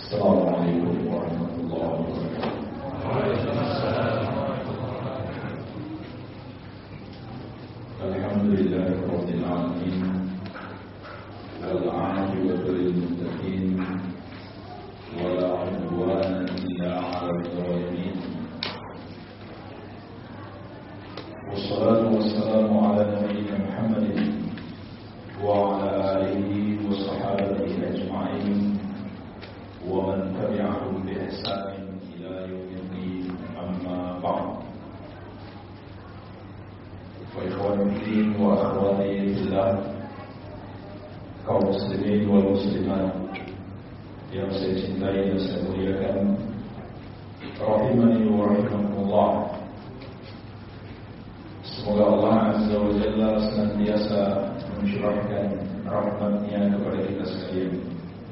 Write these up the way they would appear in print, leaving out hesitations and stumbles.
Assalamualaikum warahmatullahi wabarakatuh. Alhamdulillahirabbil alamin. Wal 'aqibatu lil muttaqin. Wala 'udwana illa 'alal zalimin. Wassalatu wassalamu ala nabiyyina Muhammadin wa ala alihi wa sahbihi ajma'in. ومن تبعهم بإحسان إلى يوم الدين أما بعد فإخواني في الدين وأخواتي في الله kaum muslimin wal muslimat yang saya cintai dan saya muliakan, rahimani wa rahimakumullah. Semoga Allah Azza wa Jalla senantiasa mencurahkan rahmat-Nya kepada kita sekalian.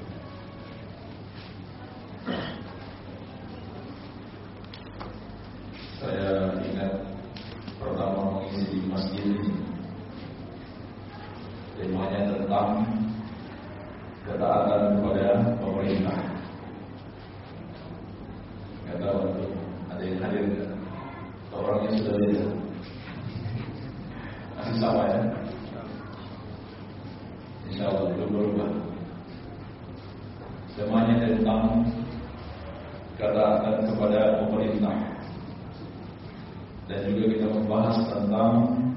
Saya ingat pertama mengisi di masjid ini, temanya tentang ketaatan kepada pemerintah. Nggak tahu untuk ada yang hadir nggak? Orangnya sudah beda, masih sama ya? Insya Allah belum berubah. Temanya tentang ketaatan kepada pemerintah. Dan juga kita membahas tentang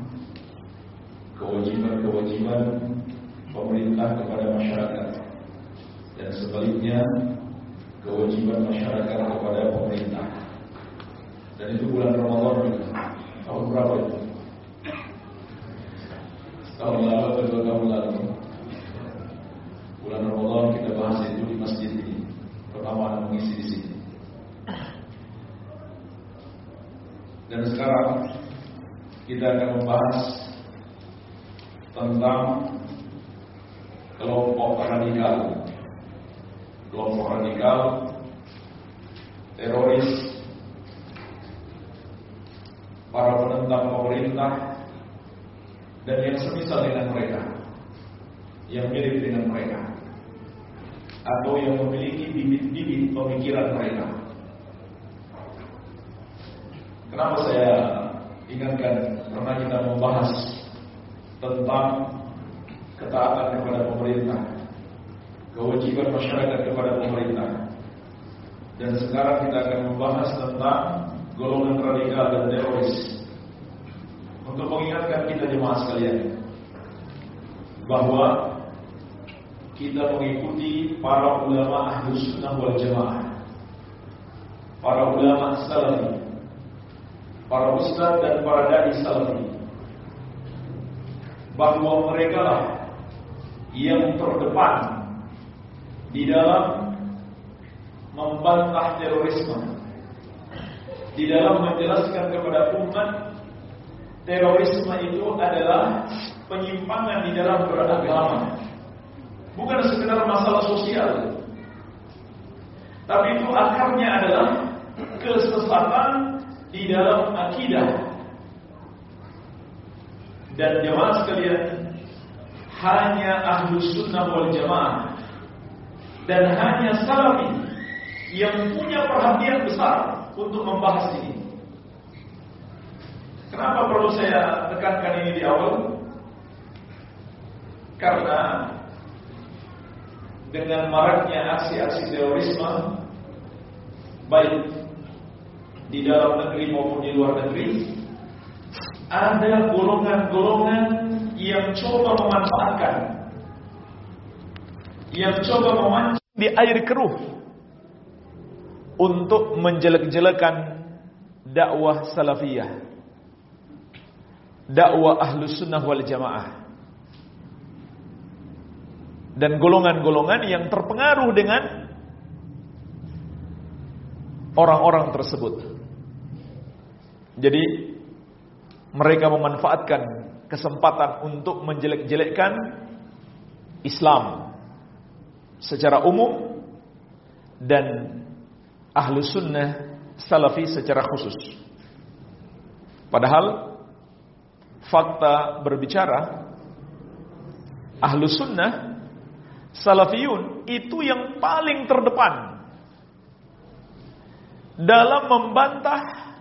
kewajiban-kewajiban pemerintah kepada masyarakat, dan sebaliknya kewajiban masyarakat kepada pemerintah. Dan itu bulan Ramadan juga. Tahun berapa itu? Tahun lalu atau 2 tahun lalu? Bulan Ramadan kita bahas itu di masjid ini. Pertama mengisi di sini. Dan sekarang kita akan membahas tentang kelompok radikal. Kelompok radikal, teroris, para penentang pemerintah, dan yang semisal dengan mereka, yang mirip dengan mereka, atau yang memiliki bibit-bibit pemikiran mereka. Kenapa saya ingatkan? Karena kita membahas tentang ketaatan kepada pemerintah, kewajiban masyarakat kepada pemerintah. Dan sekarang kita akan membahas tentang golongan radikal dan teroris. Untuk mengingatkan kita jemaah sekalian bahwa kita mengikuti para ulama Ahlus Sunnah wal Jamaah, para ulama salafi, para ustaz dan para dai salafi, bahwa mereka lah yang terdepan di dalam membantah terorisme, di dalam menjelaskan kepada umat terorisme itu adalah penyimpangan di dalam beragama, bukan sekedar masalah sosial, tapi itu akarnya adalah kesesatan di dalam akidah. Dan jemaah sekalian, hanya Ahlus Sunnah wal Jamaah dan hanya salafi yang punya perhatian besar untuk membahas ini. Kenapa perlu saya tekankan ini di awal? Karena dengan maraknya aksi-aksi terorisme, baik di dalam negeri maupun di luar negeri, ada golongan-golongan yang coba memanfaatkan, yang coba memancing di air keruh untuk menjelek-jelekan dakwah salafiyah, dakwah Ahlus Sunnah wal Jamaah, dan golongan-golongan yang terpengaruh dengan orang-orang tersebut. Jadi mereka memanfaatkan kesempatan untuk menjelek-jelekkan Islam secara umum dan Ahlus Sunnah Salafi secara khusus. Padahal fakta berbicara, Ahlus Sunnah Salafiyun itu yang paling terdepan dalam membantah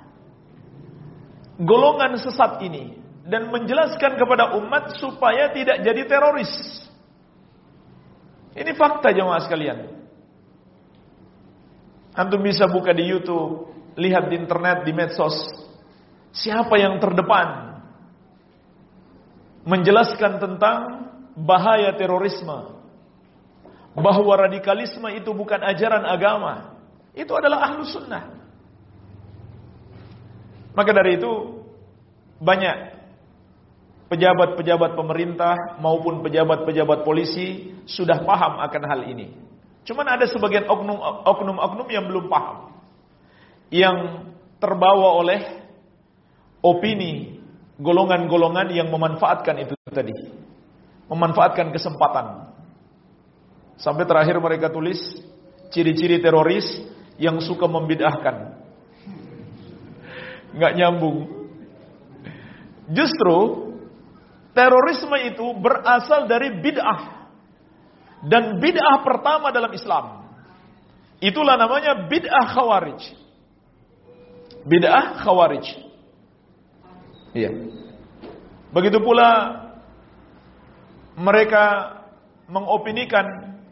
golongan sesat ini dan menjelaskan kepada umat supaya tidak jadi teroris. Ini fakta jemaah sekalian. Antum bisa buka di YouTube, lihat di internet, di medsos, siapa yang terdepan menjelaskan tentang bahaya terorisme, bahwa radikalisme itu bukan ajaran agama. Itu adalah Ahlus Sunnah. Maka dari itu banyak pejabat-pejabat pemerintah maupun pejabat-pejabat polisi sudah paham akan hal ini. Cuman ada sebagian oknum-oknum yang belum paham, yang terbawa oleh opini golongan-golongan yang memanfaatkan itu tadi, memanfaatkan kesempatan. Sampai terakhir mereka tulis ciri-ciri teroris yang suka membid'ahkan. Nggak nyambung. Justru terorisme itu berasal dari bid'ah. Dan bid'ah pertama dalam Islam, itulah namanya bid'ah khawarij. Bid'ah khawarij. Iya. Begitu pula mereka mengopinikan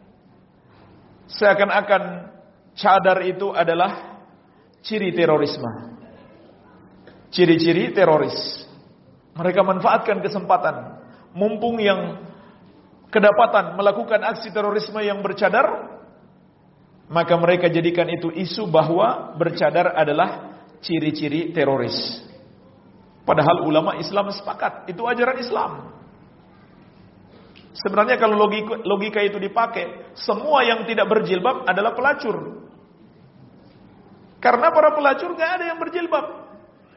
seakan-akan cadar itu adalah ciri terorisme. Ciri-ciri teroris. Mereka manfaatkan kesempatan, mumpung yang kedapatan melakukan aksi terorisme yang bercadar, maka mereka jadikan itu isu bahwa bercadar adalah ciri-ciri teroris. Padahal ulama Islam sepakat, itu ajaran Islam. Sebenarnya kalau logika itu dipakai, semua yang tidak berjilbab adalah pelacur. Karena para pelacur gak ada yang berjilbab.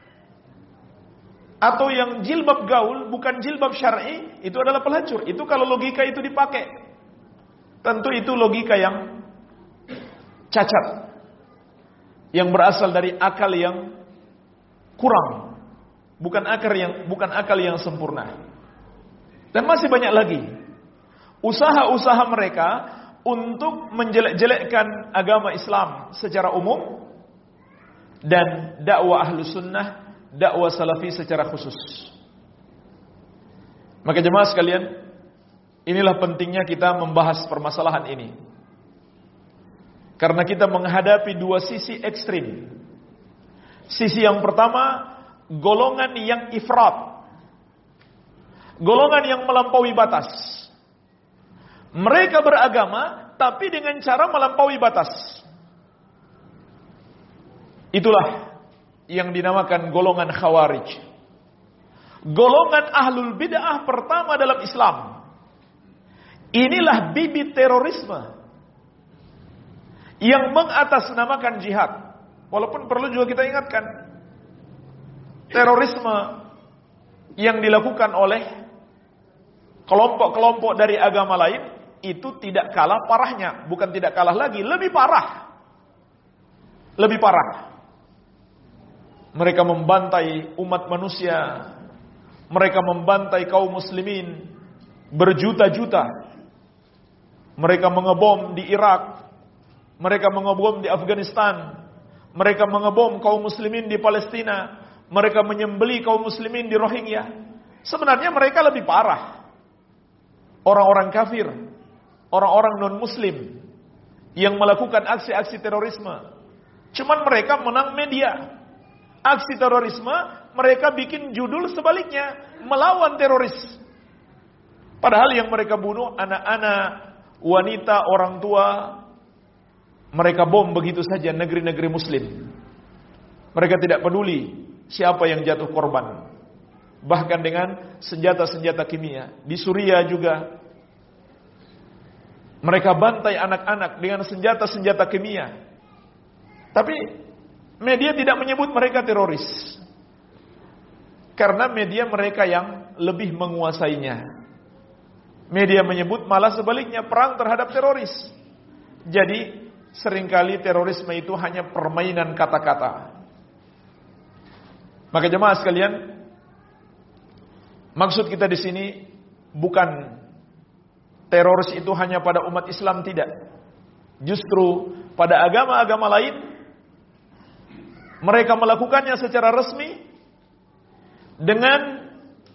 Atau yang jilbab gaul, bukan jilbab syar'i, itu adalah pelacur. Itu kalau logika itu dipakai. Tentu itu logika yang cacat. Yang berasal dari akal yang kurang. Bukan akal yang sempurna. Dan masih banyak lagi usaha-usaha mereka untuk menjelek-jelekkan agama Islam secara umum dan dakwah Ahlus Sunnah, dakwah salafi secara khusus. Maka jemaah sekalian, inilah pentingnya kita membahas permasalahan ini. Karena kita menghadapi dua sisi ekstrim. Sisi yang pertama, golongan yang ifrat. Golongan yang melampaui batas. Mereka beragama, tapi dengan cara melampaui batas. Itulah yang dinamakan golongan khawarij. Golongan ahlul bid'ah pertama dalam Islam. Inilah bibit terorisme yang mengatasnamakan jihad. Walaupun perlu juga kita ingatkan, terorisme yang dilakukan oleh kelompok-kelompok dari agama lain itu tidak kalah parahnya. Bukan tidak kalah lagi, lebih parah. Lebih parah. Mereka membantai umat manusia. Mereka membantai kaum muslimin berjuta-juta. Mereka mengebom di Irak. Mereka mengebom di Afghanistan. Mereka mengebom kaum muslimin di Palestina. Mereka menyembelih kaum muslimin di Rohingya. Sebenarnya mereka lebih parah. Orang-orang kafir, orang-orang non-muslim yang melakukan aksi-aksi terorisme. Cuman mereka menang media. Aksi terorisme, mereka bikin judul sebaliknya, melawan teroris. Padahal yang mereka bunuh anak-anak, wanita, orang tua. Mereka bom begitu saja negeri-negeri muslim. Mereka tidak peduli siapa yang jatuh korban. Bahkan dengan senjata-senjata kimia. Di Suriah juga mereka bantai anak-anak dengan senjata-senjata kimia. Tapi media tidak menyebut mereka teroris. Karena media mereka yang lebih menguasainya. Media menyebut malah sebaliknya perang terhadap teroris. Jadi seringkali terorisme itu hanya permainan kata-kata. Maka jemaah sekalian, maksud kita di sini bukan teroris itu hanya pada umat Islam, tidak. Justru pada agama-agama lain Mereka melakukannya secara resmi dengan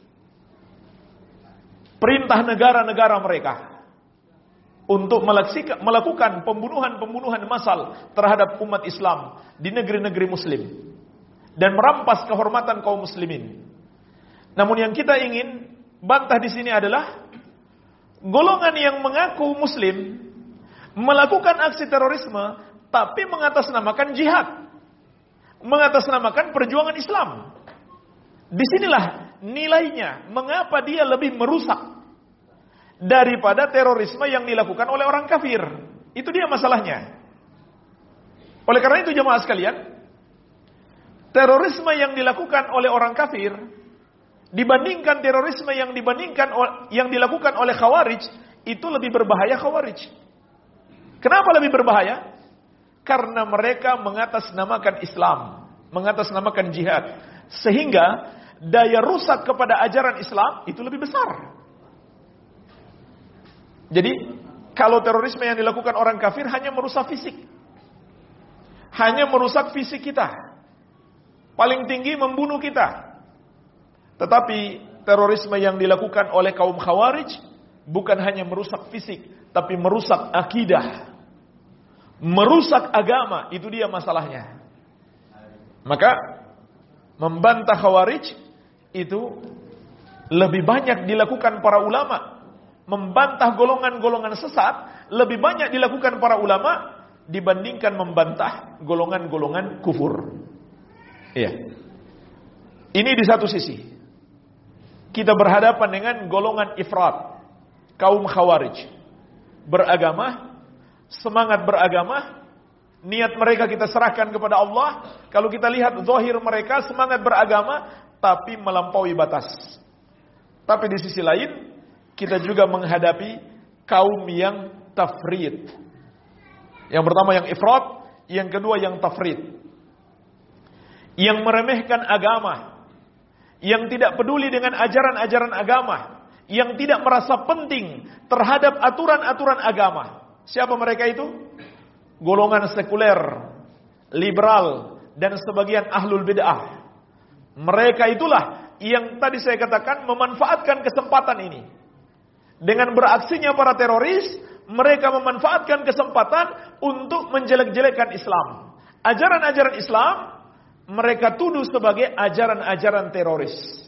perintah negara-negara mereka untuk melakukan pembunuhan-pembunuhan massal terhadap umat Islam di negeri-negeri muslim dan merampas kehormatan kaum muslimin. Namun yang kita ingin bantah di sini adalah golongan yang mengaku muslim melakukan aksi terorisme tapi mengatasnamakan jihad, mengatasnamakan perjuangan Islam. Disinilah nilainya, mengapa dia lebih merusak daripada terorisme yang dilakukan oleh orang kafir. Itu dia masalahnya. Oleh karena itu jemaah sekalian, terorisme yang dilakukan oleh orang kafir dibandingkan terorisme yang dilakukan oleh Khawarij, itu lebih berbahaya Khawarij. Kenapa lebih berbahaya? Karena mereka mengatasnamakan Islam, mengatasnamakan jihad, sehingga daya rusak kepada ajaran Islam itu lebih besar. Jadi, kalau terorisme yang dilakukan orang kafir hanya merusak fisik. Hanya merusak fisik kita. Paling tinggi membunuh kita. Tetapi terorisme yang dilakukan oleh kaum Khawarij bukan hanya merusak fisik, tapi merusak akidah. Merusak agama, itu dia masalahnya. Maka membantah Khawarij itu lebih banyak dilakukan para ulama. Membantah golongan-golongan sesat lebih banyak dilakukan para ulama dibandingkan membantah golongan-golongan kufur. Iya. Ini di satu sisi. Kita berhadapan dengan golongan ifrat, kaum Khawarij. Beragama, semangat beragama, niat mereka kita serahkan kepada Allah. Kalau kita lihat zahir mereka semangat beragama tapi melampaui batas. Tapi di sisi lain kita juga menghadapi kaum yang tafrid. Yang pertama yang ifrat, yang kedua yang tafrid. Yang meremehkan agama, yang tidak peduli dengan ajaran-ajaran agama, yang tidak merasa penting terhadap aturan-aturan agama. Siapa mereka itu? Golongan sekuler, liberal, dan sebagian ahlul bid'ah. Mereka itulah yang tadi saya katakan memanfaatkan kesempatan ini. Dengan beraksinya para teroris, mereka memanfaatkan kesempatan untuk menjelek-jelekan Islam. Ajaran-ajaran Islam mereka tuduh sebagai ajaran-ajaran teroris.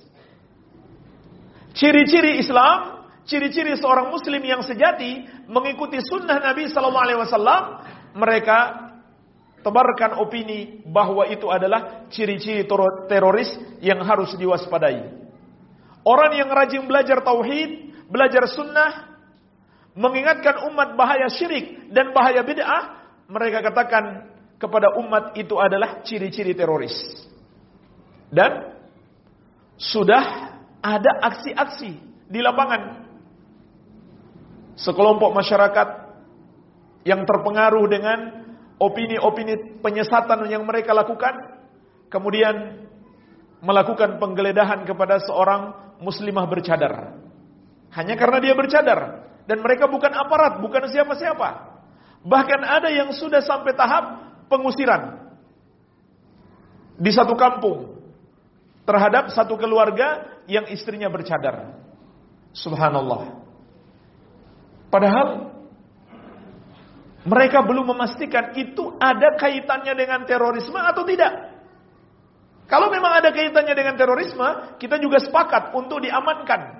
Ciri-ciri Islam, ciri-ciri seorang muslim yang sejati mengikuti sunnah Nabi SAW, mereka tebarkan opini bahwa itu adalah ciri-ciri teroris yang harus diwaspadai. Orang yang rajin belajar tauhid, belajar sunnah, mengingatkan umat bahaya syirik dan bahaya bid'ah, mereka katakan kepada umat itu adalah ciri-ciri teroris. Dan sudah ada aksi-aksi di lapangan. Sekelompok masyarakat yang terpengaruh dengan opini-opini penyesatan yang mereka lakukan, kemudian melakukan penggeledahan kepada seorang muslimah bercadar. Hanya karena dia bercadar. Dan mereka bukan aparat, bukan siapa-siapa. Bahkan ada yang sudah sampai tahap pengusiran di satu kampung terhadap satu keluarga yang istrinya bercadar. Subhanallah. Padahal mereka belum memastikan itu ada kaitannya dengan terorisme atau tidak. Kalau memang ada kaitannya dengan terorisme, kita juga sepakat untuk diamankan.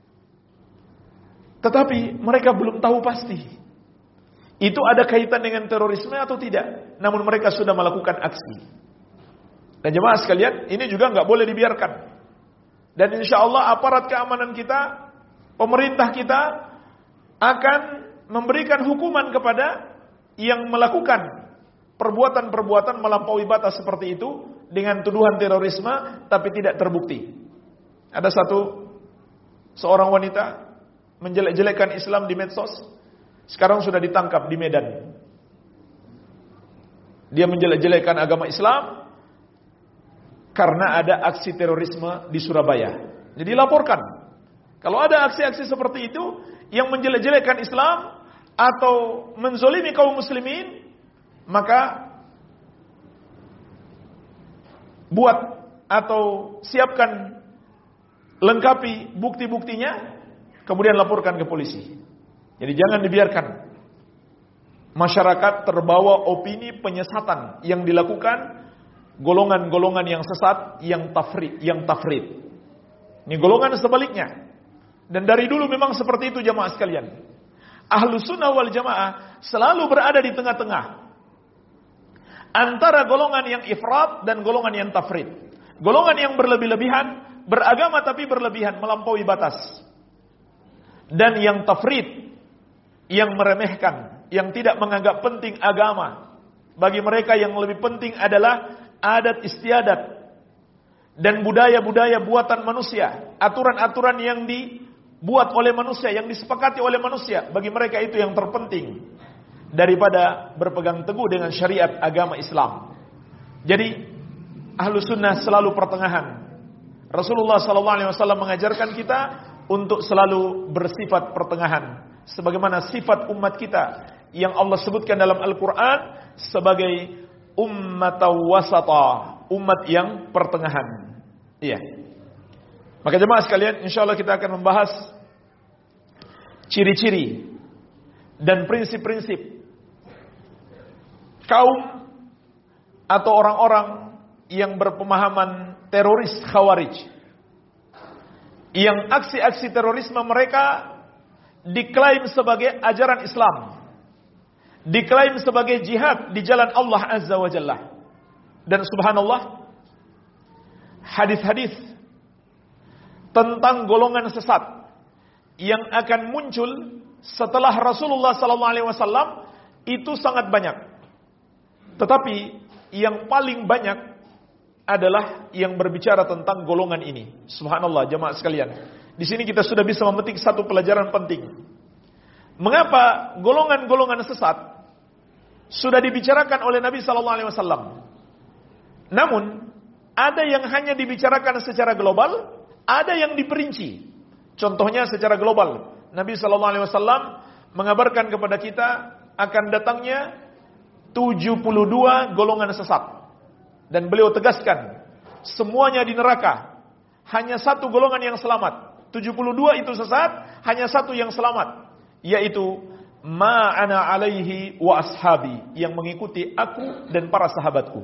Tetapi mereka belum tahu pasti itu ada kaitan dengan terorisme atau tidak. Namun mereka sudah melakukan aksi. Dan jemaah sekalian, ini juga nggak boleh dibiarkan. Dan insya Allah aparat keamanan kita, pemerintah kita akan memberikan hukuman kepada yang melakukan perbuatan-perbuatan melampaui batas seperti itu dengan tuduhan terorisme tapi tidak terbukti. Ada seorang wanita menjelek-jelekan Islam di medsos. Sekarang sudah ditangkap di Medan. Dia menjelek-jelekan agama Islam karena ada aksi terorisme di Surabaya. Jadi laporkan. Kalau ada aksi-aksi seperti itu yang menjelek-jelekan Islam atau menzolimi kaum muslimin, maka buat atau siapkan, lengkapi bukti-buktinya, kemudian laporkan ke polisi. Jadi jangan dibiarkan masyarakat terbawa opini penyesatan yang dilakukan golongan-golongan yang sesat, yang tafrid. Ini golongan sebaliknya. Dan dari dulu memang seperti itu jamaah sekalian. Ahlus sunnah wal jamaah selalu berada di tengah-tengah antara golongan yang ifrat dan golongan yang tafrid. Golongan yang berlebih-lebihan, beragama tapi berlebihan, melampaui batas. Dan yang tafrid, yang meremehkan, yang tidak menganggap penting agama. Bagi mereka yang lebih penting adalah adat istiadat dan budaya-budaya buatan manusia, aturan-aturan yang dibuat oleh manusia, yang disepakati oleh manusia. Bagi mereka itu yang terpenting daripada berpegang teguh dengan syariat agama Islam. Jadi Ahlus Sunnah selalu pertengahan. Rasulullah SAW mengajarkan kita untuk selalu bersifat pertengahan, sebagaimana sifat umat kita yang Allah sebutkan dalam Al-Quran sebagai ummatan wasata, umat yang pertengahan. Iya. Maka jemaah sekalian, insyaallah kita akan membahas ciri-ciri dan prinsip-prinsip kaum atau orang-orang yang berpemahaman teroris Khawarij, yang aksi-aksi terorisme mereka diklaim sebagai ajaran Islam, diklaim sebagai jihad di jalan Allah Azza wa Jalla. Dan subhanallah, hadis-hadis tentang golongan sesat yang akan muncul setelah Rasulullah SAW itu sangat banyak. Tetapi yang paling banyak adalah yang berbicara tentang golongan ini. Subhanallah jemaah sekalian. Di sini kita sudah bisa memetik satu pelajaran penting. Mengapa golongan-golongan sesat sudah dibicarakan oleh Nabi SAW? Namun ada yang hanya dibicarakan secara global, ada yang diperinci. Contohnya secara global, Nabi SAW mengabarkan kepada kita akan datangnya 72 golongan sesat. Dan beliau tegaskan, semuanya di neraka. Hanya satu golongan yang selamat. 72 itu sesat, hanya satu yang selamat. Yaitu, ma'ana alaihi wa ashabi. Yang mengikuti aku dan para sahabatku.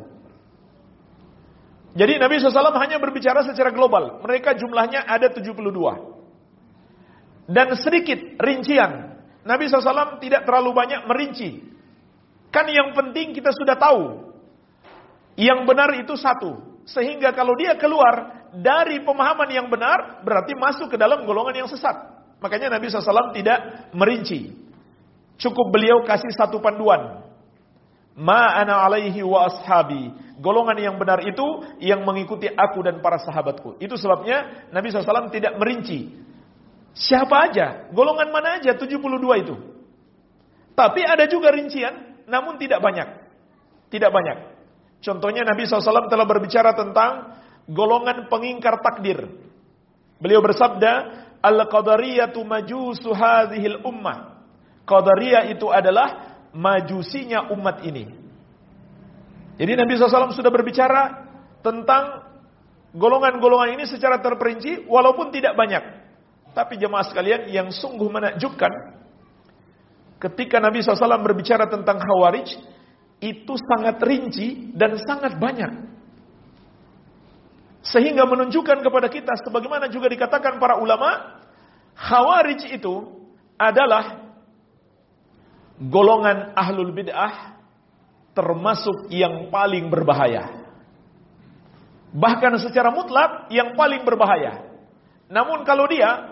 Jadi Nabi SAW hanya berbicara secara global. Mereka jumlahnya ada 72. Dan sedikit rincian. Nabi SAW tidak terlalu banyak merinci. Kan yang penting kita sudah tahu. Yang benar itu satu. Sehingga kalau dia keluar dari pemahaman yang benar, berarti masuk ke dalam golongan yang sesat. Makanya Nabi SAW tidak merinci. Cukup beliau kasih satu panduan. Ma'ana alaihi wa ashabi. Golongan yang benar itu yang mengikuti aku dan para sahabatku. Itu sebabnya Nabi SAW tidak merinci. Siapa aja, golongan mana aja 72 itu. Tapi ada juga rincian, namun tidak banyak. Tidak banyak. Contohnya Nabi SAW telah berbicara tentang golongan pengingkar takdir. Beliau bersabda, Al-Qadariyatu majusu hadhil ummah. Qadariyah itu adalah majusinya umat ini. Jadi Nabi SAW sudah berbicara tentang golongan-golongan ini secara terperinci, walaupun tidak banyak. Tapi jemaah sekalian yang sungguh menakjubkan, ketika Nabi SAW berbicara tentang Khawarij, itu sangat rinci dan sangat banyak. Sehingga menunjukkan kepada kita, sebagaimana juga dikatakan para ulama, Khawarij itu adalah golongan ahlul bid'ah termasuk yang paling berbahaya. Bahkan secara mutlak yang paling berbahaya. Namun kalau dia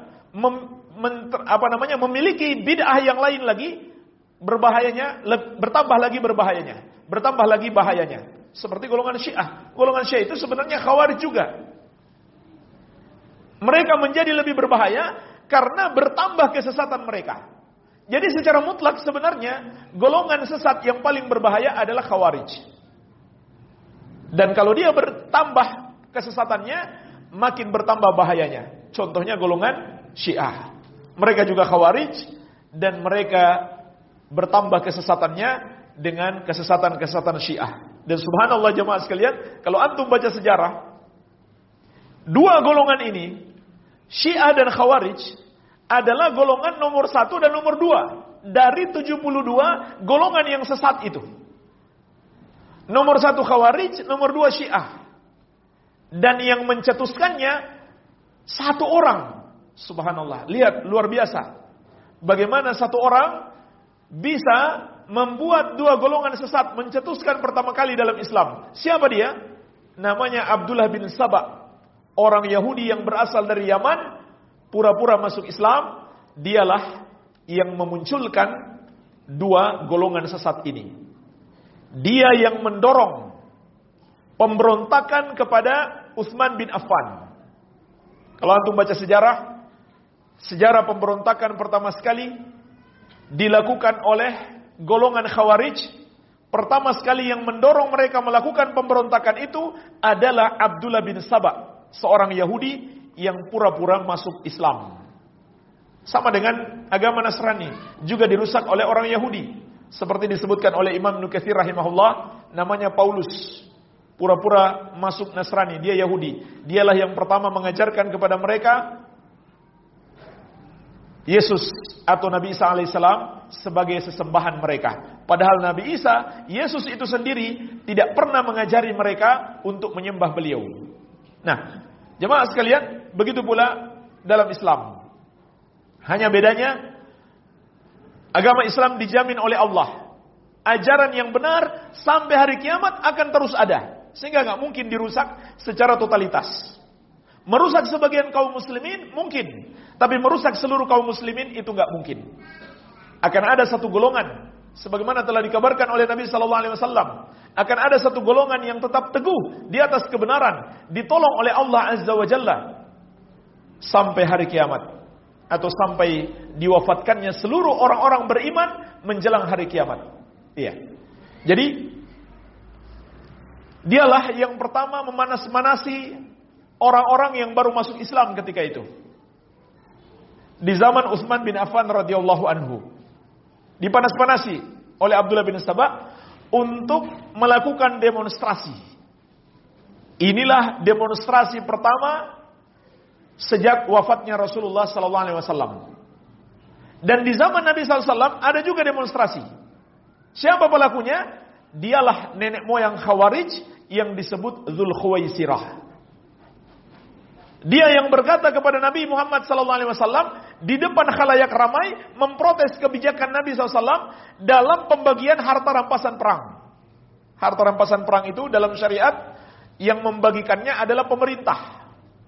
memiliki bid'ah yang lain lagi, berbahayanya bertambah lagi berbahayanya, bertambah lagi bahayanya. Seperti golongan Syiah. Golongan Syiah itu sebenarnya Khawarij juga. Mereka menjadi lebih berbahaya karena bertambah kesesatan mereka. Jadi secara mutlak sebenarnya golongan sesat yang paling berbahaya adalah Khawarij. Dan kalau dia bertambah kesesatannya, makin bertambah bahayanya. Contohnya golongan Syiah. Mereka juga Khawarij dan mereka bertambah kesesatannya dengan kesesatan-kesesatan Syiah. Dan subhanallah jemaah sekalian, kalau antum baca sejarah, dua golongan ini, Syiah dan Khawarij, adalah golongan nomor 1 dan nomor 2 dari 72 golongan yang sesat itu. Nomor 1 Khawarij, nomor 2 Syiah. Dan yang mencetuskannya satu orang. Subhanallah. Lihat, luar biasa. Bagaimana satu orang bisa membuat dua golongan sesat mencetuskan pertama kali dalam Islam. Siapa dia? Namanya Abdullah bin Saba. Orang Yahudi yang berasal dari Yaman, pura-pura masuk Islam. Dialah yang memunculkan dua golongan sesat ini. Dia yang mendorong pemberontakan kepada Utsman bin Affan. Kalau antum baca sejarah pemberontakan pertama sekali dilakukan oleh golongan Khawarij. Pertama sekali yang mendorong mereka melakukan pemberontakan itu adalah Abdullah bin Saba, seorang Yahudi yang pura-pura masuk Islam. Sama dengan agama Nasrani, juga dirusak oleh orang Yahudi. Seperti disebutkan oleh Imam Ibnu Katsir rahimahullah, namanya Paulus. Pura-pura masuk Nasrani, dia Yahudi. Dialah yang pertama mengajarkan kepada mereka Yesus atau Nabi Isa alaihissalam sebagai sesembahan mereka. Padahal Nabi Isa, Yesus itu sendiri tidak pernah mengajari mereka untuk menyembah beliau. Nah, jemaah sekalian, begitu pula dalam Islam. Hanya bedanya, agama Islam dijamin oleh Allah. Ajaran yang benar sampai hari kiamat akan terus ada. Sehingga gak mungkin dirusak secara totalitas. Merusak sebagian kaum muslimin mungkin. Tapi merusak seluruh kaum muslimin itu gak mungkin. Akan ada satu golongan. Sebagaimana telah dikabarkan oleh Nabi SAW. Akan ada satu golongan yang tetap teguh di atas kebenaran. Ditolong oleh Allah Azza wa Jalla. Sampai hari kiamat. Atau sampai diwafatkannya seluruh orang-orang beriman menjelang hari kiamat. Iya. Jadi dialah yang pertama memanas-manasi orang-orang yang baru masuk Islam ketika itu. Di zaman Utsman bin Affan radhiyallahu anhu, dipanas-panasi oleh Abdullah bin Saba untuk melakukan demonstrasi. Inilah demonstrasi pertama sejak wafatnya Rasulullah SAW. Dan di zaman Nabi SAW ada juga demonstrasi. Siapa pelakunya? Dialah nenek moyang Khawarij yang disebut Dzul Khuwaisirah. Dia yang berkata kepada Nabi Muhammad SAW di depan khalayak ramai memprotes kebijakan Nabi SAW dalam pembagian harta rampasan perang. Harta rampasan perang itu dalam syariat yang membagikannya adalah pemerintah.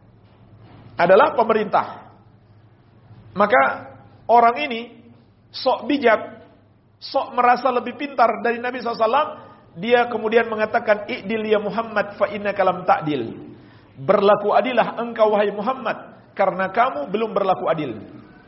Maka orang ini sok bijak, sok merasa lebih pintar dari Nabi SAW. Dia kemudian mengatakan, "I'dil ya Muhammad fa innaka lam ta'dil." Berlaku adillah engkau wahai Muhammad, karena kamu belum berlaku adil.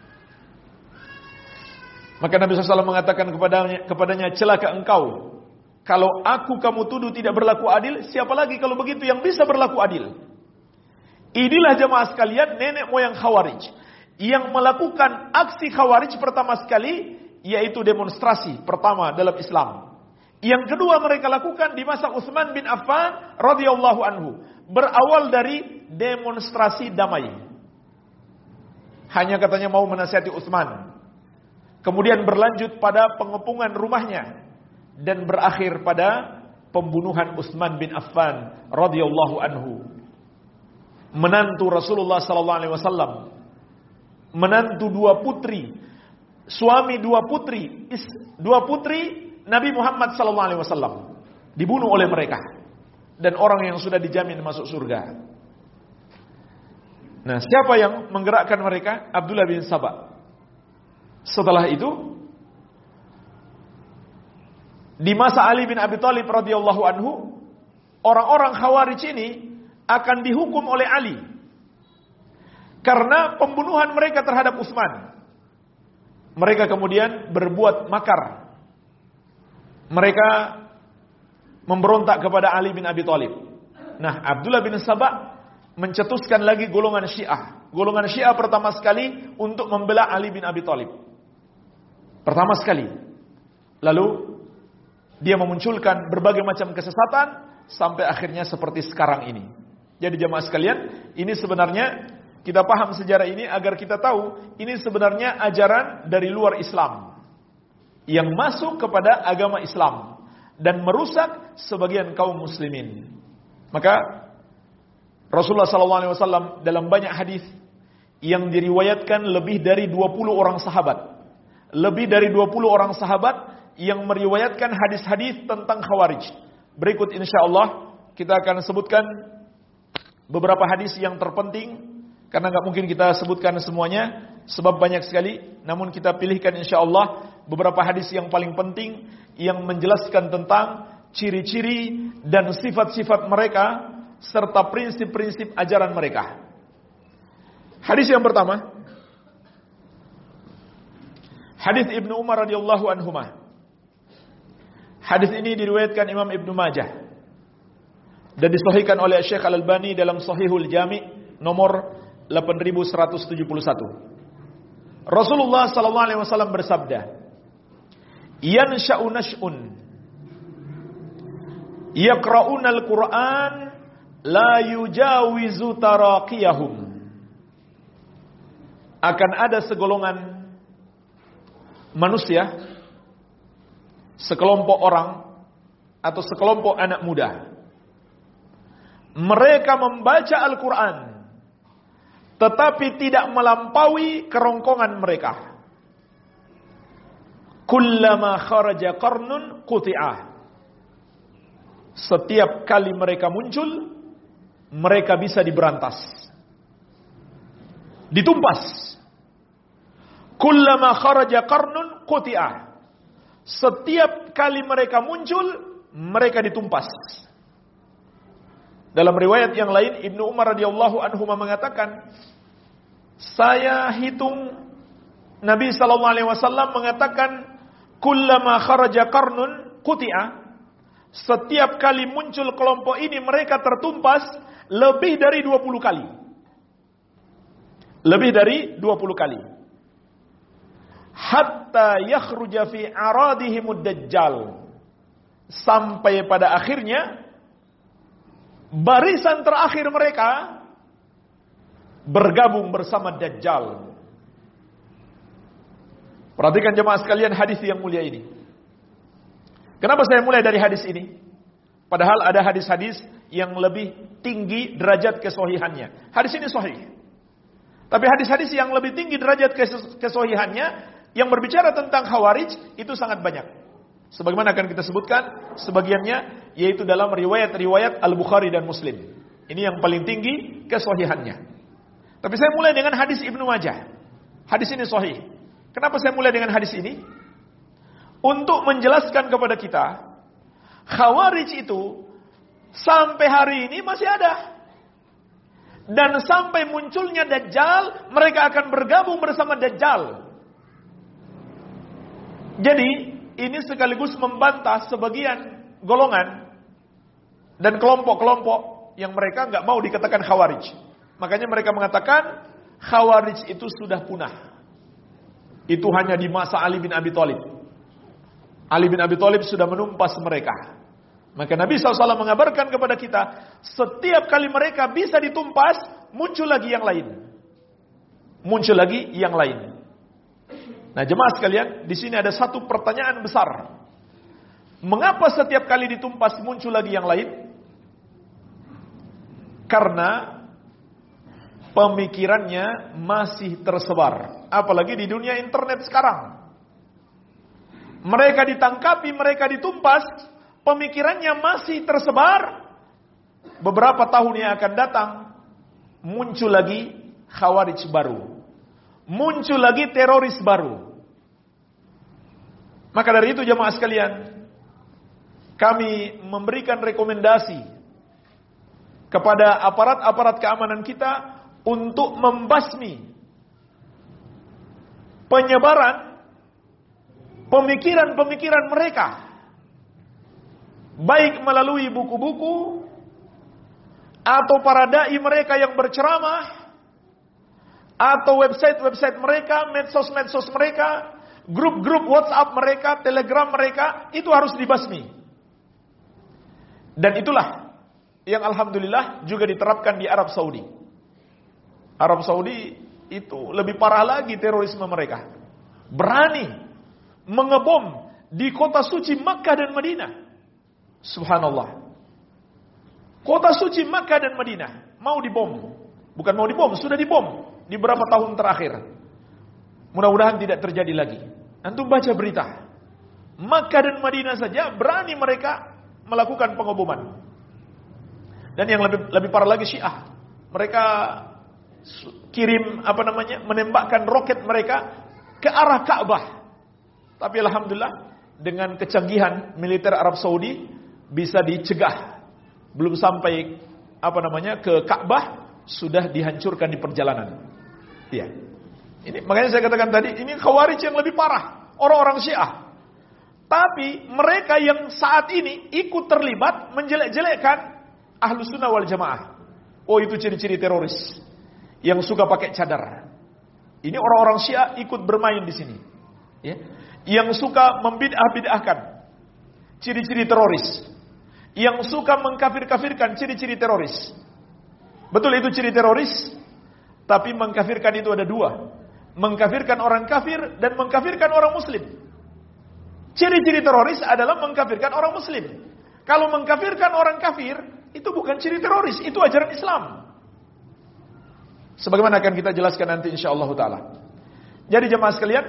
Maka Nabi SAW mengatakan kepadanya, "Celaka engkau. Kalau aku kamu tuduh tidak berlaku adil, siapa lagi kalau begitu yang bisa berlaku adil?" Inilah jemaah sekalian nenek moyang Khawarij yang melakukan aksi Khawarij pertama sekali, yaitu demonstrasi pertama dalam Islam. Yang kedua mereka lakukan di masa Utsman bin Affan radhiyallahu anhu, berawal dari demonstrasi damai. Hanya katanya mau menasihati Utsman. Kemudian berlanjut pada pengepungan rumahnya dan berakhir pada pembunuhan Utsman bin Affan radhiyallahu anhu. Menantu Rasulullah SAW, menantu dua putri, suami dua putri Nabi Muhammad SAW dibunuh oleh mereka, dan orang yang sudah dijamin masuk surga. Nah, siapa yang menggerakkan mereka? Abdullah bin Saba. Setelah itu, di masa Ali bin Abi Thalib radhiyallahu anhu, orang-orang Khawarij ini akan dihukum oleh Ali karena pembunuhan mereka terhadap Utsman. Mereka kemudian berbuat makar. Mereka memberontak kepada Ali bin Abi Thalib. Nah, Abdullah bin Saba mencetuskan lagi golongan Syiah. Golongan Syiah pertama sekali untuk membela Ali bin Abi Thalib. Pertama sekali. Lalu Dia memunculkan berbagai macam kesesatan sampai akhirnya seperti sekarang ini. Jadi jemaah sekalian, ini sebenarnya kita paham sejarah ini agar kita tahu ini sebenarnya ajaran dari luar Islam yang masuk kepada agama Islam dan merusak sebagian kaum muslimin. Maka Rasulullah SAW dalam banyak hadis yang diriwayatkan lebih dari 20 orang sahabat. Lebih dari 20 orang sahabat yang meriwayatkan hadis-hadis tentang Khawarij. Berikut insyaallah kita akan sebutkan beberapa hadis yang terpenting, karena nggak mungkin kita sebutkan semuanya sebab banyak sekali. Namun kita pilihkan insyaallah beberapa hadis yang paling penting yang menjelaskan tentang ciri-ciri dan sifat-sifat mereka serta prinsip-prinsip ajaran mereka. Hadis yang pertama, hadis Ibnu Umar radhiyallahu anhuma. Hadis ini diriwayatkan Imam Ibnu Majah dan disahihkan oleh Syekh Al-Albani dalam Shahihul Jami' nomor 8171. Rasulullah sallallahu alaihi wasallam bersabda, "Yansha'u nash'un yaqra'unal Qur'an la yujawizu taraqiyahum." Akan ada segolongan manusia, sekelompok orang atau sekelompok anak muda. Mereka membaca Al-Quran tetapi tidak melampaui kerongkongan mereka. Kullama kharaja qarnun quti'ah. Setiap kali mereka muncul, mereka bisa diberantas, ditumpas. Kullama kharaja qarnun quti'ah. Setiap kali mereka muncul, mereka ditumpas. Dalam riwayat yang lain, Ibnu Umar radhiyallahu anhu mengatakan, saya hitung Nabi sallallahu alaihi wasallam mengatakan, kullama kharaja qarnun quti'ah. Setiap kali muncul kelompok ini, mereka tertumpas lebih dari 20 kali. Lebih dari 20 kali. Hatta yakhruja fi aradihimud dajjal. Sampai pada akhirnya barisan terakhir mereka bergabung bersama Dajjal. Perhatikan jemaah sekalian hadis yang mulia ini. Kenapa saya mulai dari hadis ini? Padahal ada hadis-hadis yang lebih tinggi derajat kesohihannya. Hadis ini sahih. Tapi hadis-hadis yang lebih tinggi derajat kesohihannya yang berbicara tentang Khawarij itu sangat banyak. Sebagaimana akan kita sebutkan sebagiannya, yaitu dalam riwayat-riwayat Al-Bukhari dan Muslim. Ini yang paling tinggi kesohihannya. Tapi saya mulai dengan hadis Ibnu Majah. Hadis ini sahih. Kenapa saya mulai dengan hadis ini? Untuk menjelaskan kepada kita, Khawarij itu sampai hari ini masih ada. Dan sampai munculnya Dajjal, mereka akan bergabung bersama Dajjal. Jadi, ini sekaligus membantah sebagian golongan dan kelompok-kelompok yang mereka nggak mau dikatakan Khawarij. Makanya mereka mengatakan Khawarij itu sudah punah. Itu hanya di masa Ali bin Abi Thalib. Ali bin Abi Thalib sudah menumpas mereka. Maka Nabi SAW mengabarkan kepada kita, setiap kali mereka bisa ditumpas, muncul lagi yang lain. Muncul lagi yang lain. Nah, jemaah sekalian, di sini ada satu pertanyaan besar. Mengapa setiap kali ditumpas muncul lagi yang lain? Karena pemikirannya masih tersebar, apalagi di dunia internet sekarang. Mereka ditangkapi, mereka ditumpas, pemikirannya masih tersebar. Beberapa tahun yang akan datang, muncul lagi Khawarij baru. Muncul lagi teroris baru. Maka dari itu jemaah sekalian, kami memberikan rekomendasi kepada aparat-aparat keamanan kita untuk membasmi penyebaran pemikiran-pemikiran mereka, baik melalui buku-buku atau para dai mereka yang berceramah, atau website-website mereka, medsos-medsos mereka, grup-grup WhatsApp mereka, Telegram mereka, itu harus dibasmi. Dan itulah yang alhamdulillah juga diterapkan di Arab Saudi. Arab Saudi itu lebih parah lagi terorisme mereka. Berani mengebom di kota suci Makkah dan Madinah. Subhanallah. Kota suci Makkah dan Madinah mau dibom. Bukan mau dibom, sudah dibom di beberapa tahun terakhir. Mudah-mudahan tidak terjadi lagi. Antum baca berita. Makkah dan Madinah saja berani mereka melakukan pengeboman. Dan yang lebih parah lagi Syiah. Mereka kirim menembakkan roket mereka ke arah Ka'bah. Tapi alhamdulillah dengan kecanggihan militer Arab Saudi bisa dicegah. Belum sampai ke Ka'bah sudah dihancurkan di perjalanan. Iya. Ini makanya saya katakan tadi, ini Khawarij yang lebih parah, orang-orang Syiah. Tapi mereka yang saat ini ikut terlibat menjelek-jelekkan Ahlus Sunnah wal Jamaah. Oh, itu ciri-ciri teroris yang suka pakai cadar. Ini orang-orang Syiah ikut bermain di sini. Ya. Yang suka membid'ah-bid'ahkan, ciri-ciri teroris. Yang suka mengkafir-kafirkan, ciri-ciri teroris. Betul itu ciri teroris, tapi mengkafirkan itu ada dua. Mengkafirkan orang kafir dan mengkafirkan orang muslim. Ciri-ciri teroris adalah mengkafirkan orang muslim. Kalau mengkafirkan orang kafir, itu bukan ciri teroris, itu ajaran Islam. Sebagaimana akan kita jelaskan nanti insyaallah ta'ala. Jadi jemaah sekalian,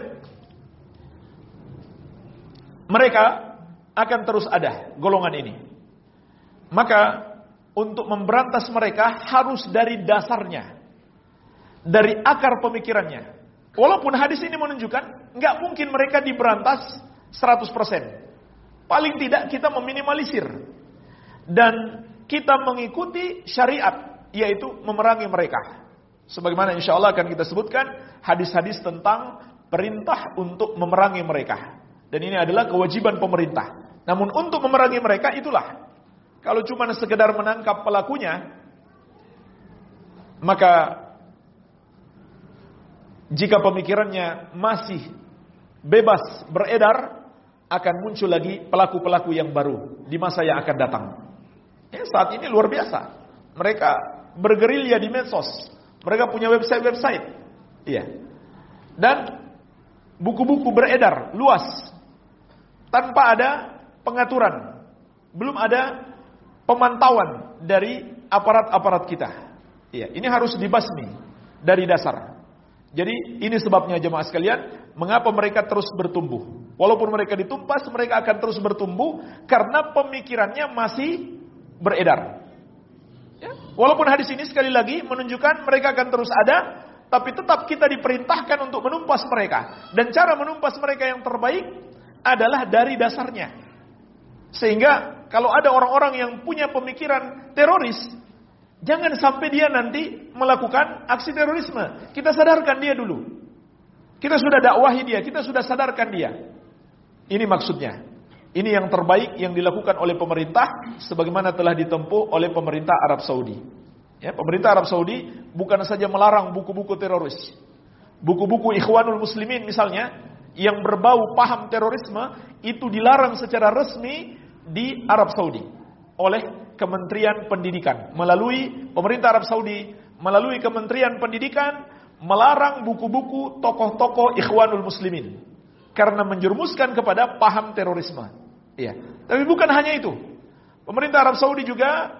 mereka akan terus ada golongan ini. Maka untuk memberantas mereka harus dari dasarnya, dari akar pemikirannya. Walaupun hadis ini menunjukkan nggak mungkin mereka diberantas 100%. Paling tidak kita meminimalisir dan kita mengikuti syariat, yaitu memerangi mereka. Sebagaimana insya Allah akan kita sebutkan hadis-hadis tentang perintah untuk memerangi mereka. Dan ini adalah kewajiban pemerintah. Namun untuk memerangi mereka itulah, kalau cuma sekedar menangkap pelakunya, maka jika pemikirannya masih bebas beredar, akan muncul lagi pelaku-pelaku yang baru di masa yang akan datang. Ya, saat ini luar biasa. Mereka bergerilya di medsos. Mereka punya website-website. Iya. Dan buku-buku beredar luas tanpa ada pengaturan. Belum ada pemantauan dari aparat-aparat kita. Iya, ini harus dibasmi dari dasar. Jadi ini sebabnya jemaah sekalian, mengapa mereka terus bertumbuh. Walaupun mereka ditumpas, mereka akan terus bertumbuh karena pemikirannya masih beredar. Ya? Walaupun hadis ini sekali lagi menunjukkan mereka akan terus ada, tapi tetap kita diperintahkan untuk menumpas mereka. Dan cara menumpas mereka yang terbaik adalah dari dasarnya. Sehingga kalau ada orang-orang yang punya pemikiran teroris, jangan sampai dia nanti melakukan aksi terorisme. Kita sadarkan dia dulu. Kita sudah dakwahi dia, kita sudah sadarkan dia. Ini maksudnya. Ini yang terbaik yang dilakukan oleh pemerintah sebagaimana telah ditempuh oleh pemerintah Arab Saudi. Ya, pemerintah Arab Saudi bukan saja melarang buku-buku teroris. Buku-buku Ikhwanul Muslimin misalnya yang berbau paham terorisme itu dilarang secara resmi di Arab Saudi oleh Kementerian Pendidikan. Melalui pemerintah Arab Saudi, melalui Kementerian Pendidikan melarang buku-buku tokoh-tokoh Ikhwanul Muslimin karena menjerumuskan kepada paham terorisme. Iya. Tapi bukan hanya itu. Pemerintah Arab Saudi juga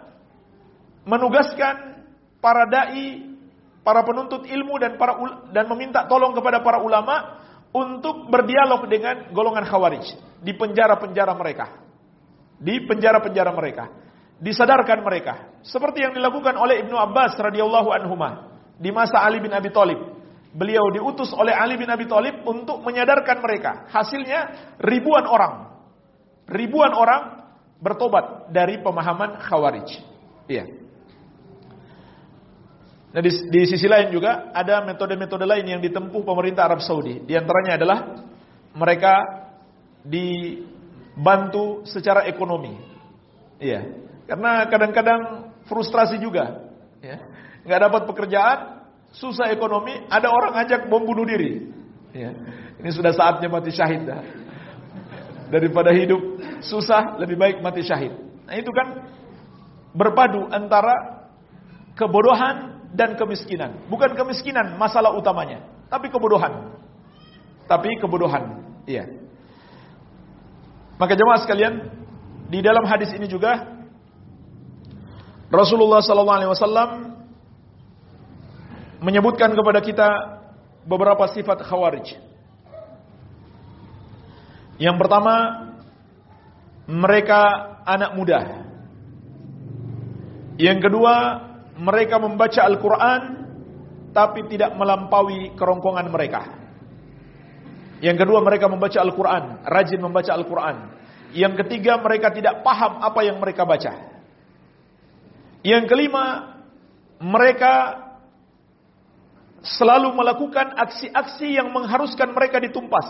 menugaskan para dai, para penuntut ilmu dan meminta tolong kepada para ulama untuk berdialog dengan golongan Khawarij di penjara-penjara mereka. Di penjara-penjara mereka. Disadarkan mereka. Seperti yang dilakukan oleh Ibnu Abbas radhiyallahu anhuma di masa Ali bin Abi Thalib. Beliau diutus oleh Ali bin Abi Thalib untuk menyadarkan mereka. Hasilnya ribuan orang bertobat dari pemahaman Khawarij. Iya. Nah, di sisi lain juga ada metode-metode lain yang ditempuh pemerintah Arab Saudi. Di antaranya adalah mereka dibantu secara ekonomi. Iya. Karena kadang-kadang frustrasi juga. Ya. Nggak dapat pekerjaan, susah ekonomi, ada orang ajak bom bunuh diri. Ya. Ini sudah saatnya mati syahid dah. Daripada hidup susah, lebih baik mati syahid. Nah itu kan berpadu antara kebodohan dan kemiskinan. Bukan kemiskinan masalah utamanya, tapi kebodohan. Iya. Maka jemaah sekalian, di dalam hadis ini juga Rasulullah SAW menyebutkan kepada kita beberapa sifat khawarij. Yang pertama, mereka anak muda. Yang kedua, mereka membaca Al-Quran tapi tidak melampaui kerongkongan mereka. Yang kedua, mereka membaca Al-Quran, rajin membaca Al-Quran. Yang ketiga, mereka tidak paham apa yang mereka baca. Yang kelima, mereka selalu melakukan aksi-aksi yang mengharuskan mereka ditumpas.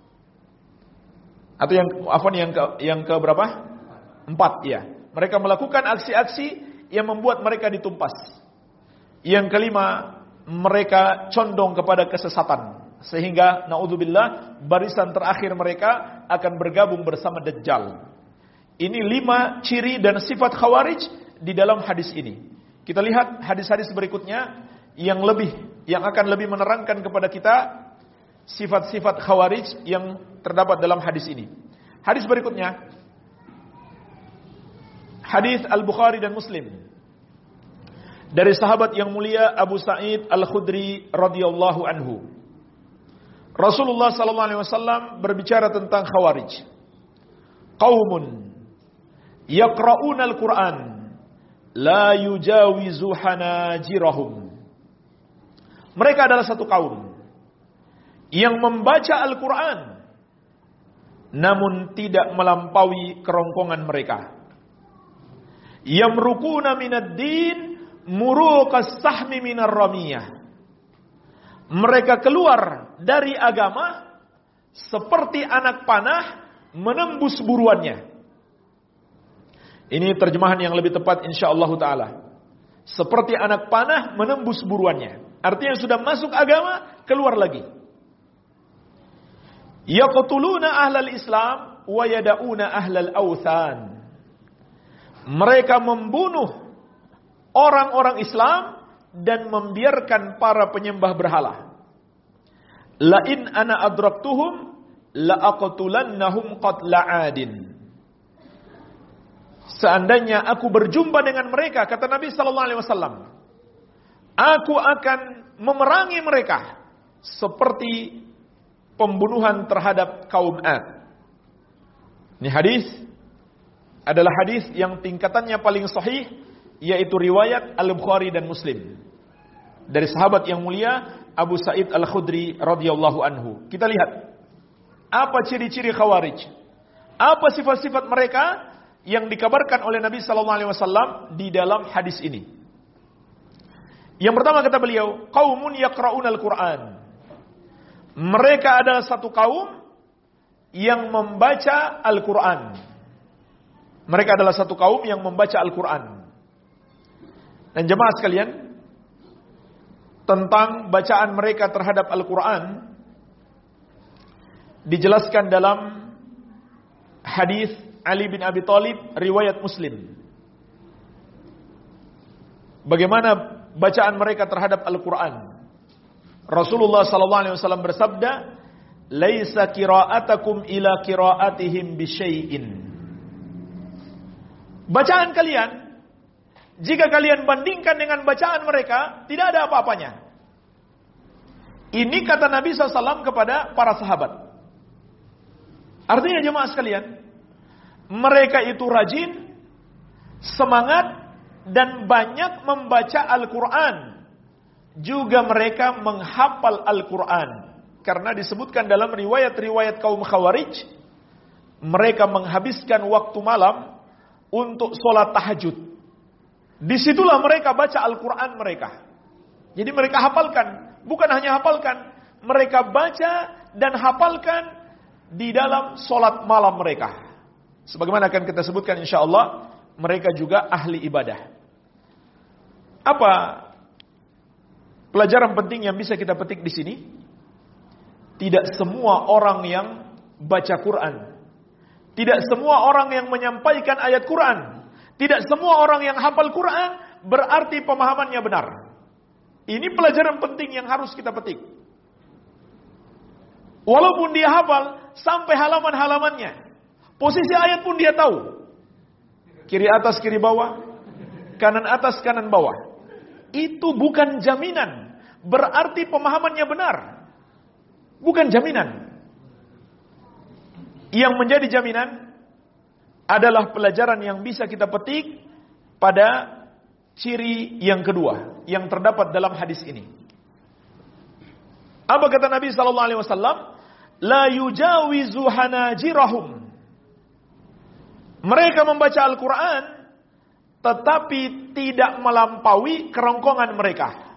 Atau yang ke berapa? 4, ya. Mereka melakukan aksi-aksi yang membuat mereka ditumpas. Yang kelima, mereka condong kepada kesesatan. Sehingga naudzubillah, barisan terakhir mereka akan bergabung bersama Dajjal. Ini 5 ciri dan sifat khawarij di dalam hadis ini. Kita lihat hadis-hadis berikutnya yang akan lebih menerangkan kepada kita sifat-sifat khawarij yang terdapat dalam hadis ini. Hadis berikutnya, hadis Al-Bukhari dan Muslim, dari sahabat yang mulia Abu Sa'id Al-Khudri radhiyallahu anhu. Rasulullah sallallahu alaihi wasallam berbicara tentang khawarij. Qaumun yaqra'una al-Qur'an la yujawizu hanajirahum. Mereka adalah satu kaum yang membaca Al-Quran namun tidak melampaui kerongkongan mereka. Yamrukuna minad din muruqas sahmi minar ramiyah. Mereka keluar dari agama seperti anak panah menembus buruannya. Ini terjemahan yang lebih tepat insyaallah taala. Seperti anak panah menembus buruannya. Artinya sudah masuk agama, keluar lagi. Yaqtuluna ahlal Islam wa yada'una ahlal awthan. Mereka membunuh orang-orang Islam dan membiarkan para penyembah berhala. La in ana adraktuhum la aqtulannahum qatla adin. Seandainya aku berjumpa dengan mereka, kata Nabi sallallahu alaihi wasallam, aku akan memerangi mereka seperti pembunuhan terhadap kaum Ad. Ini hadis adalah hadis yang tingkatannya paling sahih, yaitu riwayat Al-Bukhari dan Muslim. Dari sahabat yang mulia Abu Sa'id Al-Khudri radhiyallahu anhu. Kita lihat apa ciri-ciri khawarij. Apa sifat-sifat mereka yang dikabarkan oleh Nabi sallallahu alaihi wasallam di dalam hadis ini. Yang pertama kata beliau, qaumun yaqra'una al-Qur'an. Mereka adalah satu kaum yang membaca Al-Qur'an. Mereka adalah satu kaum yang membaca Al-Qur'an. Dan jemaah sekalian, tentang bacaan mereka terhadap Al-Qur'an dijelaskan dalam hadis Ali bin Abi Thalib riwayat Muslim. Bagaimana bacaan mereka terhadap Al-Qur'an? Rasulullah sallallahu alaihi wasallam bersabda, "Laisa qira'atakum ila qira'atihim bisyai'in." Bacaan kalian, jika kalian bandingkan dengan bacaan mereka, tidak ada apa-apanya. Ini kata Nabi SAW kepada para sahabat. Artinya jemaah sekalian, mereka itu rajin, semangat, dan banyak membaca Al-Quran. Juga mereka menghafal Al-Quran. Karena disebutkan dalam riwayat-riwayat kaum Khawarij, mereka menghabiskan waktu malam untuk sholat tahajud. Disitulah mereka baca Al-Quran mereka. Jadi mereka hafalkan. Bukan hanya hafalkan, mereka baca dan hafalkan di dalam sholat malam mereka. Sebagaimana akan kita sebutkan insyaallah, mereka juga ahli ibadah. Apa pelajaran penting yang bisa kita petik di sini? Tidak semua orang yang baca Quran, tidak semua orang yang menyampaikan ayat Quran, tidak semua orang yang hafal Quran berarti pemahamannya benar. Ini pelajaran penting yang harus kita petik. Walaupun dia hafal sampai halaman-halamannya, posisi ayat pun dia tahu. Kiri atas, kiri bawah, kanan atas, kanan bawah. Itu bukan jaminan berarti pemahamannya benar. Bukan jaminan. Yang menjadi jaminan adalah pelajaran yang bisa kita petik pada ciri yang kedua yang terdapat dalam hadis ini. Apa kata Nabi sallallahu alaihi wasallam? La yujawizu hanajirahum. Mereka membaca Al-Quran tetapi tidak melampaui kerongkongan mereka.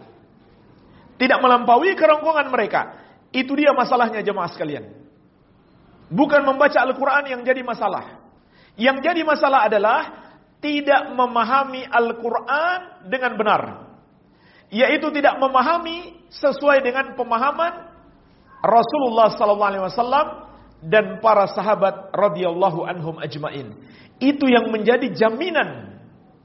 Tidak melampaui kerongkongan mereka. Itu dia masalahnya jemaah sekalian. Bukan membaca Al-Quran yang jadi masalah. Yang jadi masalah adalah tidak memahami Al-Quran dengan benar. Yaitu tidak memahami sesuai dengan pemahaman Rasulullah SAW dan para sahabat radhiyallahu anhum ajmain. Itu yang menjadi jaminan.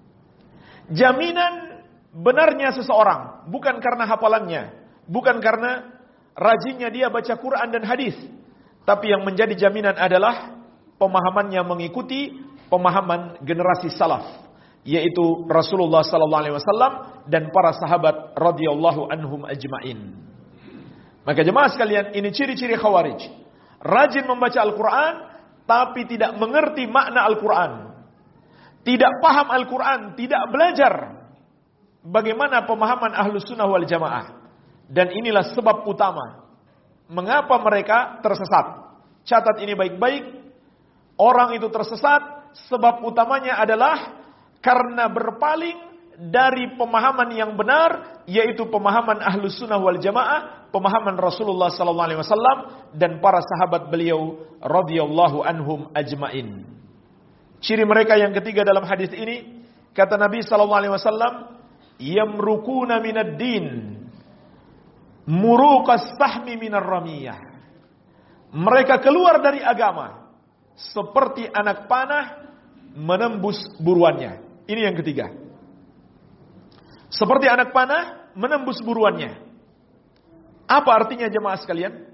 Jaminan benarnya seseorang. Bukan karena hafalannya. Bukan karena rajinnya dia baca Quran dan hadis. Tapi yang menjadi jaminan adalah pemahamannya mengikuti pemahaman generasi salaf, yaitu Rasulullah SAW dan para sahabat radhiyallahu anhum ajmain. Maka jemaah sekalian, ini ciri-ciri Khawarij. Rajin membaca Al-Quran, tapi tidak mengerti makna Al-Quran. Tidak paham Al-Quran, tidak belajar bagaimana pemahaman Ahlus Sunnah wal Jamaah. Dan inilah sebab utama mengapa mereka tersesat. Catat ini baik-baik. Orang itu tersesat, sebab utamanya adalah karena berpaling dari pemahaman yang benar, yaitu pemahaman Ahlus Sunnah wal Jamaah, pemahaman Rasulullah SAW dan para sahabat beliau radhiyallahu anhum ajmain. Ciri mereka yang ketiga dalam hadis ini, kata Nabi SAW, yamrukuna minad din muruqas sahmi minar ramiyah. Mereka keluar dari agama seperti anak panah menembus buruannya. Ini yang ketiga. Seperti anak panah menembus buruannya. Apa artinya jemaah sekalian?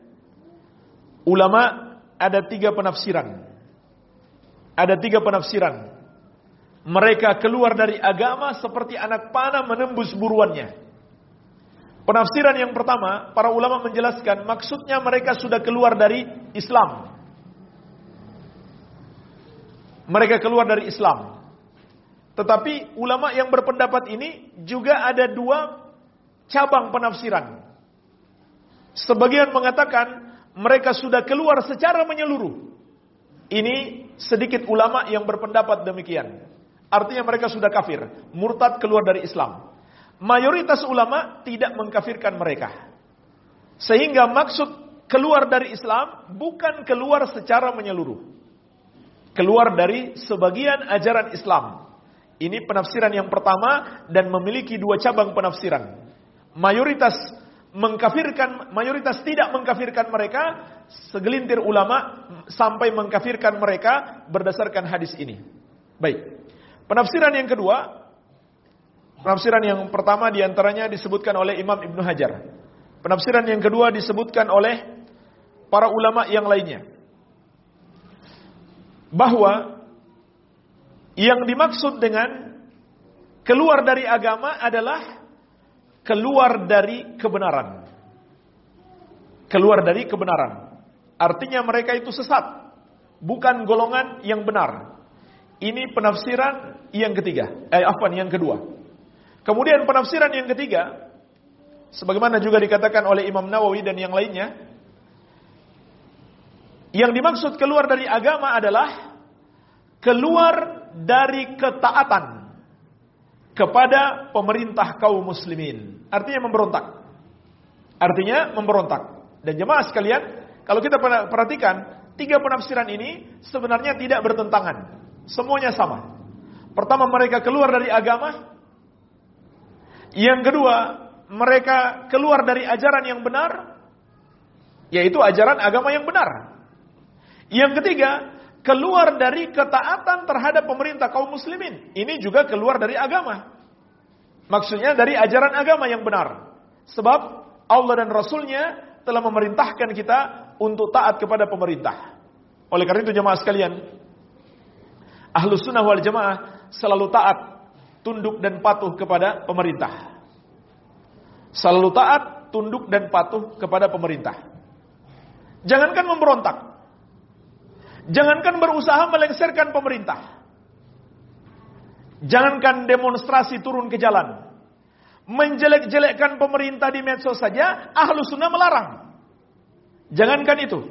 Ulama ada 3 penafsiran. Ada 3 penafsiran. Mereka keluar dari agama seperti anak panah menembus buruannya. Penafsiran yang pertama, para ulama menjelaskan maksudnya mereka sudah keluar dari Islam. Mereka keluar dari Islam. Tetapi ulama yang berpendapat ini juga ada 2 cabang penafsiran. Sebagian mengatakan mereka sudah keluar secara menyeluruh. Ini sedikit ulama yang berpendapat demikian. Artinya mereka sudah kafir, murtad, keluar dari Islam. Mayoritas ulama tidak mengkafirkan mereka. Sehingga maksud keluar dari Islam bukan keluar secara menyeluruh. Keluar dari sebagian ajaran Islam. Ini penafsiran yang pertama dan memiliki 2 cabang penafsiran. Mayoritas mengkafirkan, mayoritas tidak mengkafirkan mereka. Segelintir ulama sampai mengkafirkan mereka berdasarkan hadis ini. Baik. Penafsiran yang kedua, penafsiran yang pertama diantaranya disebutkan oleh Imam Ibnu Hajar. Penafsiran yang kedua disebutkan oleh para ulama yang lainnya. Bahwa yang dimaksud dengan keluar dari agama adalah keluar dari kebenaran. Keluar dari kebenaran. Artinya mereka itu sesat. Bukan golongan yang benar. Ini penafsiran yang ketiga. Yang kedua. Kemudian penafsiran yang ketiga, sebagaimana juga dikatakan oleh Imam Nawawi dan yang lainnya, yang dimaksud keluar dari agama adalah keluar dari ketaatan kepada pemerintah kaum muslimin. Artinya memberontak. Artinya memberontak. Dan jemaah sekalian, kalau kita perhatikan, 3 penafsiran ini sebenarnya tidak bertentangan. Semuanya sama. Pertama, mereka keluar dari agama. Yang kedua, mereka keluar dari ajaran yang benar. yaitu ajaran agama yang benar. Yang ketiga, keluar dari ketaatan terhadap pemerintah kaum muslimin. Ini juga keluar dari agama. Maksudnya dari ajaran agama yang benar. Sebab Allah dan Rasulnya telah memerintahkan kita untuk taat kepada pemerintah. Oleh karena itu jemaah sekalian, Ahlus Sunnah wal Jamaah selalu taat, tunduk dan patuh kepada pemerintah. Selalu taat, tunduk dan patuh kepada pemerintah. Jangankan memberontak. Jangankan berusaha melengsarkan pemerintah. Jangankan demonstrasi turun ke jalan. Menjelek-jelekkan pemerintah di medsos saja, Ahlus Sunnah melarang. Jangankan itu.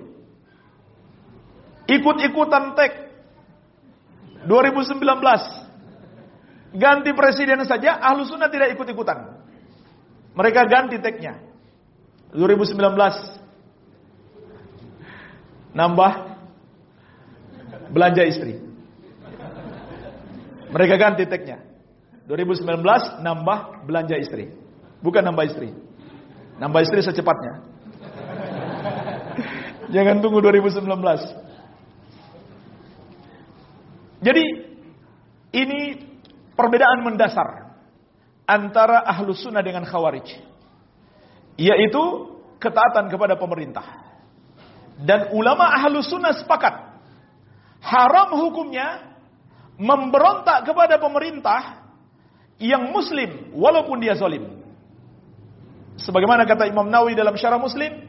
Ikut-ikutan tag 2019. Ganti presiden saja, Ahlus Sunnah tidak ikut-ikutan. Mereka ganti tagnya. 2019. Nambah belanja istri. Mereka ganti tagnya. 2019 nambah belanja istri. Bukan nambah istri. Nambah istri secepatnya. Jangan tunggu 2019. Jadi ini perbedaan mendasar antara Ahlus Sunnah dengan Khawarij, yaitu ketaatan kepada pemerintah. Dan ulama Ahlus Sunnah sepakat haram hukumnya memberontak kepada pemerintah yang muslim walaupun dia zalim. Sebagaimana kata Imam Nawawi dalam Syarah Muslim,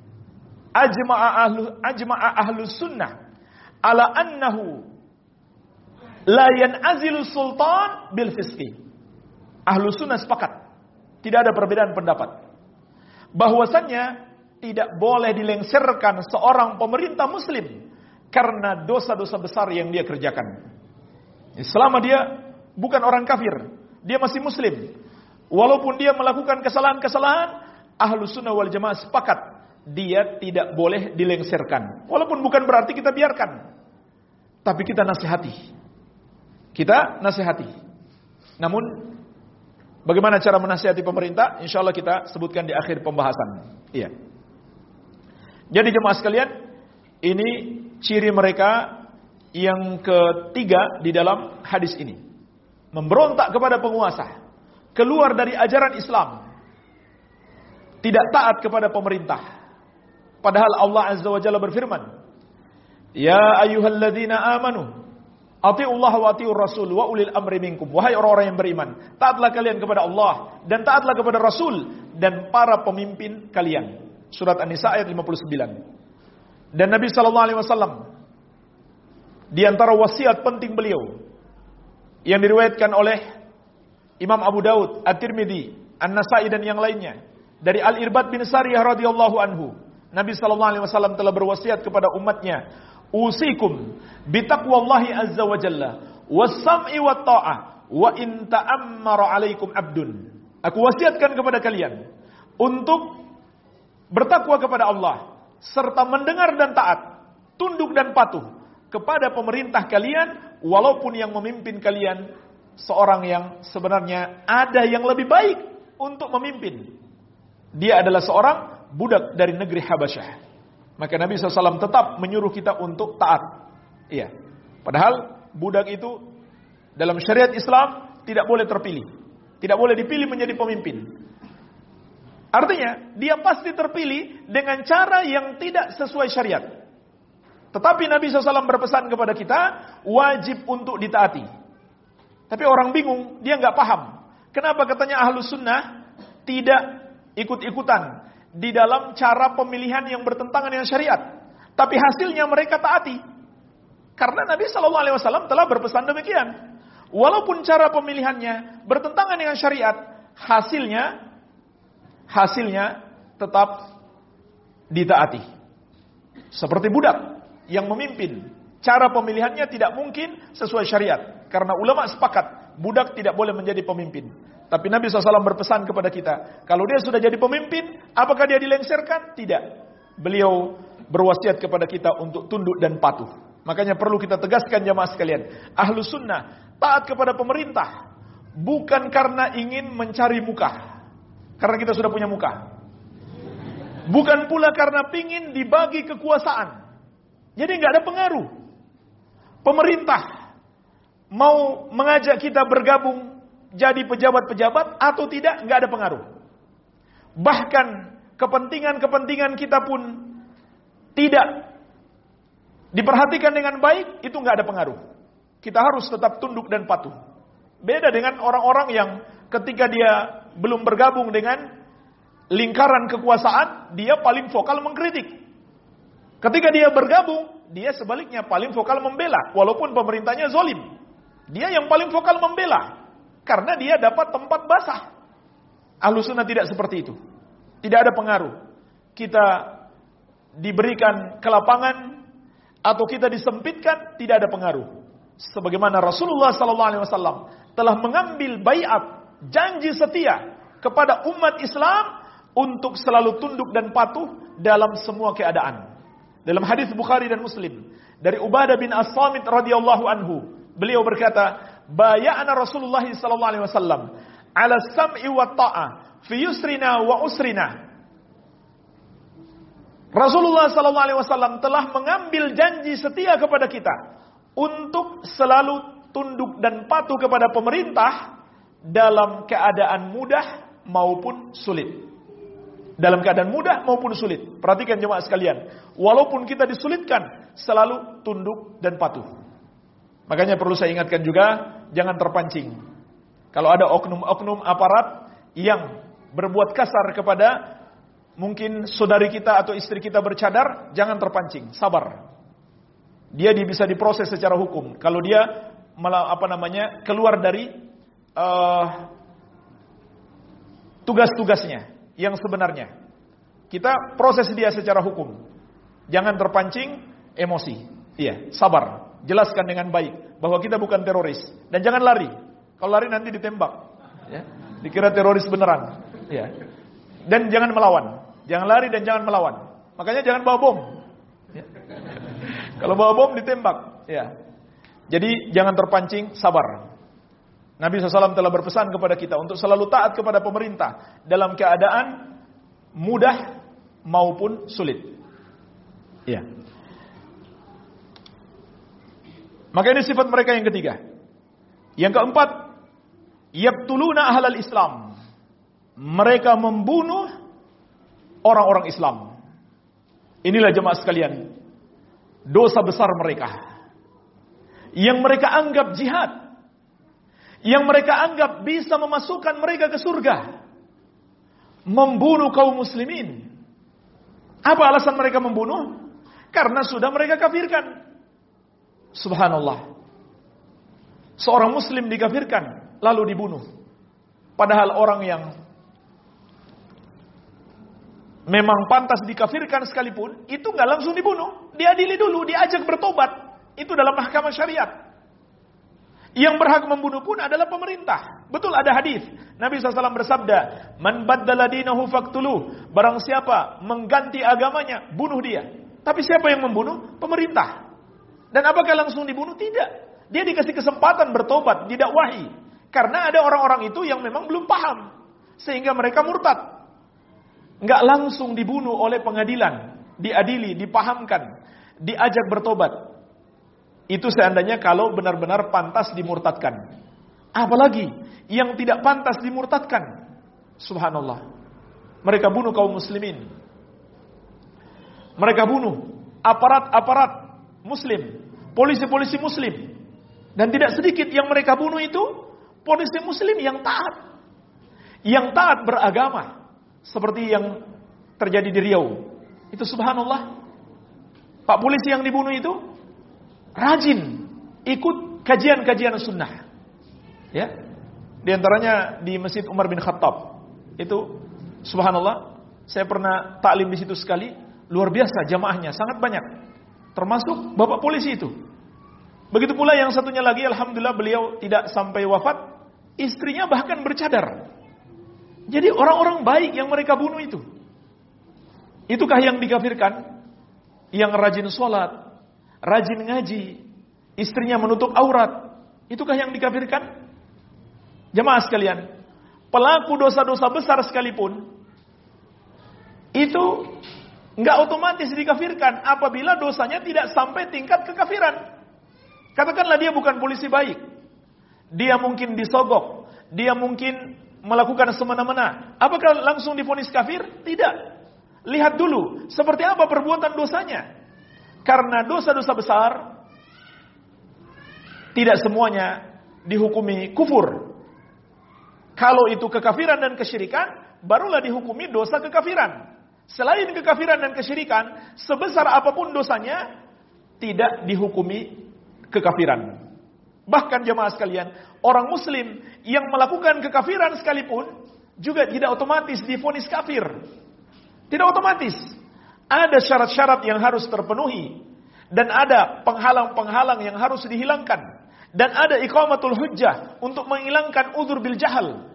ajma'a ahlus sunnah ala annahu la yan'azilu sultan bil fisqi. Ahlus Sunnah sepakat, tidak ada perbedaan pendapat, bahwasannya tidak boleh dilengsarkan seorang pemerintah muslim karena dosa-dosa besar yang dia kerjakan. Selama dia bukan orang kafir, dia masih muslim. Walaupun dia melakukan kesalahan-kesalahan, Ahlus Sunnah wal Jamaah sepakat dia tidak boleh dilengsarkan. Walaupun bukan berarti kita biarkan, tapi kita nasihati. Kita nasihati. Namun bagaimana cara menasihati pemerintah? Insya Allah kita sebutkan di akhir pembahasan. Iya. Jadi jemaah sekalian, ini ciri mereka yang ketiga di dalam hadis ini. Memberontak kepada penguasa, keluar dari ajaran Islam, tidak taat kepada pemerintah. Padahal Allah Azza wa Jalla berfirman, Ya ayyuhalladzina amanu ati'ullah wa ati'ur rasul wa ulil amri minkum. Wahai orang-orang yang beriman, taatlah kalian kepada Allah dan taatlah kepada Rasul dan para pemimpin kalian. Surat An-Nisa ayat 59. Dan Nabi SAW, di antara wasiat penting beliau yang diriwayatkan oleh Imam Abu Daud, At-Tirmidzi, An-Nasa'i dan yang lainnya dari Al-Irbad bin Sariyah radhiyallahu anhu, Nabi SAW telah berwasiat kepada umatnya, usikum bitaqwallahi azza wa jalla was-sam'i wat ta'ah wa in ta'ammara 'alaikum 'abdun. Aku wasiatkan kepada kalian untuk bertakwa kepada Allah serta mendengar dan taat, tunduk dan patuh kepada pemerintah kalian walaupun yang memimpin kalian seorang yang sebenarnya ada yang lebih baik untuk memimpin. Dia adalah seorang budak dari negeri Habasyah. Maka Nabi SAW tetap menyuruh kita untuk taat. Iya. Padahal budak itu dalam syariat Islam tidak boleh terpilih. Tidak boleh dipilih menjadi pemimpin. Artinya, dia pasti terpilih dengan cara yang tidak sesuai syariat. Tetapi Nabi SAW berpesan kepada kita, wajib untuk ditaati. Tapi orang bingung, dia nggak paham. Kenapa katanya Ahlus Sunnah tidak ikut-ikutan di dalam cara pemilihan yang bertentangan dengan syariat, tapi hasilnya mereka taati. Karena Nabi SAW telah berpesan demikian. Walaupun cara pemilihannya bertentangan dengan syariat, hasilnya tetap ditaati. Seperti budak yang memimpin, cara pemilihannya tidak mungkin sesuai syariat. Karena ulama sepakat, budak tidak boleh menjadi pemimpin. Tapi Nabi SAW berpesan kepada kita, kalau dia sudah jadi pemimpin, apakah dia dilengsarkan? Tidak. Beliau berwasiat kepada kita untuk tunduk dan patuh. Makanya perlu kita tegaskan jamaah sekalian, Ahlus Sunnah taat kepada pemerintah bukan karena ingin mencari muka, karena kita sudah punya muka. Bukan pula karena pingin dibagi kekuasaan. Jadi nggak ada pengaruh. Pemerintah mau mengajak kita bergabung jadi pejabat-pejabat atau tidak, nggak ada pengaruh. Bahkan kepentingan-kepentingan kita pun tidak diperhatikan dengan baik, itu nggak ada pengaruh. Kita harus tetap tunduk dan patuh. Beda dengan orang-orang yang ketika dia belum bergabung dengan lingkaran kekuasaan, dia paling vokal mengkritik. Ketika dia bergabung, dia sebaliknya paling vokal membela, walaupun pemerintahnya zalim. Dia yang paling vokal membela, karena dia dapat tempat basah. Ahlussunnah tidak seperti itu. Tidak ada pengaruh. Kita diberikan kelapangan atau kita disempitkan, tidak ada pengaruh. Sebagaimana Rasulullah SAW telah mengambil baiat, janji setia kepada umat Islam untuk selalu tunduk dan patuh dalam semua keadaan. Dalam hadis Bukhari dan Muslim dari Ubadah bin As-Samit radhiyallahu anhu, beliau berkata, "Bay'ana Rasulullah sallallahu alaihi wasallam 'ala sam'i wa ta'ah fi yusrina wa usrina." Rasulullah sallallahu alaihi wasallam telah mengambil janji setia kepada kita untuk selalu tunduk dan patuh kepada pemerintah dalam keadaan mudah maupun sulit. Dalam keadaan mudah maupun sulit. Perhatikan jemaah sekalian. Walaupun kita disulitkan, selalu tunduk dan patuh. Makanya perlu saya ingatkan juga, jangan terpancing. Kalau ada oknum-oknum aparat yang berbuat kasar kepada mungkin saudari kita atau istri kita bercadar, jangan terpancing, sabar. Dia bisa diproses secara hukum. Kalau dia keluar dari tugas-tugasnya yang sebenarnya, kita proses dia secara hukum. Jangan terpancing emosi. Iya, sabar. Jelaskan dengan baik bahwa kita bukan teroris dan jangan lari. Kalau lari nanti ditembak. Ya, dikira teroris beneran. Ya. Dan jangan melawan. Jangan lari dan jangan melawan. Makanya jangan bawa bom. Ya. Kalau bawa bom ditembak. Ya. Jadi jangan terpancing, sabar. Nabi SAW telah berpesan kepada kita untuk selalu taat kepada pemerintah dalam keadaan mudah maupun sulit. Ya. Maka ini sifat mereka yang ketiga. Yang keempat, yaqtuluna ahlal Islam. Mereka membunuh orang-orang Islam. Inilah jemaah sekalian, dosa besar mereka. Yang mereka anggap jihad. Yang mereka anggap bisa memasukkan mereka ke surga. Membunuh kaum muslimin. Apa alasan mereka membunuh? Karena sudah mereka kafirkan. Subhanallah. Seorang muslim dikafirkan, lalu dibunuh. Padahal orang yang memang pantas dikafirkan sekalipun, itu gak langsung dibunuh. Diadili dulu, diajak bertobat. Itu dalam mahkamah syariat. Yang berhak membunuh pun adalah pemerintah. Betul ada hadis. Nabi SAW bersabda, "Man baddala dinahu faqtuluh." Barang siapa mengganti agamanya, bunuh dia. Tapi siapa yang membunuh? Pemerintah. Dan apakah langsung dibunuh? Tidak. Dia dikasih kesempatan bertobat, didakwahi. Karena ada orang-orang itu yang memang belum paham. Sehingga mereka murtad. Enggak langsung dibunuh oleh pengadilan. Diadili, dipahamkan. Diajak bertobat. Itu seandainya kalau benar-benar pantas dimurtadkan. Apalagi yang tidak pantas dimurtadkan. Subhanallah. Mereka bunuh kaum muslimin. Mereka bunuh aparat-aparat muslim. Polisi-polisi muslim. Dan tidak sedikit yang mereka bunuh itu polisi muslim yang taat. Yang taat beragama. Seperti yang terjadi di Riau. Itu subhanallah. Pak polisi yang dibunuh itu rajin ikut kajian-kajian sunnah. Ya. Di antaranya di Masjid Umar bin Khattab. Itu subhanallah, saya pernah taklim di situ sekali, luar biasa jamaahnya, sangat banyak. Termasuk bapak polisi itu. Begitu pula yang satunya lagi, alhamdulillah beliau tidak sampai wafat, istrinya bahkan bercadar. Jadi orang-orang baik yang mereka bunuh itu. Itukah yang dikafirkan? Yang rajin sholat, rajin ngaji, istrinya menutup aurat, itukah yang dikafirkan? Jemaah sekalian, pelaku dosa-dosa besar sekalipun, itu nggak otomatis dikafirkan apabila dosanya tidak sampai tingkat kekafiran. Katakanlah dia bukan polisi baik, dia mungkin disogok, dia mungkin melakukan semena-mena. Apakah langsung divonis kafir? Tidak. Lihat dulu seperti apa perbuatan dosanya. Karena dosa-dosa besar tidak semuanya dihukumi kufur. Kalau itu kekafiran dan kesyirikan, barulah dihukumi dosa kekafiran. Selain kekafiran dan kesyirikan, sebesar apapun dosanya, tidak dihukumi kekafiran. Bahkan jemaah sekalian, orang muslim yang melakukan kekafiran sekalipun, juga tidak otomatis divonis kafir. Tidak otomatis. Ada syarat-syarat yang harus terpenuhi. Dan ada penghalang-penghalang yang harus dihilangkan. Dan ada iqamatul hujjah untuk menghilangkan udzur bil jahal.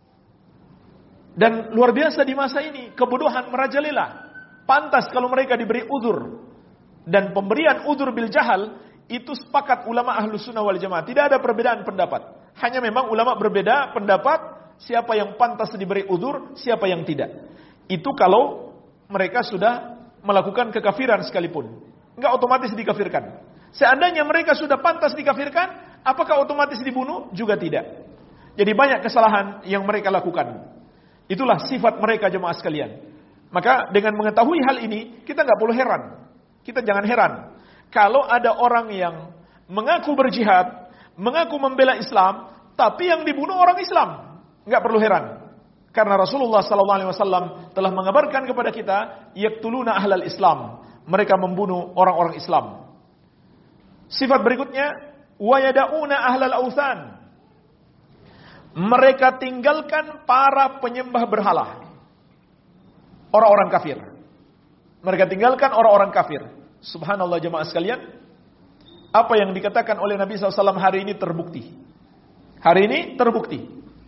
Dan luar biasa di masa ini, kebodohan merajalela. Pantas kalau mereka diberi udzur. Dan pemberian udzur bil jahal, itu sepakat ulama ahlus sunnah wal jamaah. Tidak ada perbedaan pendapat. Hanya memang ulama berbeda pendapat, siapa yang pantas diberi udzur, siapa yang tidak. Itu kalau mereka sudah melakukan kekafiran sekalipun. Enggak otomatis dikafirkan. Seandainya mereka sudah pantas dikafirkan, apakah otomatis dibunuh? Juga tidak. Jadi banyak kesalahan yang mereka lakukan. Itulah sifat mereka jemaah sekalian. Maka dengan mengetahui hal ini, kita enggak perlu heran. Kita jangan heran. Kalau ada orang yang mengaku berjihad, mengaku membela Islam, tapi yang dibunuh orang Islam, enggak perlu heran. Karena Rasulullah SAW telah mengabarkan kepada kita, yaqtuluna ahlal Islam. Mereka membunuh orang-orang Islam. Sifat berikutnya, wa yada'una ahlal authan. Mereka tinggalkan para penyembah berhala. Orang-orang kafir. Mereka tinggalkan orang-orang kafir. Subhanallah jemaah sekalian. Apa yang dikatakan oleh Nabi SAW hari ini terbukti. Hari ini terbukti.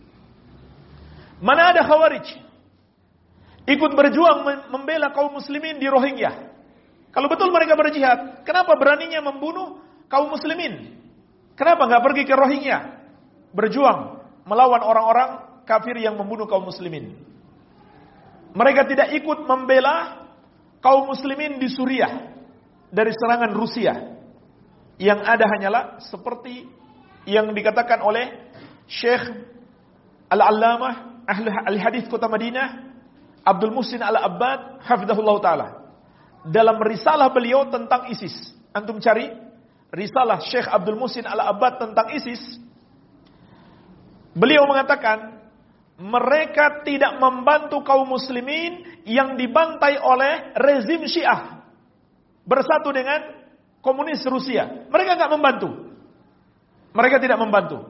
Mana ada Khawarij ikut berjuang membela kaum muslimin di Rohingya. Kalau betul mereka berjihad, kenapa beraninya membunuh kaum muslimin? Kenapa nggak pergi ke Rohingya berjuang melawan orang-orang kafir yang membunuh kaum muslimin? Mereka tidak ikut membela kaum muslimin di Suriah dari serangan Rusia. Yang ada hanyalah seperti yang dikatakan oleh Syekh Al-Allamah Ahli Hadis Kota Madinah, Abdul Muhsin Al-Abbad hafizahullah taala. Dalam risalah beliau tentang ISIS. Antum cari risalah Syekh Abdul Muhsin Al-Abbad tentang ISIS. Beliau mengatakan, mereka tidak membantu kaum muslimin yang dibantai oleh rezim Syiah bersatu dengan komunis Rusia. Mereka enggak membantu. Mereka tidak membantu.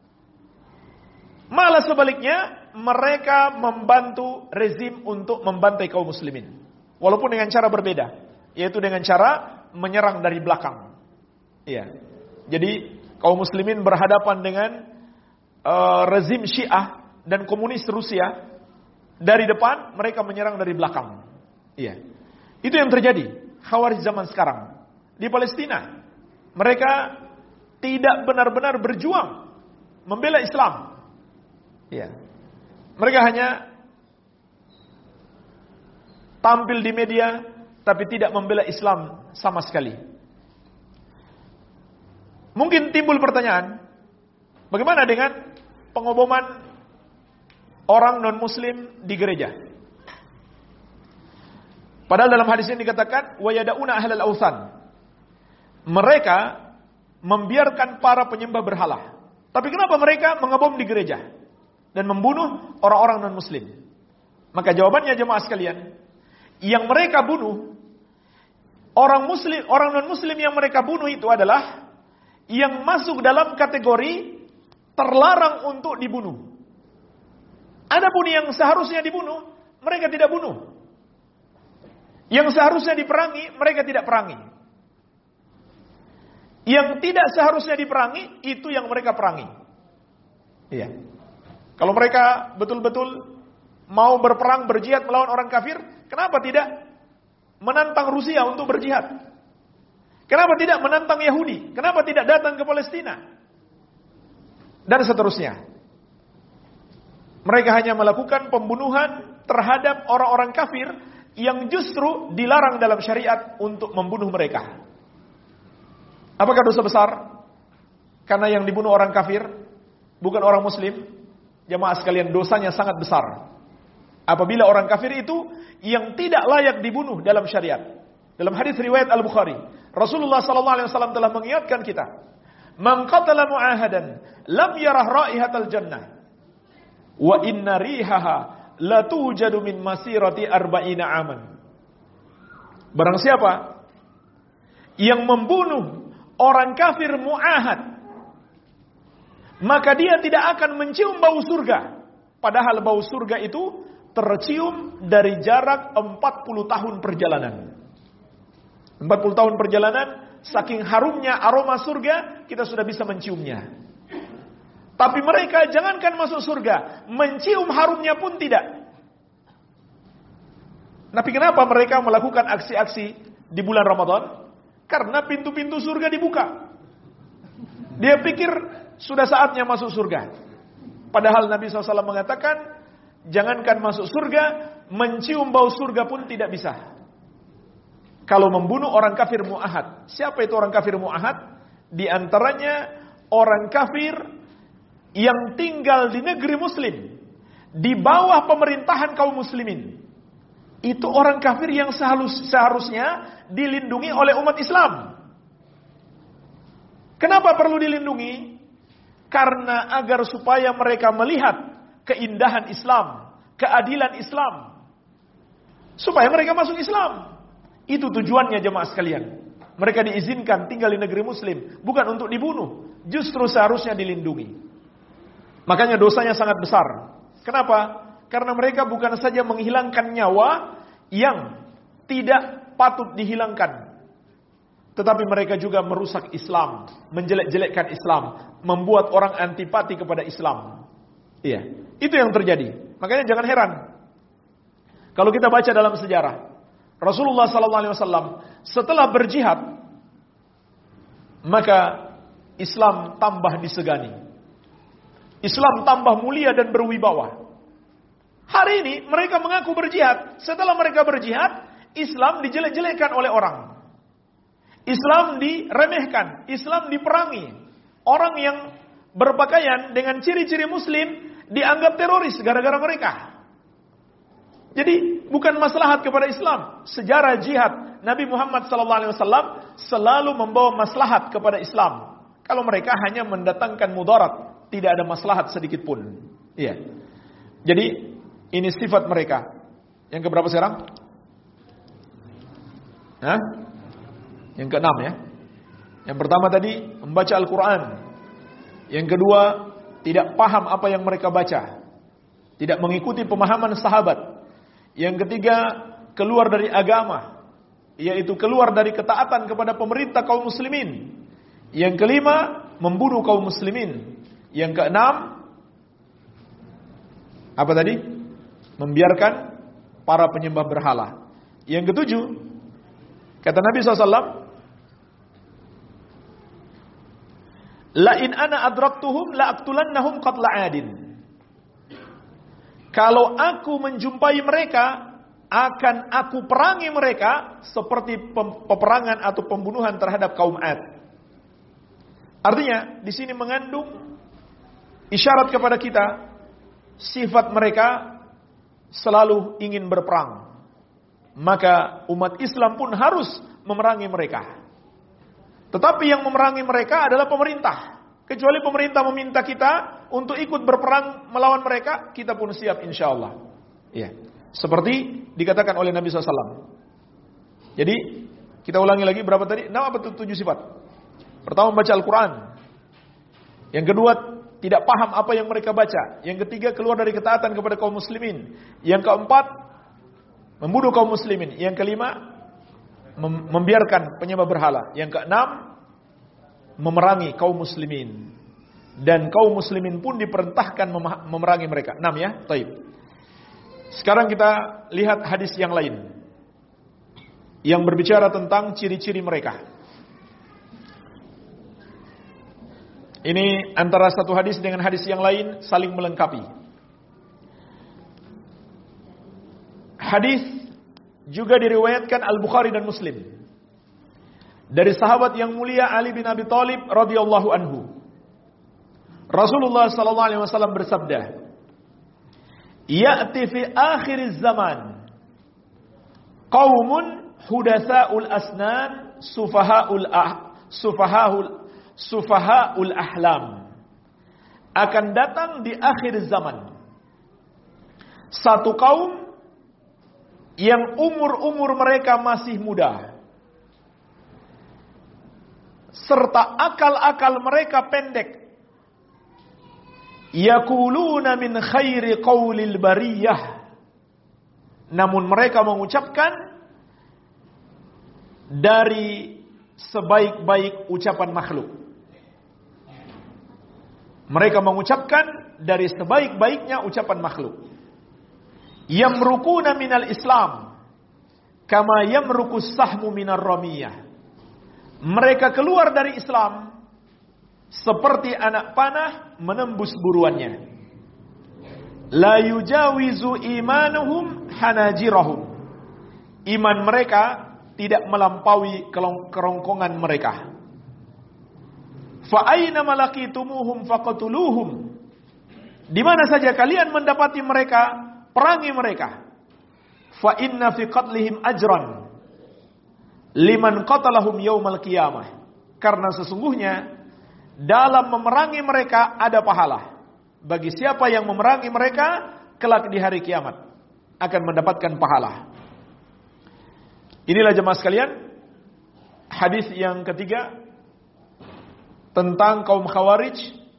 Malah sebaliknya, mereka membantu rezim untuk membantai kaum muslimin. Walaupun dengan cara berbeda, yaitu dengan cara menyerang dari belakang. Iya. Jadi kaum muslimin berhadapan dengan rezim Syiah dan komunis Rusia. Dari depan, mereka menyerang dari belakang. Iya. Itu yang terjadi Khawarij zaman sekarang di Palestina. Mereka tidak benar-benar berjuang membela Islam. Iya. Mereka hanya tampil di media, tapi tidak membela Islam sama sekali. Mungkin timbul pertanyaan, bagaimana dengan pengoboman orang non-muslim di gereja? Padahal dalam hadis ini dikatakan, wa yada'una ahlal authan. Mereka membiarkan para penyembah berhala. Tapi kenapa mereka mengebom di gereja dan membunuh orang-orang non-muslim? Maka jawabannya jemaah sekalian, yang mereka bunuh, orang muslim, orang non-muslim yang mereka bunuh itu adalah yang masuk dalam kategori terlarang untuk dibunuh. Adapun yang seharusnya dibunuh, mereka tidak bunuh. Yang seharusnya diperangi, mereka tidak perangi. Yang tidak seharusnya diperangi, itu yang mereka perangi. Iya. Kalau mereka betul-betul mau berperang, berjihad melawan orang kafir, kenapa tidak menantang Rusia untuk berjihad? Kenapa tidak menantang Yahudi? Kenapa tidak datang ke Palestina? Dan seterusnya. Mereka hanya melakukan pembunuhan terhadap orang-orang kafir yang justru dilarang dalam syariat untuk membunuh mereka. Apakah dosa besar? Karena yang dibunuh orang kafir, bukan orang muslim. Jamaah sekalian, dosanya sangat besar. Apabila orang kafir itu yang tidak layak dibunuh dalam syariat. Dalam hadis riwayat Al-Bukhari, Rasulullah SAW telah mengingatkan kita, "Man qatala mu'ahadan lam yarah raihatal jannah wa inna rihaha la tujadu min masirati arba'ina aman." Barang siapa yang membunuh orang kafir mu'ahad, maka dia tidak akan mencium bau surga. Padahal bau surga itu tercium dari jarak 40 tahun perjalanan. 40 tahun perjalanan, saking harumnya aroma surga, kita sudah bisa menciumnya. Tapi mereka jangankan masuk surga, mencium harumnya pun tidak. Tapi kenapa mereka melakukan aksi-aksi di bulan Ramadan? Karena pintu-pintu surga dibuka. Dia pikir sudah saatnya masuk surga. Padahal Nabi SAW mengatakan, jangankan masuk surga, mencium bau surga pun tidak bisa. Kalau membunuh orang kafir mu'ahad. Siapa itu orang kafir mu'ahad? Di antaranya orang kafir yang tinggal di negeri muslim, di bawah pemerintahan kaum muslimin. Itu orang kafir yang seharusnya dilindungi oleh umat Islam. Kenapa perlu dilindungi? Karena agar supaya mereka melihat keindahan Islam, keadilan Islam, supaya mereka masuk Islam. Itu tujuannya jemaah sekalian. Mereka diizinkan tinggal di negeri muslim, bukan untuk dibunuh, justru seharusnya dilindungi. Makanya dosanya sangat besar. Kenapa? Karena mereka bukan saja menghilangkan nyawa yang tidak patut dihilangkan, tetapi mereka juga merusak Islam, menjelek-jelekkan Islam, membuat orang antipati kepada Islam. Iya, itu yang terjadi. Makanya jangan heran kalau kita baca dalam sejarah, Rasulullah SAW setelah berjihad, maka Islam tambah disegani. Islam tambah mulia dan berwibawa. Hari ini mereka mengaku berjihad. Setelah mereka berjihad, Islam dijelek-jelekkan oleh orang. Islam diremehkan, Islam diperangi. Orang yang berpakaian dengan ciri-ciri muslim dianggap teroris gara-gara mereka. Jadi bukan maslahat kepada Islam. Sejarah jihad Nabi Muhammad SAW selalu membawa maslahat kepada Islam. Kalau mereka hanya mendatangkan mudarat, tidak ada maslahat sedikit pun. Iya. Jadi ini sifat mereka. Yang keberapa sekarang? Hah? Yang keenam ya. Yang pertama tadi membaca Al-Quran. Yang kedua tidak paham apa yang mereka baca, tidak mengikuti pemahaman sahabat. Yang ketiga, keluar dari agama, yaitu keluar dari ketaatan kepada pemerintah kaum muslimin. Yang kelima, membunuh kaum muslimin. Yang keenam, apa tadi? Membiarkan para penyembah berhala. Yang ketujuh, kata Nabi SAW, la in ana adraktuhum la aqtulannahum qatla adin. Kalau aku menjumpai mereka, akan aku perangi mereka seperti peperangan atau pembunuhan terhadap kaum Ad. Artinya, di sini mengandung isyarat kepada kita, sifat mereka selalu ingin berperang. Maka umat Islam pun harus memerangi mereka. Tetapi yang memerangi mereka adalah pemerintah. Kecuali pemerintah meminta kita untuk ikut berperang melawan mereka, kita pun siap insyaallah. Ya. Seperti dikatakan oleh Nabi SAW. Jadi, kita ulangi lagi berapa tadi? 6 apa 7 sifat? Pertama, baca Al-Quran. Yang kedua, tidak paham apa yang mereka baca. Yang ketiga, keluar dari ketaatan kepada kaum muslimin. Yang keempat, membunuh kaum muslimin. Yang kelima, membiarkan penyembah berhala. Yang keenam, memerangi kaum muslimin. Dan kaum muslimin pun diperintahkan memerangi mereka. 6 ya, taib. Sekarang kita lihat hadis yang lain yang berbicara tentang ciri-ciri mereka. Ini antara satu hadis dengan hadis yang lain saling melengkapi. Hadis juga diriwayatkan Al-Bukhari dan Muslim dari sahabat yang mulia Ali bin Abi Thalib radhiyallahu anhu. Rasulullah sallallahu alaihi wasallam bersabda, "Ya'ti fi akhir zaman qaumun hudatsa'ul asnan sufahaul ahlam." Akan datang di akhir zaman satu kaum yang umur mereka masih muda, serta akal-akal mereka pendek. Yaquluna min khairi qaulil bariyah. Namun mereka mengucapkan dari sebaik-baik ucapan makhluk. Mereka mengucapkan dari sebaik-baiknya ucapan makhluk. Yamrukuna minal Islam kama yamrukus sahmu minar ramiyah. Mereka keluar dari Islam seperti anak panah menembus buruannya. La yujawizu imanuhum hanajirahum. Iman mereka tidak melampaui kerongkongan mereka. Fa aina malakitumuhum faqtuluhum. Di mana saja kalian mendapati mereka, perangi mereka. Fa inna fi qatlihim ajran liman qatalahum yaumal qiyamah. Karena sesungguhnya dalam memerangi mereka ada pahala bagi siapa yang memerangi mereka kelak di hari kiamat akan mendapatkan pahala. Inilah jemaah sekalian hadis yang ketiga tentang kaum Khawarij,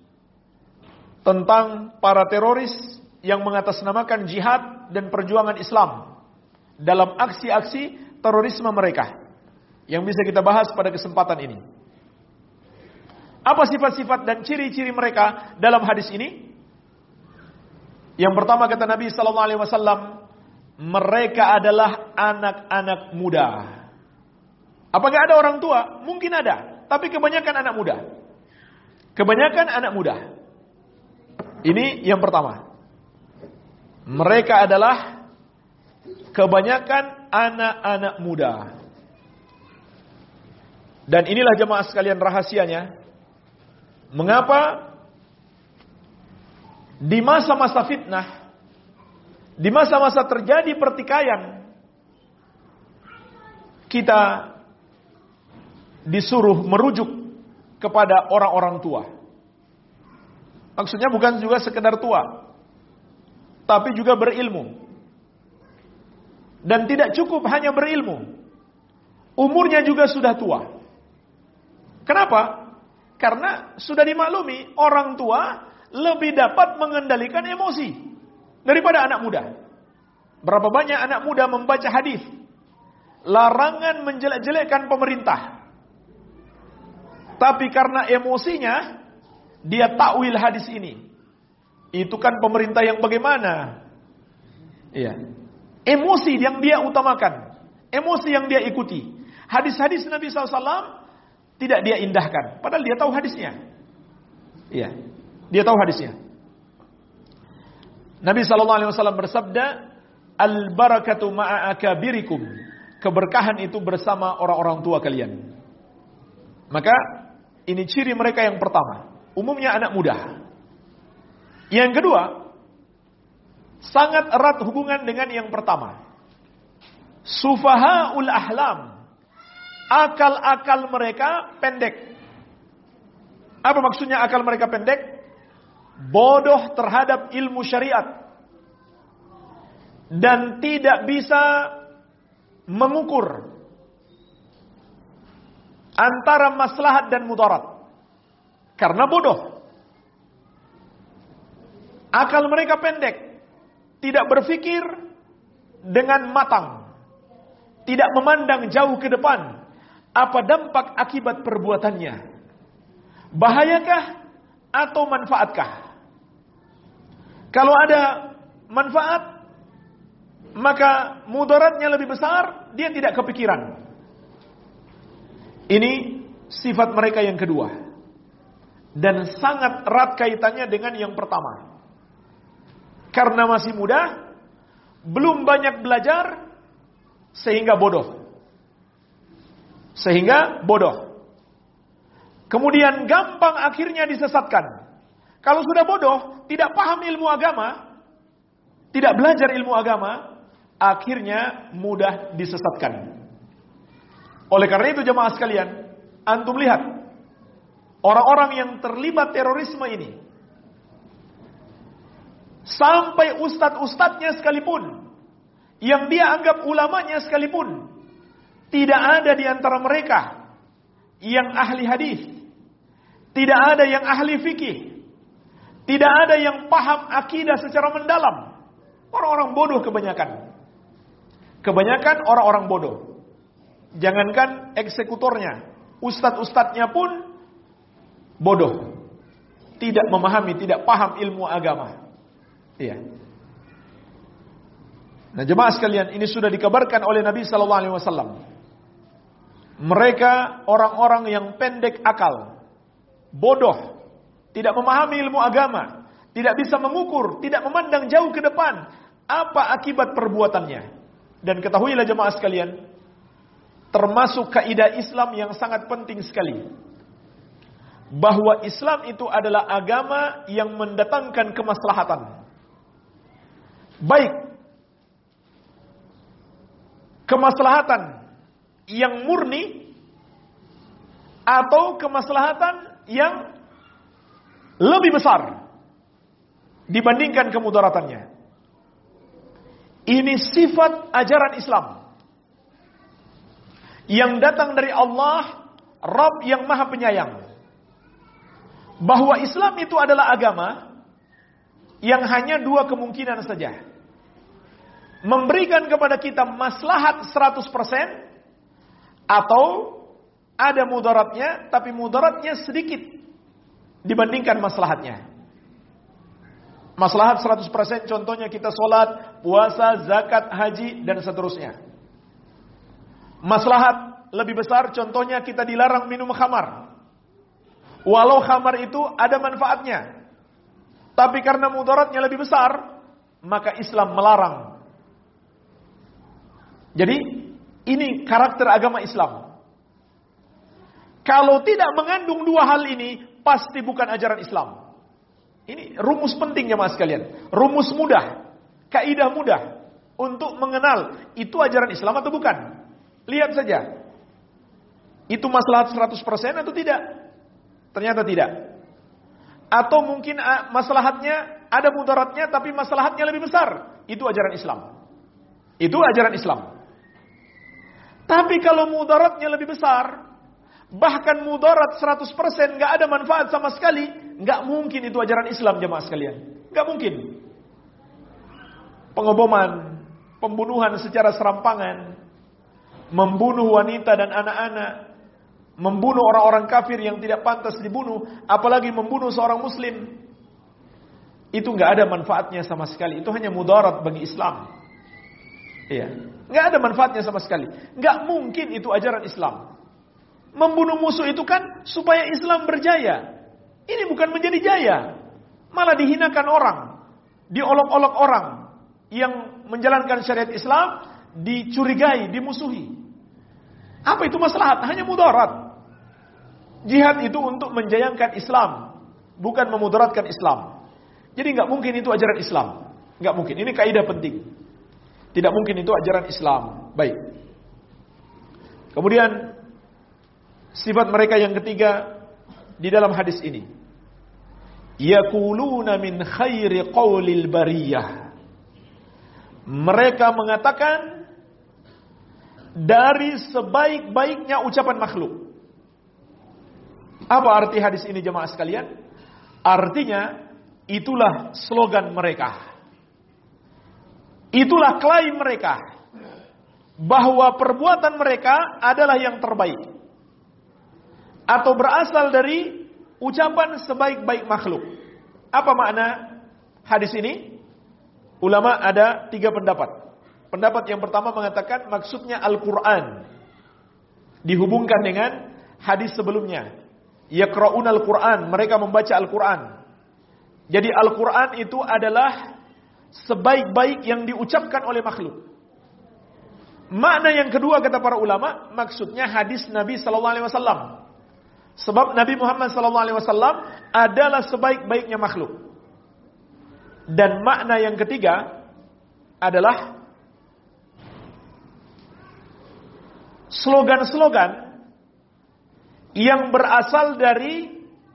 tentang para teroris yang mengatasnamakan jihad dan perjuangan Islam dalam aksi-aksi terorisme mereka yang bisa kita bahas pada kesempatan ini. Apa sifat-sifat dan ciri-ciri mereka dalam hadis ini? Yang pertama kata Nabi sallallahu alaihi wasallam, mereka adalah anak-anak muda. Apakah ada orang tua? Mungkin ada, tapi kebanyakan anak muda. Kebanyakan anak muda. Ini yang pertama. Mereka adalah kebanyakan anak-anak muda. Dan inilah jemaah sekalian rahasianya. Mengapa di masa-masa fitnah, di masa-masa terjadi pertikaian, kita disuruh merujuk kepada orang-orang tua. Maksudnya bukan juga sekedar tua, tapi juga berilmu. Dan tidak cukup hanya berilmu, umurnya juga sudah tua. Kenapa? Karena sudah dimaklumi orang tua lebih dapat mengendalikan emosi daripada anak muda. Berapa banyak anak muda membaca hadis larangan menjelek-jelekkan pemerintah, tapi karena emosinya dia takwil hadis ini. Itu kan pemerintah yang bagaimana? Iya. Emosi yang dia utamakan, emosi yang dia ikuti. Hadis-hadis Nabi SAW tidak dia indahkan, padahal dia tahu hadisnya. Iya, dia tahu hadisnya. Nabi SAW bersabda, "Al-barakatu ma'a akabirikum." Keberkahan itu bersama orang-orang tua kalian. Maka ini ciri mereka yang pertama. Umumnya anak muda. Yang kedua, sangat erat hubungan dengan yang pertama. Sufahaul ahlam. Akal-akal mereka pendek. Apa maksudnya akal mereka pendek? Bodoh terhadap ilmu syariat. Dan tidak bisa mengukur antara maslahat dan mudarat. Karena bodoh. Akal mereka pendek. Tidak berpikir dengan matang. Tidak memandang jauh ke depan. Apa dampak akibat perbuatannya? Bahayakah atau manfaatkah? Kalau ada manfaat, maka mudaratnya lebih besar, dia tidak kepikiran. Ini sifat mereka yang kedua. Dan sangat erat kaitannya dengan yang pertama. Karena masih muda, belum banyak belajar, sehingga bodoh. Kemudian gampang akhirnya disesatkan. Kalau sudah bodoh, tidak paham ilmu agama, tidak belajar ilmu agama, akhirnya mudah disesatkan. Oleh karena itu jemaah sekalian, antum lihat orang-orang yang terlibat terorisme ini, sampai ustadz-ustadznya sekalipun, yang dia anggap ulamanya sekalipun, tidak ada di antara mereka yang ahli hadis, tidak ada yang ahli fikih, tidak ada yang paham akidah secara mendalam. Orang-orang bodoh kebanyakan. Kebanyakan orang-orang bodoh. Jangankan eksekutornya, ustadz-ustadznya pun bodoh. Tidak memahami, tidak paham ilmu agama. Iya. Nah, jemaah sekalian, ini sudah dikabarkan oleh Nabi sallallahu alaihi wasallam. Mereka orang-orang yang pendek akal, bodoh, tidak memahami ilmu agama, tidak bisa mengukur, tidak memandang jauh ke depan apa akibat perbuatannya. Dan ketahuilah jemaah sekalian, termasuk kaidah Islam yang sangat penting sekali, bahwa Islam itu adalah agama yang mendatangkan kemaslahatan. Baik kemaslahatan yang murni atau kemaslahatan yang lebih besar dibandingkan kemudaratannya. Ini sifat ajaran Islam yang datang dari Allah, Rabb yang Maha Penyayang. Bahwa Islam itu adalah agama yang hanya dua kemungkinan saja. Memberikan kepada kita maslahat 100% atau ada mudaratnya, tapi mudaratnya sedikit dibandingkan maslahatnya. Maslahat 100% contohnya kita sholat, puasa, zakat, haji, dan seterusnya. Maslahat lebih besar contohnya kita dilarang minum khamar. Walau khamar itu ada manfaatnya, tapi karena mudaratnya lebih besar, maka Islam melarang. Jadi ini karakter agama Islam. Kalau tidak mengandung dua hal ini, pasti bukan ajaran Islam. Ini rumus penting ya mas sekalian. Rumus mudah, kaidah mudah untuk mengenal itu ajaran Islam atau bukan. Lihat saja. Itu maslahat 100% atau tidak? Ternyata tidak. Atau mungkin maslahatnya ada mudaratnya tapi maslahatnya lebih besar. Itu ajaran Islam. Itu ajaran Islam. Tapi kalau mudaratnya lebih besar, bahkan mudarat 100% gak ada manfaat sama sekali, gak mungkin itu ajaran Islam jemaah sekalian. Gak mungkin. Pengeboman, pembunuhan secara serampangan, membunuh wanita dan anak-anak, membunuh orang-orang kafir yang tidak pantas dibunuh, apalagi membunuh seorang muslim, itu gak ada manfaatnya sama sekali. Itu hanya mudarat bagi Islam. Iya, nggak ada manfaatnya sama sekali. Nggak mungkin itu ajaran Islam. Membunuh musuh itu kan supaya Islam berjaya. Ini bukan menjadi jaya, malah dihinakan orang, diolok-olok orang yang menjalankan syariat Islam, dicurigai, dimusuhi. Apa itu maslahat? Hanya mudarat. Jihad itu untuk menjayangkan Islam, bukan memudaratkan Islam. Jadi nggak mungkin itu ajaran Islam. Nggak mungkin. Ini kaidah penting. Tidak mungkin itu ajaran Islam. Baik. Kemudian sifat mereka yang ketiga di dalam hadis ini. Yaquluna min khairi qaulil bariyah. Mereka mengatakan dari sebaik-baiknya ucapan makhluk. Apa arti hadis ini jemaah sekalian? Artinya itulah slogan mereka. Itulah klaim mereka, bahwa perbuatan mereka adalah yang terbaik, atau berasal dari ucapan sebaik-baik makhluk. Apa makna hadis ini? Ulama ada 3 pendapat. Pendapat yang pertama mengatakan maksudnya Al-Quran, dihubungkan dengan hadis sebelumnya. Yaqra'unal Quran, mereka membaca Al-Quran. Jadi Al-Quran itu adalah sebaik-baik yang diucapkan oleh makhluk. Makna yang kedua kata para ulama, maksudnya hadis Nabi sallallahu alaihi wasallam. Sebab Nabi Muhammad sallallahu alaihi wasallam adalah sebaik-baiknya makhluk. Dan makna yang ketiga adalah slogan-slogan yang berasal dari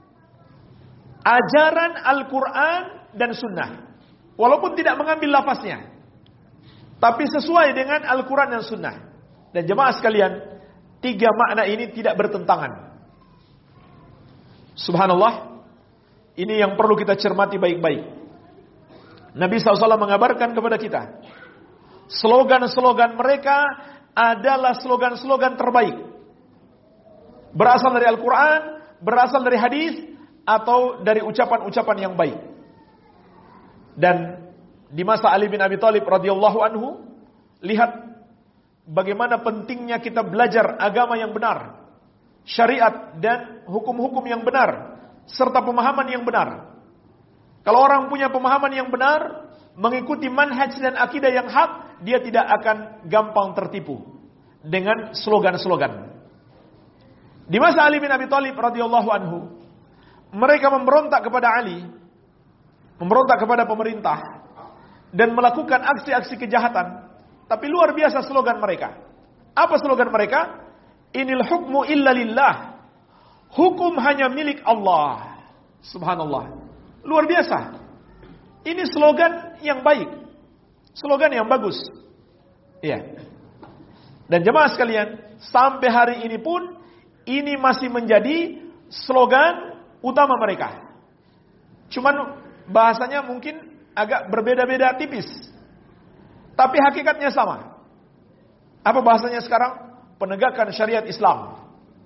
ajaran Al-Quran dan Sunnah. Walaupun tidak mengambil lafaznya, tapi sesuai dengan Al-Quran dan Sunnah. Dan jemaah sekalian, tiga makna ini tidak bertentangan. Subhanallah, ini yang perlu kita cermati baik-baik. Nabi SAW mengabarkan kepada kita, slogan-slogan mereka adalah slogan-slogan terbaik. Berasal dari Al-Quran, berasal dari hadis, atau dari ucapan-ucapan yang baik. Dan di masa Ali bin Abi Thalib radhiyallahu anhu, lihat bagaimana pentingnya kita belajar agama yang benar, syariat dan hukum-hukum yang benar, serta pemahaman yang benar. Kalau orang punya pemahaman yang benar, mengikuti manhaj dan akidah yang hak, dia tidak akan gampang tertipu dengan slogan-slogan. Di masa Ali bin Abi Thalib radhiyallahu anhu, mereka memberontak kepada Ali, memberontak kepada pemerintah, dan melakukan aksi-aksi kejahatan. Tapi luar biasa slogan mereka. Apa slogan mereka? Inil hukmu illa lillah. Hukum hanya milik Allah. Subhanallah. Luar biasa. Ini slogan yang baik. Slogan yang bagus. Iya. Dan jemaah sekalian, sampai hari ini pun ini masih menjadi slogan utama mereka. Cuman bahasanya mungkin agak berbeda-beda tipis, tapi hakikatnya sama. Apa bahasanya sekarang? Penegakan syariat Islam.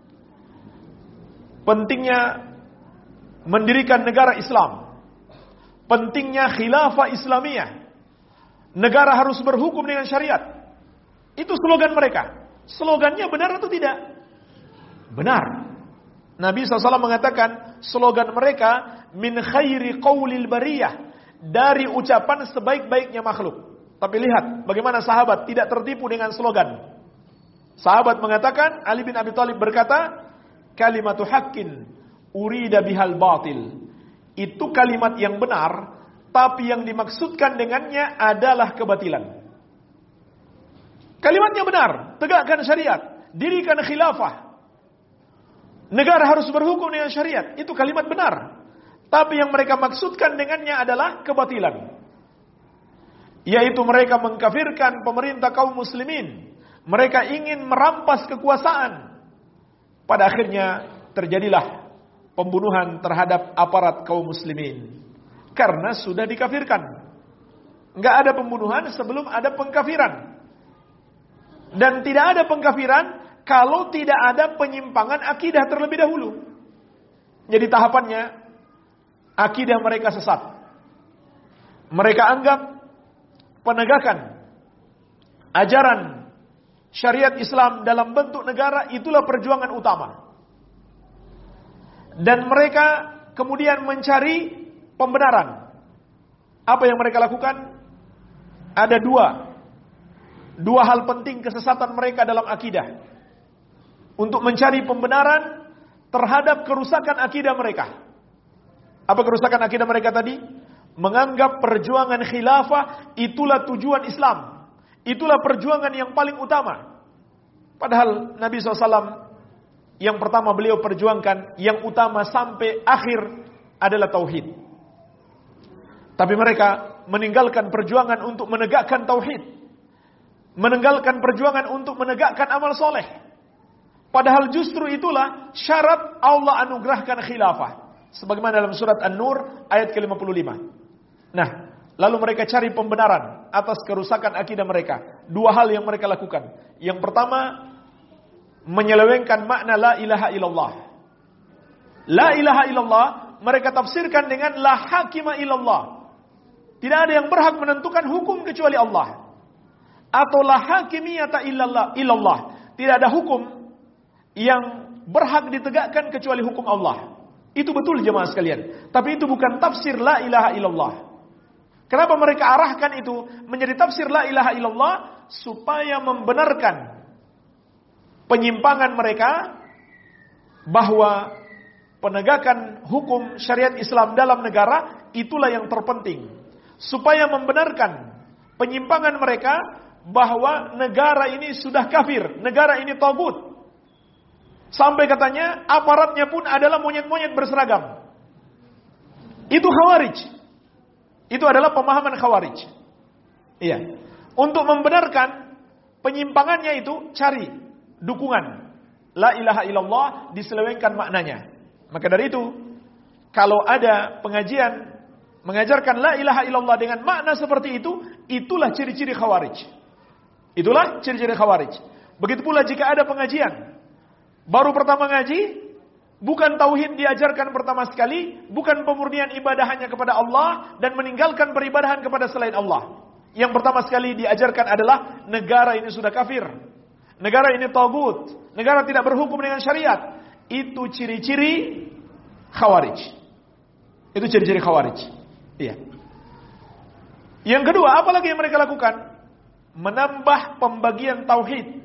Pentingnya mendirikan negara Islam. Pentingnya khilafah Islamiyah. Negara harus berhukum dengan syariat. Itu slogan mereka. Slogannya benar atau tidak? Benar. Nabi SAW mengatakan slogan mereka min khairi qaulil bariyah, dari ucapan sebaik-baiknya makhluk. Tapi lihat bagaimana sahabat tidak tertipu dengan slogan. Sahabat mengatakan, Ali bin Abi Thalib berkata, kalimatu haqqin urida bihal batil. Itu kalimat yang benar, tapi yang dimaksudkan dengannya adalah kebatilan. Kalimatnya benar, tegakkan syariat, dirikan khilafah. Negara harus berhukum dengan syariat. Itu kalimat benar. Tapi yang mereka maksudkan dengannya adalah kebatilan. Yaitu mereka mengkafirkan pemerintah kaum muslimin. Mereka ingin merampas kekuasaan. Pada akhirnya terjadilah pembunuhan terhadap aparat kaum muslimin. Karena sudah dikafirkan. Enggak ada pembunuhan sebelum ada pengkafiran. Dan tidak ada pengkafiran kalau tidak ada penyimpangan akidah terlebih dahulu. Jadi tahapannya, akidah mereka sesat. Mereka anggap penegakan ajaran syariat Islam dalam bentuk negara itulah perjuangan utama. Dan mereka kemudian mencari pembenaran. Apa yang mereka lakukan? Ada dua hal penting kesesatan mereka dalam akidah. Untuk mencari pembenaran terhadap kerusakan akidah mereka. Apa kerusakan akidah mereka tadi? Menganggap perjuangan khilafah itulah tujuan Islam. Itulah perjuangan yang paling utama. Padahal Nabi SAW yang pertama beliau perjuangkan, yang utama sampai akhir adalah tauhid. Tapi mereka meninggalkan perjuangan untuk menegakkan tauhid. Meninggalkan perjuangan untuk menegakkan amal soleh. Padahal justru itulah syarat Allah anugerahkan khilafah. Sebagaimana dalam surat An-Nur ayat ke-55. Nah, lalu mereka cari pembenaran atas kerusakan akidah mereka. Dua hal yang mereka lakukan. Yang pertama, menyelewengkan makna la ilaha illallah. La ilaha illallah mereka tafsirkan dengan la hakima illallah. Tidak ada yang berhak menentukan hukum kecuali Allah. Atau la hakimiyata illallah. Tidak ada hukum yang berhak ditegakkan kecuali hukum Allah. Itu betul jemaah sekalian. Tapi itu bukan tafsir la ilaha illallah. Kenapa mereka arahkan itu menjadi tafsir la ilaha illallah? Supaya membenarkan penyimpangan mereka bahwa penegakan hukum syariat Islam dalam negara itulah yang terpenting. Supaya membenarkan penyimpangan mereka bahwa negara ini sudah kafir, negara ini tagut. Sampai katanya aparatnya pun adalah monyet-monyet berseragam. Itu Khawarij. Itu adalah pemahaman Khawarij. Iya. Untuk membenarkan penyimpangannya itu cari dukungan. La ilaha illallah diselewengkan maknanya. Maka dari itu, kalau ada pengajian mengajarkan la ilaha illallah dengan makna seperti itu, itulah ciri-ciri Khawarij. Itulah ciri-ciri Khawarij. Begitu pula jika ada pengajian, baru pertama ngaji, bukan tauhid diajarkan pertama sekali, bukan pemurnian ibadah hanya kepada Allah dan meninggalkan peribadahan kepada selain Allah. Yang pertama sekali diajarkan adalah negara ini sudah kafir. Negara ini tagut. Negara tidak berhukum dengan syariat. Itu ciri-ciri Khawarij. Itu ciri-ciri Khawarij. Iya. Yang kedua, apa lagi yang mereka lakukan? Menambah pembagian tauhid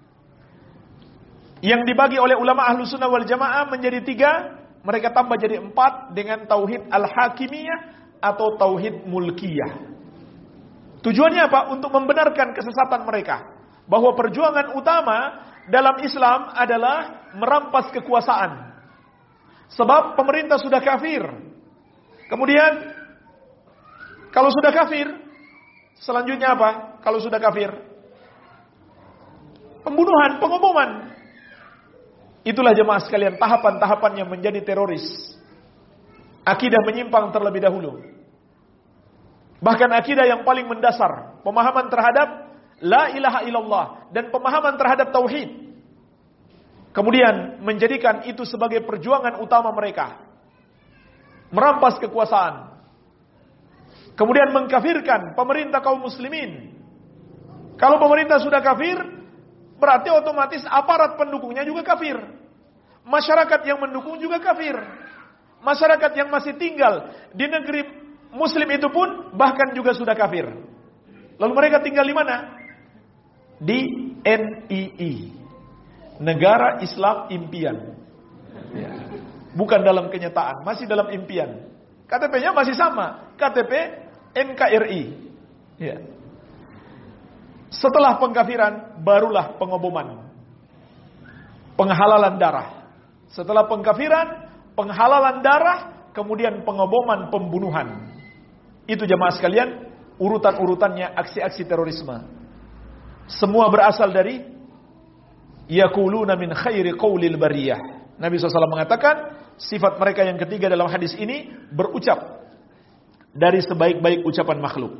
yang dibagi oleh ulama ahlu sunnah wal jamaah menjadi 3, mereka tambah jadi 4 dengan tauhid al-hakimiyah atau tauhid mulkiyah. Tujuannya apa? Untuk membenarkan kesesatan mereka, bahwa perjuangan utama dalam Islam adalah merampas kekuasaan. Sebab pemerintah sudah kafir. Kemudian kalau sudah kafir, selanjutnya apa? Kalau sudah kafir, pembunuhan, pengoboman. Itulah jemaah sekalian tahapan-tahapan yang menjadi teroris. Akidah menyimpang terlebih dahulu. Bahkan akidah yang paling mendasar, pemahaman terhadap la ilaha illallah dan pemahaman terhadap tauhid. Kemudian menjadikan itu sebagai perjuangan utama mereka. Merampas kekuasaan. Kemudian mengkafirkan pemerintah kaum muslimin. Kalau pemerintah sudah kafir, berarti otomatis aparat pendukungnya juga kafir. Masyarakat yang mendukung juga kafir. Masyarakat yang masih tinggal di negeri muslim itu pun bahkan juga sudah kafir. Lalu mereka tinggal di mana? Di NII. Negara Islam Impian. Ya. Bukan dalam kenyataan, masih dalam impian. KTP-nya masih sama, KTP NKRI. Ya. Setelah pengkafiran, barulah pengoboman. Penghalalan darah. Setelah pengkafiran, penghalalan darah, kemudian pengoboman, pembunuhan. Itu jemaah sekalian, urutan-urutannya aksi-aksi terorisme. Semua berasal dari yaquluna min khairi qaulil bariyah. Nabi SAW mengatakan, sifat mereka yang ketiga dalam hadis ini, berucap dari sebaik-baik ucapan makhluk.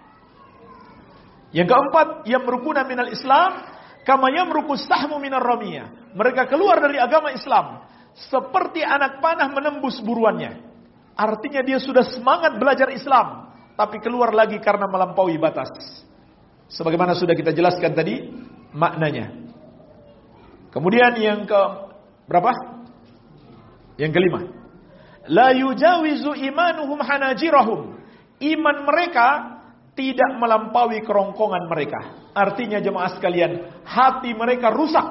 Yang keempat, yamrukuna minal Islam kama yamrukus sahmu minar ramiyah. Mereka keluar dari agama Islam seperti anak panah menembus buruannya. Artinya dia sudah semangat belajar Islam, tapi keluar lagi karena melampaui batas. Sebagaimana sudah kita jelaskan tadi maknanya. Kemudian yang ke berapa? Yang kelima. La yujawizu imanuhum hanajirahum. Iman mereka tidak melampaui kerongkongan mereka. Artinya jemaah sekalian, hati mereka rusak.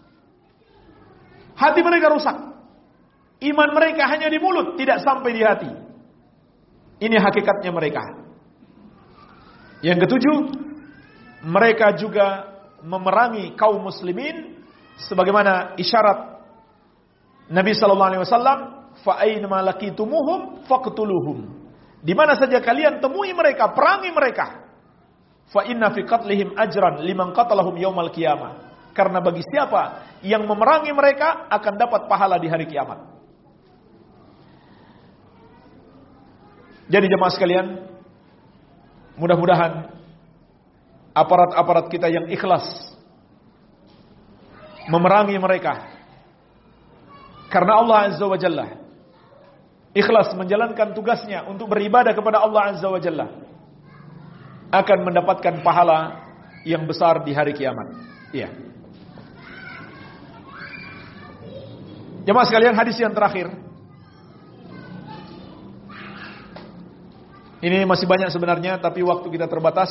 Hati mereka rusak. Iman mereka hanya di mulut, tidak sampai di hati. Ini hakikatnya mereka. Yang ketujuh, mereka juga memerangi kaum muslimin sebagaimana isyarat Nabi sallallahu alaihi wasallam, fa aynama laqitumuhum faqtuluhum. Di mana saja kalian temui mereka, perangi mereka. Fa inna fi qatlihim ajran liman qatalahum yaumal qiyamah. Karena bagi siapa yang memerangi mereka akan dapat pahala di hari kiamat. Jadi jemaah sekalian, mudah-mudahan aparat-aparat kita yang ikhlas memerangi mereka karena Allah Azza wa Jalla, ikhlas menjalankan tugasnya untuk beribadah kepada Allah Azza wa Jalla, akan mendapatkan pahala yang besar di hari kiamat. Iya. Jemaah sekalian, hadis yang terakhir. Ini masih banyak sebenarnya, tapi waktu kita terbatas.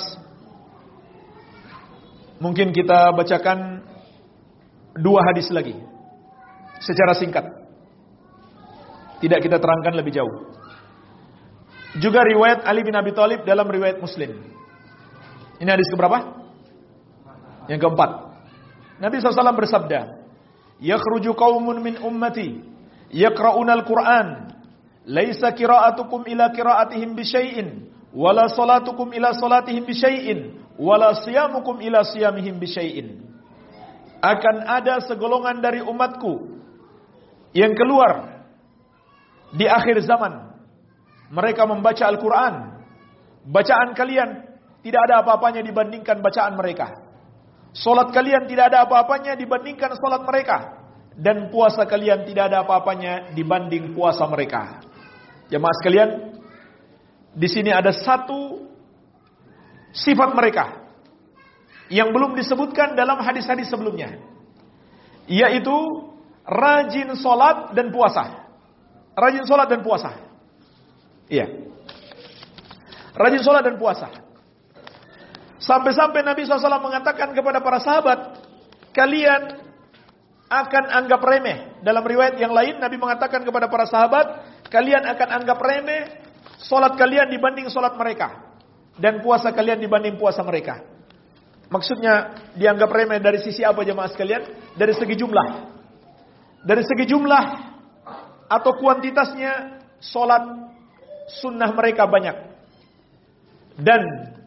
Mungkin kita bacakan 2 hadis lagi secara singkat. Tidak kita terangkan lebih jauh. Juga riwayat Ali bin Abi Thalib dalam riwayat Muslim. Ini hadis keberapa? Yang keempat. Nabi SAW bersabda, "Yakhruju qaumun min ummati yaqra'una al-Qur'an, laisa qira'atukum ila qira'atihim bi syai'in, wala salatukum ila salatihim bi syai'in, wala siyamukum ila siyamihim bi syai'in." Akan ada segolongan dari umatku yang keluar di akhir zaman. Mereka membaca Al-Quran. Bacaan kalian tidak ada apa-apanya dibandingkan bacaan mereka. Salat kalian tidak ada apa-apanya dibandingkan salat mereka. Dan puasa kalian tidak ada apa-apanya dibanding puasa mereka. Jemaah sekalian, di sini ada satu sifat mereka yang belum disebutkan dalam hadis-hadis sebelumnya, yaitu rajin salat dan puasa. Rajin salat dan puasa. Iya. Rajin salat dan puasa. Sampai-sampai Nabi SAW mengatakan kepada para sahabat, kalian akan anggap remeh. Dalam riwayat yang lain, Nabi mengatakan kepada para sahabat, kalian akan anggap remeh salat kalian dibanding salat mereka, dan puasa kalian dibanding puasa mereka. Maksudnya dianggap remeh dari sisi apa jemaah sekalian? Dari segi jumlah. Dari segi jumlah atau kuantitasnya, salat sunnah mereka banyak. Dan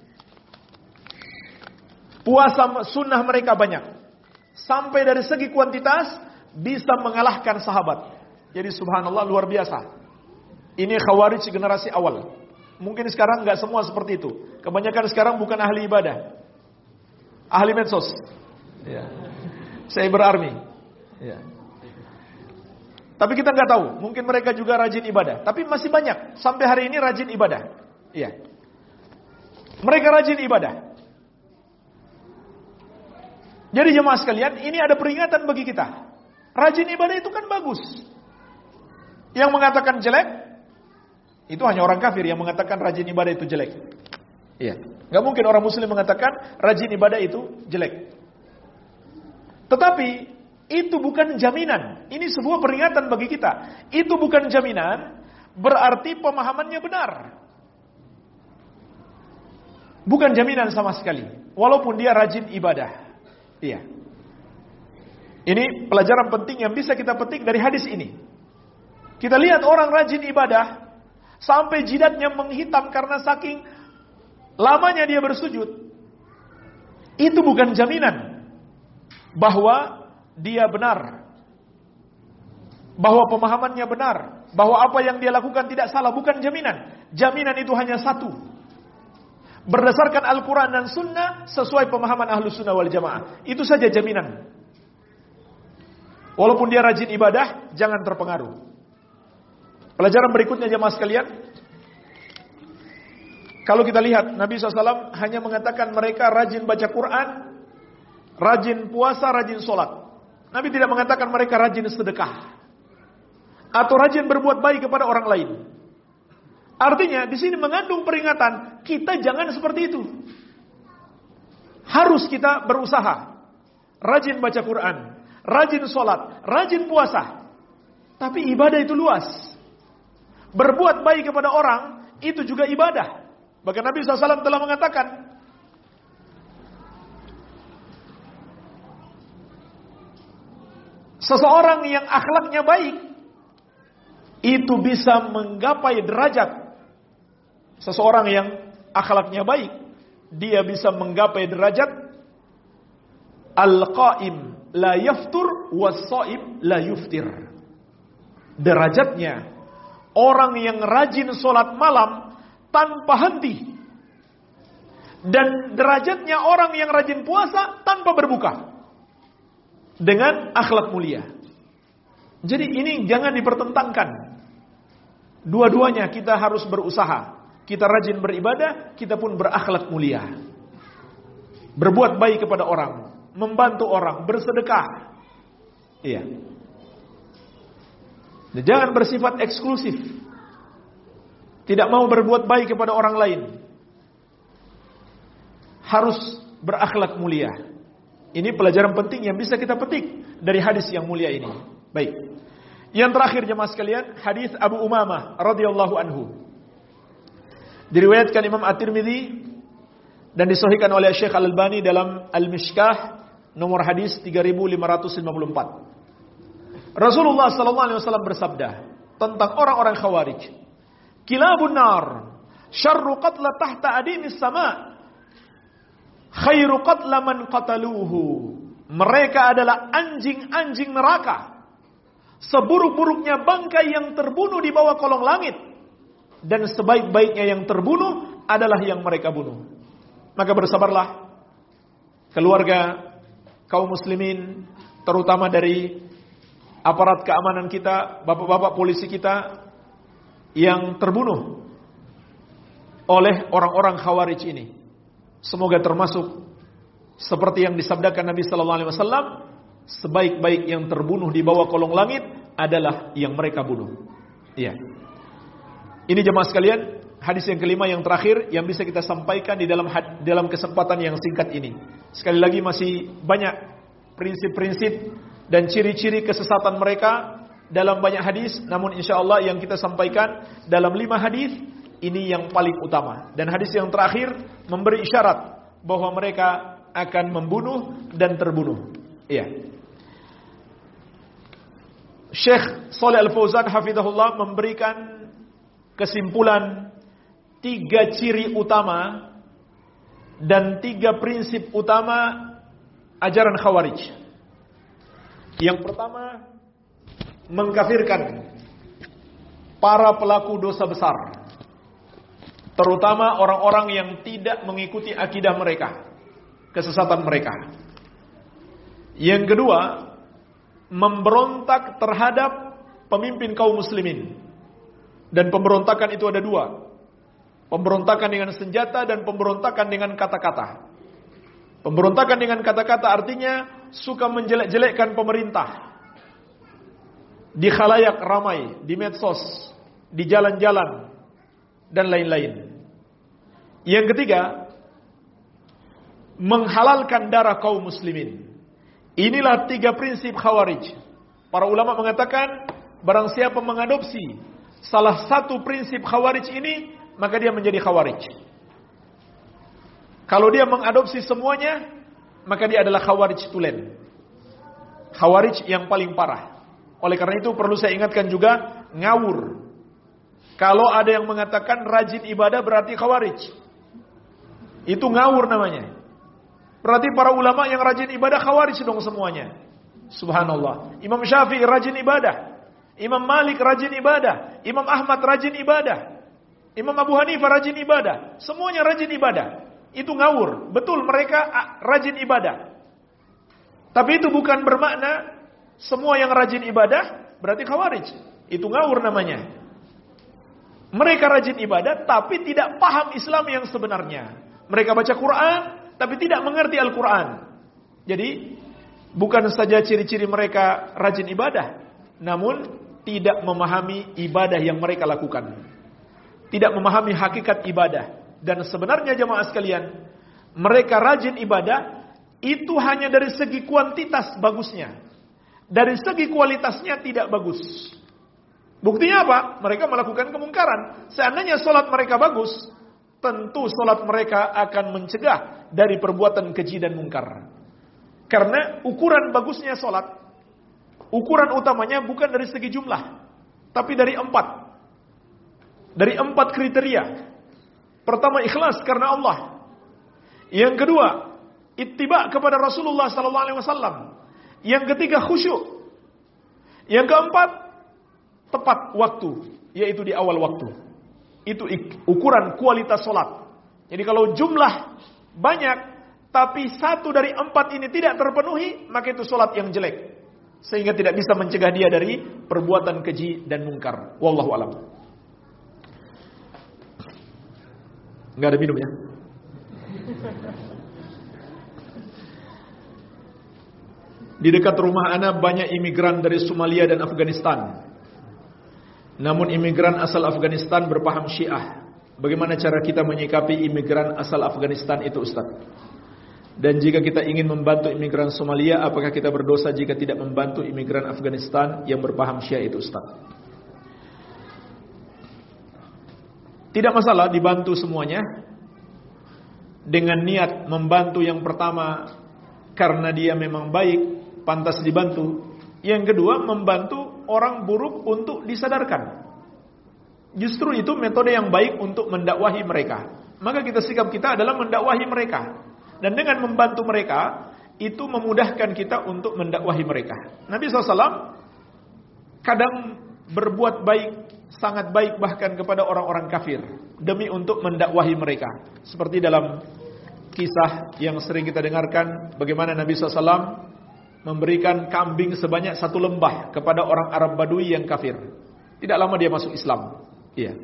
puasa sunnah mereka banyak. Sampai dari segi kuantitas bisa mengalahkan sahabat. Jadi subhanallah, luar biasa. Ini Khawarij generasi awal. Mungkin sekarang gak semua seperti itu. Kebanyakan sekarang bukan ahli ibadah, ahli medsos. Ya. Cyber army. Ya. Tapi kita gak tahu. Mungkin mereka juga rajin ibadah. Tapi masih banyak. Sampai hari ini rajin ibadah. Ya. Mereka rajin ibadah. Jadi jemaah sekalian, ini ada peringatan bagi kita. Rajin ibadah itu kan bagus. Yang mengatakan jelek, itu hanya orang kafir yang mengatakan rajin ibadah itu jelek. Iya. Gak mungkin orang muslim mengatakan rajin ibadah itu jelek. Tetapi itu bukan jaminan. Ini sebuah peringatan bagi kita. Itu bukan jaminan berarti pemahamannya benar. Bukan jaminan sama sekali. Walaupun dia rajin ibadah. Iya. Ini pelajaran penting yang bisa kita petik dari hadis ini. Kita lihat orang rajin ibadah sampai jidatnya menghitam karena saking lamanya dia bersujud. Itu bukan jaminan bahwa dia benar, bahwa pemahamannya benar, bahwa apa yang dia lakukan tidak salah. Bukan jaminan. Jaminan itu hanya satu: berdasarkan Al-Quran dan Sunnah sesuai pemahaman Ahlus Sunnah wal Jamaah. Itu saja jaminan. Walaupun dia rajin ibadah, jangan terpengaruh. Pelajaran berikutnya jemaah sekalian, kalau kita lihat Nabi SAW hanya mengatakan mereka rajin baca Quran, rajin puasa, rajin sholat. Nabi tidak mengatakan mereka rajin sedekah atau rajin berbuat baik kepada orang lain. Artinya di sini mengandung peringatan, kita jangan seperti itu. Harus kita berusaha, rajin baca Quran, rajin sholat, rajin puasa. Tapi ibadah itu luas. Berbuat baik kepada orang itu juga ibadah. Bahkan Nabi SAW telah mengatakan, seseorang yang akhlaknya baik itu bisa menggapai derajat. Seseorang yang akhlaknya baik, dia bisa menggapai derajat al-qaim la yaftur was-shaim la yuftir. Derajatnya orang yang rajin sholat malam tanpa henti, dan derajatnya orang yang rajin puasa tanpa berbuka dengan akhlak mulia. Jadi ini jangan dipertentangkan. Dua-duanya kita harus berusaha. Kita rajin beribadah, kita pun berakhlak mulia. Berbuat baik kepada orang, membantu orang, bersedekah. Iya. Jangan bersifat eksklusif. tidak mau berbuat baik kepada orang lain, harus berakhlak mulia. Ini pelajaran penting yang bisa kita petik dari hadis yang mulia ini. Baik. Yang terakhir jemaah sekalian, hadis Abu Umamah radhiyallahu anhu. Diriwayatkan Imam At-Tirmidzi dan disahihkan oleh Syekh Al-Albani dalam Al-Mishkah nomor hadis 3554. Rasulullah sallallahu alaihi wasallam bersabda tentang orang-orang Khawarij, "Kilabun nar, syarru qatla tahta adimis sama, khairu qatla man qataluhu." Mereka adalah anjing-anjing neraka, seburuk-buruknya bangkai yang terbunuh di bawah kolong langit, dan sebaik-baiknya yang terbunuh adalah yang mereka bunuh. Maka bersabarlah keluarga kaum muslimin, terutama dari aparat keamanan kita, bapak-bapak polisi kita yang terbunuh oleh orang-orang Khawarij ini. Semoga termasuk seperti yang disabdakan Nabi sallallahu alaihi wasallam, sebaik-baik yang terbunuh di bawah kolong langit adalah yang mereka bunuh. Iya. Ini jemaah sekalian, hadis yang kelima yang terakhir yang bisa kita sampaikan di dalam kesempatan yang singkat ini. Sekali lagi masih banyak prinsip-prinsip dan ciri-ciri kesesatan mereka dalam banyak hadis, namun insyaallah yang kita sampaikan dalam 5 hadis ini yang paling utama. Dan hadis yang terakhir memberi isyarat bahwa mereka akan membunuh dan terbunuh. Iya. Syekh Shalih Al-Fauzan hafizahullah memberikan kesimpulan 3 ciri utama dan 3 prinsip utama ajaran Khawarij. Yang pertama, mengkafirkan para pelaku dosa besar, terutama orang-orang yang tidak mengikuti akidah mereka, kesesatan mereka. Yang kedua, memberontak terhadap pemimpin kaum muslimin. Dan pemberontakan itu ada 2. Pemberontakan dengan senjata dan pemberontakan dengan kata-kata. Pemberontakan dengan kata-kata artinya suka menjelek-jelekkan pemerintah di khalayak ramai, di medsos, di jalan-jalan, dan lain-lain. Yang ketiga, menghalalkan darah kaum muslimin. Inilah 3 prinsip Khawarij. Para ulama mengatakan, barang siapa mengadopsi salah satu prinsip Khawarij ini, maka dia menjadi Khawarij. Kalau dia mengadopsi semuanya, maka dia adalah Khawarij tulen. Khawarij yang paling parah. Oleh karena itu perlu saya ingatkan juga, ngawur. Kalau ada yang mengatakan rajin ibadah berarti Khawarij, itu ngawur namanya. Berarti para ulama yang rajin ibadah Khawarij dong semuanya. Subhanallah. Imam Syafi'i rajin ibadah, Imam Malik rajin ibadah, Imam Ahmad rajin ibadah, Imam Abu Hanifah rajin ibadah, semuanya rajin ibadah. Itu ngawur. Betul mereka rajin ibadah, tapi itu bukan bermakna semua yang rajin ibadah berarti Khawarij. Itu ngawur namanya. Mereka rajin ibadah tapi tidak paham Islam yang sebenarnya. Mereka baca Quran tapi tidak mengerti Al-Quran. Jadi bukan saja ciri-ciri mereka rajin ibadah, namun tidak memahami ibadah yang mereka lakukan, tidak memahami hakikat ibadah. Dan sebenarnya jemaah sekalian, mereka rajin ibadah itu hanya dari segi kuantitas bagusnya, dari segi kualitasnya tidak bagus. Buktinya apa? Mereka melakukan kemungkaran. Seandainya solat mereka bagus, tentu solat mereka akan mencegah dari perbuatan keji dan mungkar. Karena ukuran bagusnya solat, ukuran utamanya bukan dari segi jumlah, tapi dari 4. Dari 4 kriteria. Pertama, ikhlas karena Allah. Yang kedua, ittiba kepada Rasulullah SAW. Yang ketiga, khusyuk. Yang keempat, tepat waktu, yaitu di awal waktu. Itu ukuran kualitas solat. Jadi kalau jumlah banyak, tapi 1 dari 4 ini tidak terpenuhi, maka itu solat yang jelek, sehingga tidak bisa mencegah dia dari perbuatan keji dan mungkar. Wallahu a'lam. Nggak ada minum ya? Di dekat rumah ana banyak imigran dari Somalia dan Afghanistan. Namun imigran asal Afghanistan berpaham Syiah. Bagaimana cara kita menyikapi imigran asal Afghanistan itu, Ustaz? Dan jika kita ingin membantu imigran Somalia, apakah kita berdosa jika tidak membantu imigran Afghanistan yang berpaham Syiah itu, Ustaz? Tidak masalah dibantu semuanya. Dengan niat membantu yang pertama karena dia memang baik, pantas dibantu. Yang kedua, membantu orang buruk untuk disadarkan. Justru itu metode yang baik untuk mendakwahi mereka. Maka sikap kita adalah mendakwahi mereka. Dan dengan membantu mereka, itu memudahkan kita untuk mendakwahi mereka. Nabi SAW kadang berbuat baik, sangat baik bahkan kepada orang-orang kafir, demi untuk mendakwahi mereka. Seperti dalam kisah yang sering kita dengarkan, bagaimana Nabi SAW memberikan kambing sebanyak 1 lembah kepada orang Arab Badui yang kafir. Tidak lama dia masuk Islam. Iya.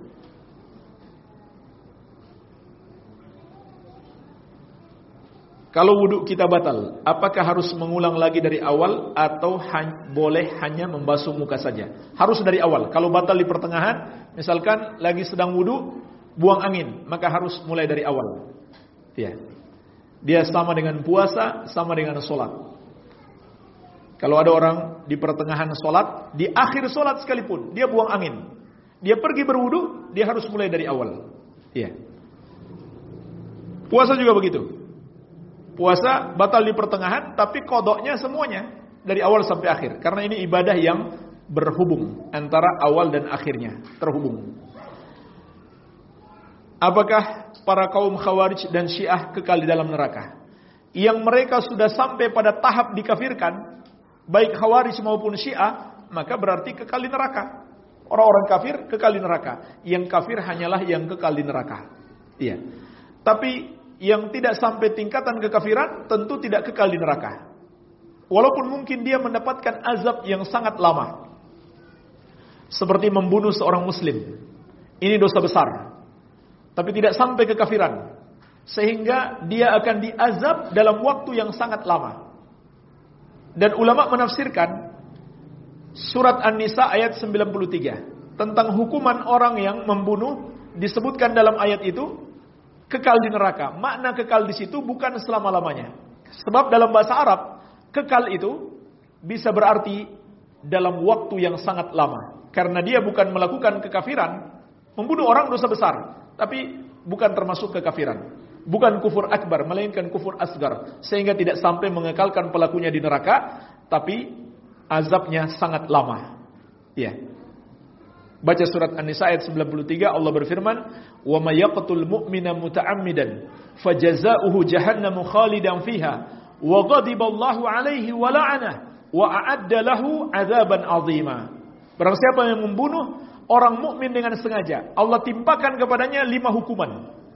Kalau wudhu kita batal, apakah harus mengulang lagi dari awal atau boleh hanya membasuh muka saja? Harus dari awal. Kalau batal di pertengahan, misalkan lagi sedang wudhu, buang angin, maka harus mulai dari awal. Iya. Dia sama dengan puasa, sama dengan sholat. Kalau ada orang di pertengahan sholat, di akhir sholat sekalipun, dia buang angin, dia pergi berwudu, dia harus mulai dari awal. Iya. Puasa juga begitu. Puasa batal di pertengahan, tapi qodoknya semuanya dari awal sampai akhir. Karena ini ibadah yang berhubung antara awal dan akhirnya, terhubung. Apakah para kaum Khawarij dan Syiah kekal di dalam neraka? Yang mereka sudah sampai pada tahap dikafirkan, baik Khawarij maupun Syiah, maka berarti kekal di neraka. Orang-orang kafir kekal di neraka. Yang kafir hanyalah yang kekal di neraka. Iya. Tapi yang tidak sampai tingkatan kekafiran tentu tidak kekal di neraka. Walaupun mungkin dia mendapatkan azab yang sangat lama. Seperti membunuh seorang muslim. Ini dosa besar. Tapi tidak sampai kekafiran. Sehingga dia akan diazab dalam waktu yang sangat lama. Dan ulama menafsirkan surat An-Nisa ayat 93 tentang hukuman orang yang membunuh, disebutkan dalam ayat itu kekal di neraka. Makna kekal di situ bukan selama-lamanya. Sebab dalam bahasa Arab, kekal itu bisa berarti dalam waktu yang sangat lama. Karena dia bukan melakukan kekafiran, membunuh orang dosa besar, tapi bukan termasuk kekafiran. Bukan kufur akbar, melainkan kufur asgar. Sehingga tidak sampai mengekalkan pelakunya di neraka, tapi azabnya sangat lama. Ya. Baca surat An-Nisa ayat 93, Allah berfirman, "Wa may yaqtul mu'mina muta'ammidan fajazaohu jahannamu khalidan fiha wa ghadiballahu 'alaihi wa la'anahu wa a'adda lahu 'adzaban 'azima." Barang siapa yang membunuh orang mukmin dengan sengaja, Allah timpakan kepadanya 5 hukuman.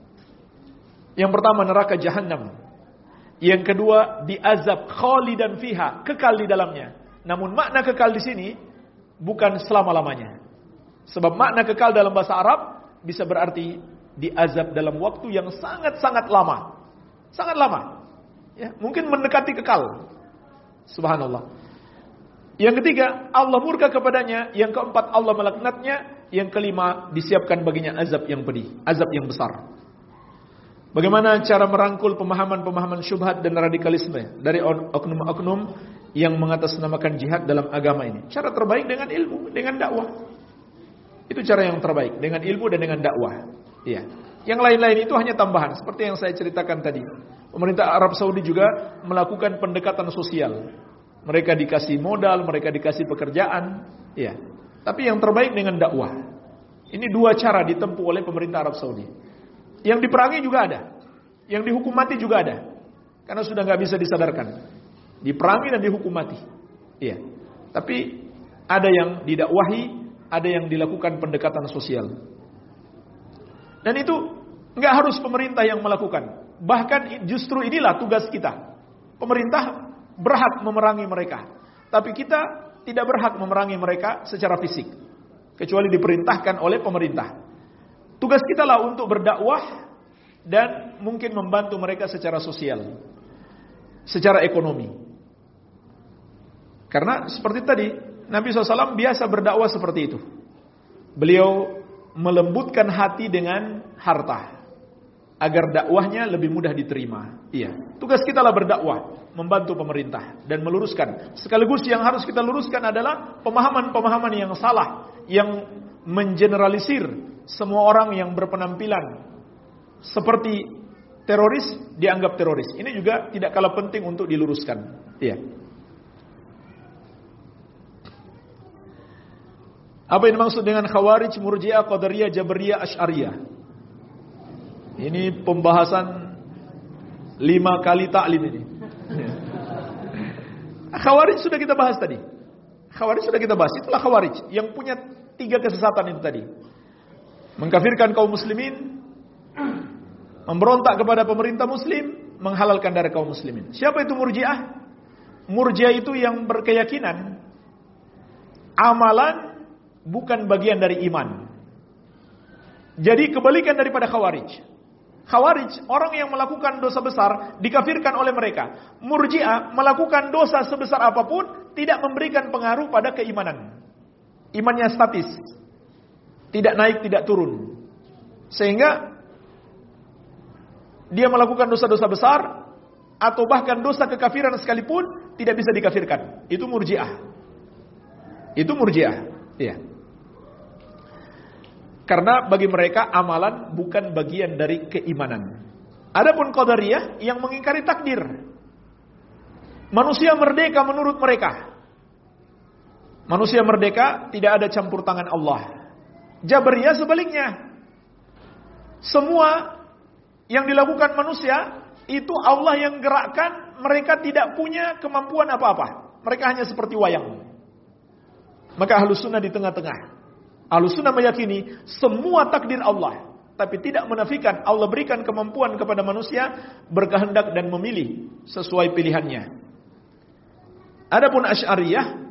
Yang pertama neraka jahanam. Yang kedua diazab khalidan fiha, kekal di dalamnya. Namun makna kekal di sini bukan selama-lamanya. Sebab makna kekal dalam bahasa Arab bisa berarti diazab dalam waktu yang sangat-sangat lama. Sangat lama. Ya, mungkin mendekati kekal. Subhanallah. Yang ketiga, Allah murka kepadanya. Yang keempat, Allah melaknatnya. Yang kelima, disiapkan baginya azab yang pedih, azab yang besar. Bagaimana cara merangkul pemahaman-pemahaman syubhat dan radikalisme dari oknum-oknum yang mengatasnamakan jihad dalam agama ini? Cara terbaik dengan ilmu, dengan dakwah. Itu cara yang terbaik, dengan ilmu dan dengan dakwah. Iya. Yang lain-lain itu hanya tambahan, seperti yang saya ceritakan tadi. Pemerintah Arab Saudi juga melakukan pendekatan sosial. Mereka dikasih modal, mereka dikasih pekerjaan. Iya. Tapi yang terbaik dengan dakwah. Ini 2 cara ditempuh oleh pemerintah Arab Saudi. Yang diperangi juga ada, yang dihukum mati juga ada, karena sudah nggak bisa disadarkan, diperangi dan dihukum mati. Iya. Tapi ada yang didakwahi, ada yang dilakukan pendekatan sosial. Dan itu nggak harus pemerintah yang melakukan. Bahkan justru inilah tugas kita. Pemerintah berhak memerangi mereka, tapi kita tidak berhak memerangi mereka secara fisik, kecuali diperintahkan oleh pemerintah. Tugas kita lah untuk berdakwah dan mungkin membantu mereka secara sosial, secara ekonomi. Karena seperti tadi, Nabi SAW biasa berdakwah seperti itu. beliau melembutkan hati dengan harta agar dakwahnya lebih mudah diterima. Iya, tugas kita lah berdakwah, membantu pemerintah dan meluruskan. Sekaligus yang harus kita luruskan adalah pemahaman-pemahaman yang salah, yang mengeneralisir semua orang yang berpenampilan seperti teroris dianggap teroris. Ini juga tidak kalah penting untuk diluruskan. Iya. Apa yang dimaksud dengan Khawarij, Murji'ah, Qadariyah, Jabariyah, Asy'ariyah? Ini pembahasan 5 kali taklim ini. Khawarij sudah kita bahas tadi. Khawarij sudah kita bahas. Itulah Khawarij yang punya 3 kesesatan itu tadi. Mengkafirkan kaum muslimin, memberontak kepada pemerintah muslim, menghalalkan darah kaum muslimin. Siapa itu Murji'ah? Murji'ah itu yang berkeyakinan amalan bukan bagian dari iman. Jadi kebalikan daripada Khawarij. Khawarij, orang yang melakukan dosa besar dikafirkan oleh mereka. Murji'ah melakukan dosa sebesar apapun tidak memberikan pengaruh pada keimanan. Imannya statis, tidak naik, tidak turun. Sehingga dia melakukan dosa-dosa besar atau bahkan dosa kekafiran sekalipun tidak bisa dikafirkan. Itu Murji'ah. Itu Murji'ah. Iya. Karena bagi mereka amalan bukan bagian dari keimanan. Adapun Qadariyah yang mengingkari takdir. Manusia merdeka menurut mereka. Manusia merdeka, tidak ada campur tangan Allah. Jabariyah sebaliknya. Semua yang dilakukan manusia itu Allah yang gerakkan, mereka tidak punya kemampuan apa-apa. Mereka hanya seperti wayang. Maka Ahlus Sunnah di tengah-tengah. Ahlus Sunnah meyakini semua takdir Allah, tapi tidak menafikan Allah berikan kemampuan kepada manusia berkehendak dan memilih sesuai pilihannya. Adapun Asy'ariyah,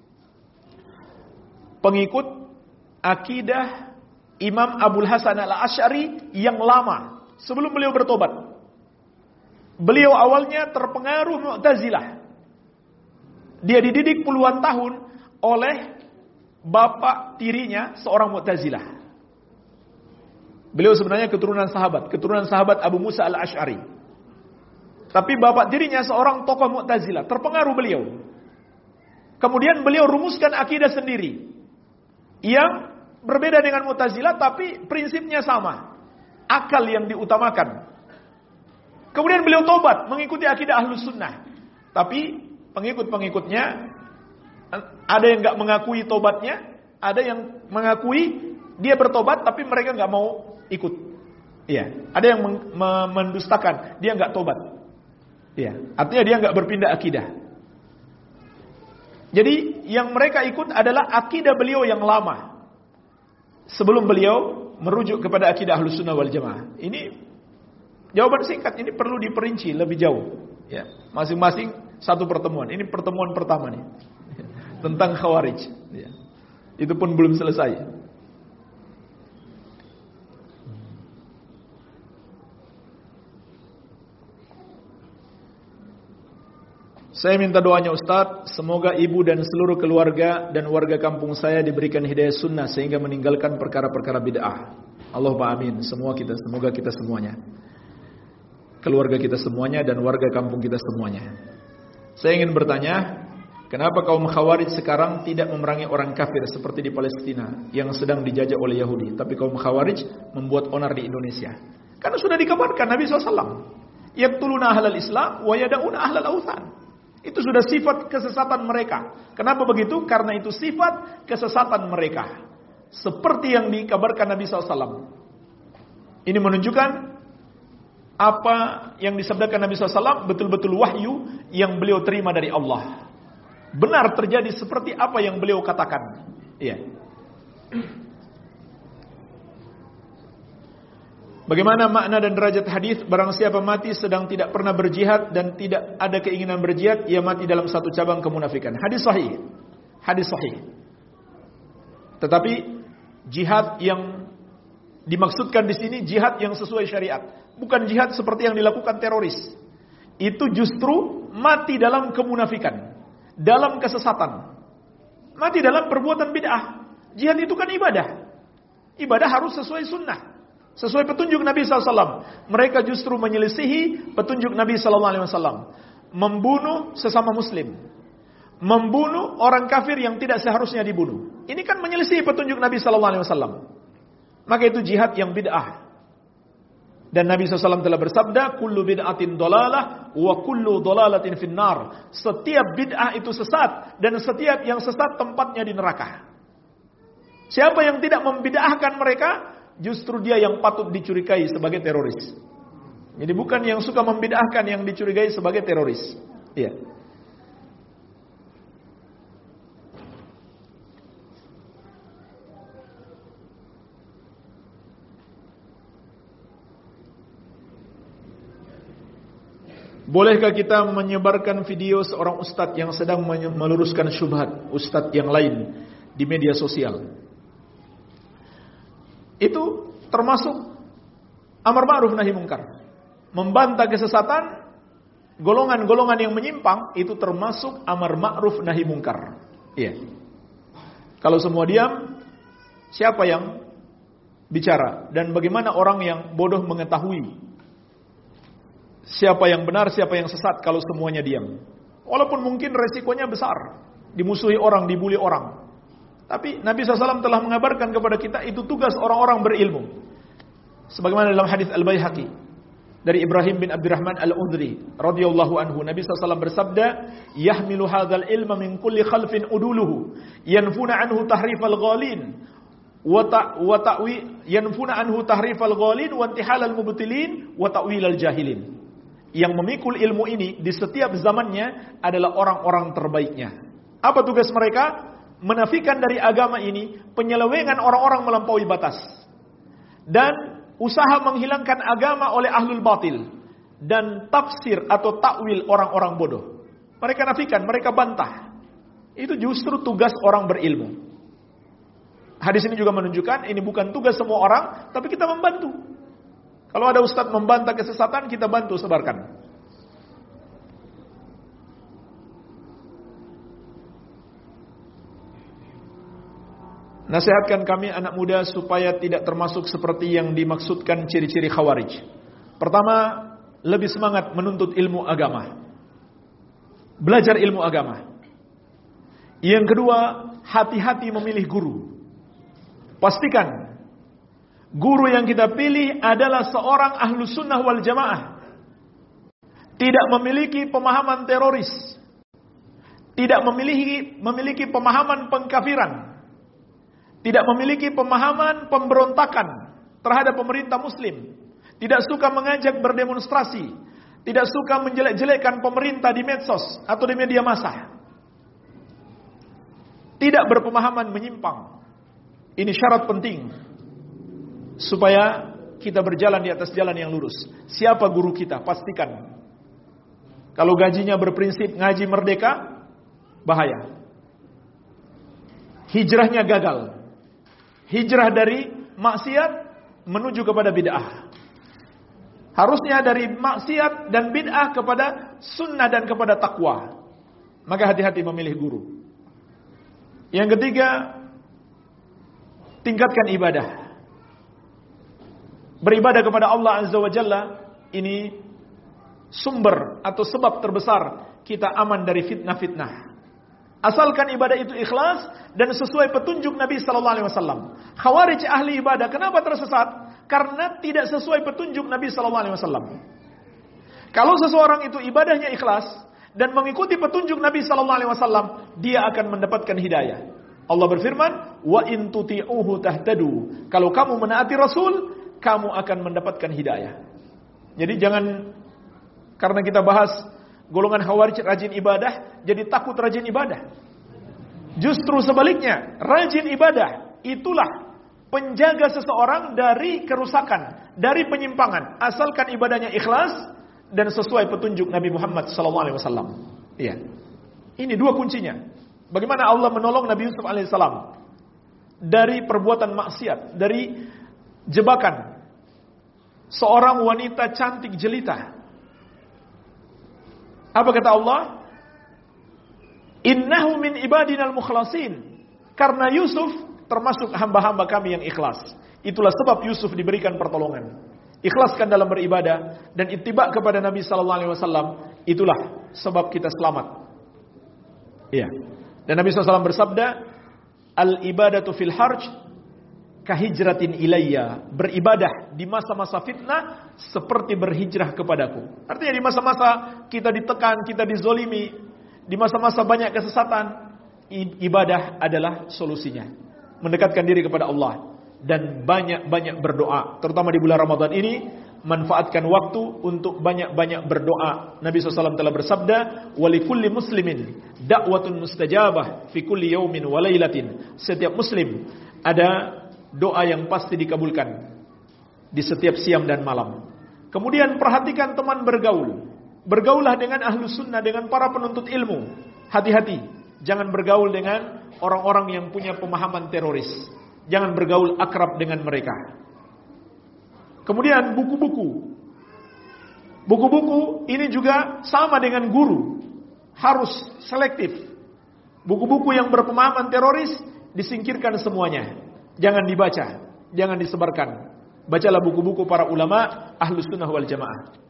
pengikut akidah Imam Abul Hasan Al-Asy'ari yang lama sebelum beliau bertobat. Beliau awalnya terpengaruh Mu'tazilah. Dia dididik puluhan tahun oleh bapak tirinya seorang Mu'tazilah. Beliau sebenarnya keturunan sahabat Abu Musa Al-Asy'ari. Tapi bapak tirinya seorang tokoh Mu'tazilah, terpengaruh beliau. Kemudian beliau rumuskan akidah sendiri yang berbeda dengan Mu'tazilah, tapi prinsipnya sama. Akal yang diutamakan. Kemudian beliau tobat mengikuti akidah Ahlus Sunnah. Tapi pengikut-pengikutnya ada yang nggak mengakui tobatnya, ada yang mengakui dia bertobat tapi mereka nggak mau ikut. Iya, ada yang mendustakan, dia nggak tobat. Iya, artinya dia nggak berpindah akidah. Jadi yang mereka ikut adalah akidah beliau yang lama. Sebelum beliau merujuk kepada akidah Ahlus Sunnah wal Jamaah. Ini jawaban singkat, ini perlu diperinci lebih jauh. Ya, masing-masing satu pertemuan. Ini pertemuan pertama nih. Tentang Khawarij. Ya. Itu pun belum selesai. Saya minta doanya Ustadz, semoga ibu dan seluruh keluarga dan warga kampung saya diberikan hidayah sunnah sehingga meninggalkan perkara-perkara bid'ah. Allahumma amin. Semoga kita semuanya. Keluarga kita semuanya dan warga kampung kita semuanya. Saya ingin bertanya, kenapa kaum Khawarij sekarang tidak memerangi orang kafir seperti di Palestina yang sedang dijajah oleh Yahudi, tapi kaum Khawarij membuat onar di Indonesia? Karena sudah dikabarkan Nabi SAW, yaqtuluna ahlal Islam wa yada'una ahlal awthan. Itu sudah sifat kesesatan mereka. Kenapa begitu? Karena itu sifat kesesatan mereka. Seperti yang dikabarkan Nabi SAW. Ini menunjukkan apa yang disabdakan Nabi SAW betul-betul wahyu yang beliau terima dari Allah. Benar terjadi seperti apa yang beliau katakan. Iya. Bagaimana makna dan derajat hadis barang siapa mati sedang tidak pernah berjihad dan tidak ada keinginan berjihad, ia mati dalam satu cabang kemunafikan. Hadis sahih. Hadis sahih. Tetapi jihad yang dimaksudkan di sini jihad yang sesuai syariat, bukan jihad seperti yang dilakukan teroris. Itu justru mati dalam kemunafikan, dalam kesesatan. Mati dalam perbuatan bid'ah. Jihad itu kan ibadah. Ibadah harus sesuai sunnah, sesuai petunjuk Nabi SAW. Mereka justru menyelisihi petunjuk Nabi SAW. Membunuh sesama muslim, membunuh orang kafir yang tidak seharusnya dibunuh. Ini kan menyelisihi petunjuk Nabi SAW. Maka itu jihad yang bid'ah. Dan Nabi SAW telah bersabda, kullu bid'atin dolalah, wa kullu dolalatin finnar. Setiap bid'ah itu sesat, dan setiap yang sesat tempatnya di neraka. Siapa yang tidak membid'ahkan mereka, justru dia yang patut dicurigai sebagai teroris. Jadi bukan yang suka membid'ahkan yang dicurigai sebagai teroris. Iya. Bolehkah kita menyebarkan video seorang ustadz yang sedang meluruskan syubhat ustadz yang lain di media sosial? Itu termasuk amar ma'ruf nahi munkar. Membantah kesesatan golongan-golongan yang menyimpang itu termasuk amar ma'ruf nahi munkar. Iya. Kalau semua diam, siapa yang bicara? Dan bagaimana orang yang bodoh mengetahui siapa yang benar, siapa yang sesat kalau semuanya diam? Walaupun mungkin resikonya besar, dimusuhi orang, dibuli orang. Tapi Nabi SAW telah mengabarkan kepada kita itu tugas orang-orang berilmu. Sebagaimana dalam hadis Al-Baihaqi dari Ibrahim bin Abdurrahman Al-Udri radhiyallahu anhu, Nabi SAW bersabda, "Yahmilu hadzal ilma min kulli khalfin uduluhu, yanfuna anhu tahrifal ghalin, wa ta'wi yanfuna anhu tahrifal ghalin wa intihalal mubtilin wa ta'wilal jahilin." Yang memikul ilmu ini di setiap zamannya adalah orang-orang terbaiknya. Apa tugas mereka? Menafikan dari agama ini penyelewengan orang-orang melampaui batas dan usaha menghilangkan agama oleh ahlul batil dan tafsir atau takwil orang-orang bodoh. Mereka nafikan, mereka bantah. Itu justru tugas orang berilmu. Hadis ini juga menunjukkan ini bukan tugas semua orang, tapi kita membantu. Kalau ada ustadz membantah kesesatan, kita bantu sebarkan. Nasihatkan kami anak muda supaya tidak termasuk seperti yang dimaksudkan ciri-ciri khawarij. Pertama, lebih semangat menuntut ilmu agama. Belajar ilmu agama. Yang kedua, hati-hati memilih guru. Pastikan guru yang kita pilih adalah seorang ahlus sunnah wal jamaah. Tidak memiliki pemahaman teroris. Tidak memiliki pemahaman pengkafiran. Tidak memiliki pemahaman pemberontakan terhadap pemerintah muslim. Tidak suka mengajak berdemonstrasi. Tidak suka menjelek-jelekkan pemerintah di medsos atau di media massa. Tidak berpemahaman menyimpang. Ini syarat penting supaya kita berjalan di atas jalan yang lurus. Siapa guru kita? Pastikan. Kalau gajinya berprinsip ngaji merdeka, bahaya. Hijrahnya gagal. Hijrah dari maksiat menuju kepada bid'ah. Harusnya dari maksiat dan bid'ah kepada sunnah dan kepada takwa. Maka hati-hati memilih guru. Yang ketiga, tingkatkan ibadah. Beribadah kepada Allah Azza wa Jalla, ini sumber atau sebab terbesar kita aman dari fitnah-fitnah. Asalkan ibadah itu ikhlas dan sesuai petunjuk Nabi sallallahu alaihi wasallam. Khawarij ahli ibadah kenapa tersesat? Karena tidak sesuai petunjuk Nabi sallallahu alaihi wasallam. Kalau seseorang itu ibadahnya ikhlas dan mengikuti petunjuk Nabi sallallahu alaihi wasallam, dia akan mendapatkan hidayah. Allah berfirman, "Wa in tuti'uhu tahtadu." Kalau kamu menaati Rasul, kamu akan mendapatkan hidayah. Jadi jangan karena kita bahas golongan khawarij rajin ibadah, jadi takut rajin ibadah. Justru sebaliknya, rajin ibadah itulah penjaga seseorang dari kerusakan, dari penyimpangan, asalkan ibadahnya ikhlas dan sesuai petunjuk Nabi Muhammad SAW. Iya. Ini dua kuncinya. Bagaimana Allah menolong Nabi Yusuf alaihissalam dari perbuatan maksiat, dari jebakan seorang wanita cantik jelita. Apa kata Allah? Innahu min ibadinal mukhlasin. Karena Yusuf termasuk hamba-hamba kami yang ikhlas. Itulah sebab Yusuf diberikan pertolongan. Ikhlaskan dalam beribadah dan ittiba kepada Nabi sallallahu alaihi wasallam, itulah sebab kita selamat. Iya. Dan Nabi SAW bersabda, al-ibadatu fil harj kahijratin ilayya. Beribadah di masa-masa fitnah seperti berhijrah kepadaku. Artinya di masa-masa kita ditekan, kita dizolimi, di masa-masa banyak kesesatan, ibadah adalah solusinya. Mendekatkan diri kepada Allah dan banyak-banyak berdoa. Terutama di bulan Ramadan ini, manfaatkan waktu untuk banyak-banyak berdoa. Nabi SAW telah bersabda, walikulli muslimin da'watun mustajabah fi kulli yaumin wa lailatin. Setiap muslim ada doa yang pasti dikabulkan di setiap siang dan malam. Kemudian perhatikan teman bergaul. Bergaullah dengan ahlu sunnah, dengan para penuntut ilmu. Hati-hati, jangan bergaul dengan orang-orang yang punya pemahaman teroris. Jangan bergaul akrab dengan mereka. Kemudian buku-buku. Buku-buku ini juga sama dengan guru. Harus selektif. Buku-buku yang berpemahaman teroris disingkirkan semuanya. Jangan dibaca, jangan disebarkan. Bacalah buku-buku para ulama Ahlus Sunnah wal Jamaah.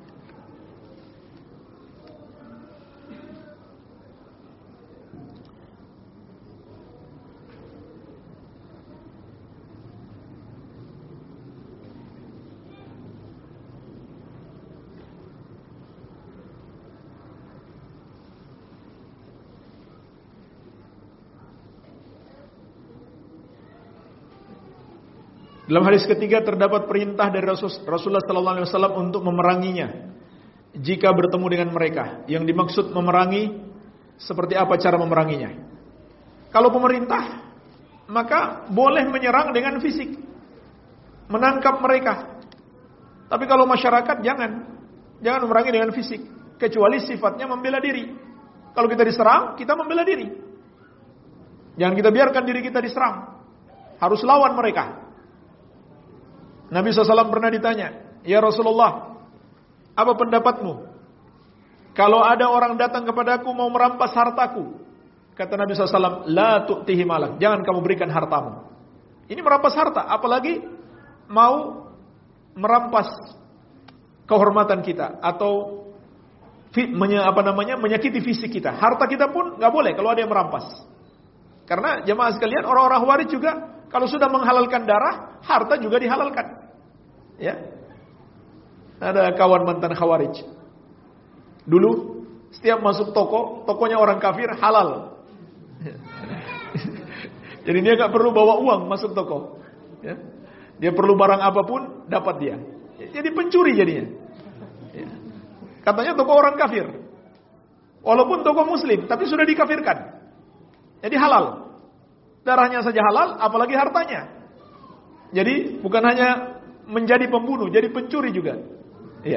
Dalam hadis ketiga terdapat perintah dari Rasulullah sallallahu alaihi wasallam untuk memeranginya jika bertemu dengan mereka. Yang dimaksud memerangi, seperti apa cara memeranginya? Kalau pemerintah, maka boleh menyerang dengan fisik, menangkap mereka. Tapi kalau masyarakat jangan memerangi dengan fisik, kecuali sifatnya membela diri. Kalau kita diserang, kita membela diri. Jangan kita biarkan diri kita diserang. Harus lawan mereka. Nabi SAW pernah ditanya, ya Rasulullah, apa pendapatmu? Kalau ada orang datang kepadaku mau merampas hartaku, kata Nabi SAW, la tu'tihi malak, jangan kamu berikan hartamu. Ini merampas harta, apalagi mau merampas kehormatan kita atau menyakiti fisik kita. Harta kita pun nggak boleh kalau ada yang merampas. Karena jemaah sekalian, orang-orang Khawarij juga kalau sudah menghalalkan darah, harta juga dihalalkan. Ya, ada kawan mantan Khawarij. Dulu setiap masuk toko, tokonya orang kafir halal. Jadi dia nggak perlu bawa uang masuk toko. Ya. Dia perlu barang apapun dapat dia. Jadi pencuri jadinya. Ya. Katanya toko orang kafir. Walaupun toko Muslim, tapi sudah dikafirkan. Jadi halal. Darahnya saja halal, apalagi hartanya. Jadi bukan hanya menjadi pembunuh, jadi pencuri juga. Iya.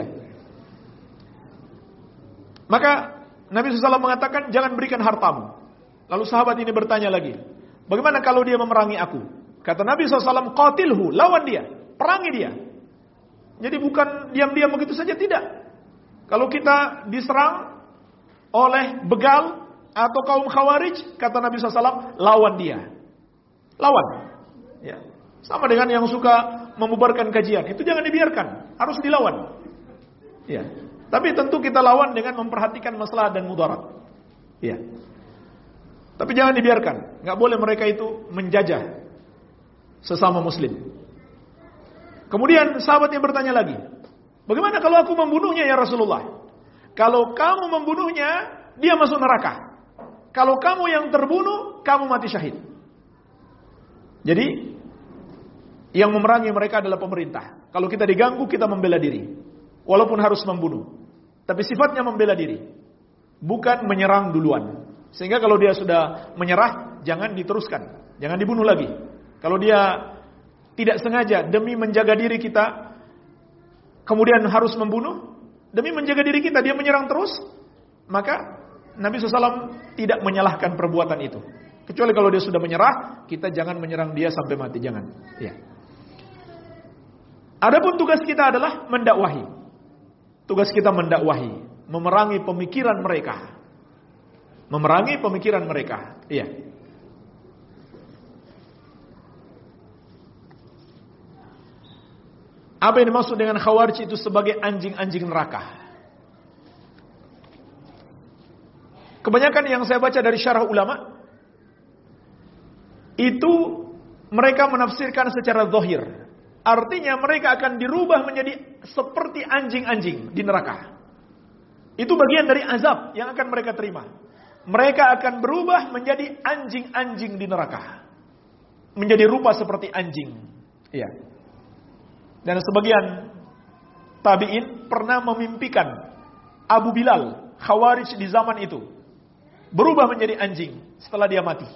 Maka Nabi SAW mengatakan jangan berikan hartamu. Lalu sahabat ini bertanya lagi, bagaimana kalau dia memerangi aku? Kata Nabi SAW, qatilhu, lawan dia, perangi dia. Jadi bukan diam-diam begitu saja, tidak. Kalau kita diserang oleh begal atau kaum Khawarij, kata Nabi SAW, lawan dia. Lawan. Ya. Sama dengan yang suka membubarkan kajian, itu jangan dibiarkan, harus dilawan. Ya. Tapi tentu kita lawan dengan memperhatikan masalah dan mudarat. Ya. Tapi jangan dibiarkan, nggak boleh mereka itu menjajah sesama Muslim. Kemudian sahabatnya bertanya lagi, bagaimana kalau aku membunuhnya ya Rasulullah? Kalau kamu membunuhnya, dia masuk neraka. Kalau kamu yang terbunuh, kamu mati syahid. Jadi yang memerangi mereka adalah pemerintah. Kalau kita diganggu, kita membela diri. Walaupun harus membunuh. Tapi sifatnya membela diri. Bukan menyerang duluan. Sehingga kalau dia sudah menyerah, jangan diteruskan. Jangan dibunuh lagi. Kalau dia tidak sengaja demi menjaga diri kita, kemudian harus membunuh, demi menjaga diri kita, dia menyerang terus, maka Nabi SAW tidak menyalahkan perbuatan itu. Kecuali kalau dia sudah menyerah, kita jangan menyerang dia sampai mati. Jangan. Ya. Adapun tugas kita adalah mendakwahi. Tugas kita mendakwahi, memerangi pemikiran mereka. Memerangi pemikiran mereka. Iya. Apa yang dimaksud dengan Khawarij itu sebagai anjing-anjing neraka? Kebanyakan yang saya baca dari syarah ulama itu mereka menafsirkan secara zahir. Artinya mereka akan dirubah menjadi seperti anjing-anjing di neraka. Itu bagian dari azab yang akan mereka terima. Mereka akan berubah menjadi anjing-anjing di neraka. Menjadi rupa seperti anjing. Iya. Dan sebagian tabi'in pernah memimpikan Abu Bilal, Khawarij di zaman itu, berubah menjadi anjing setelah dia mati.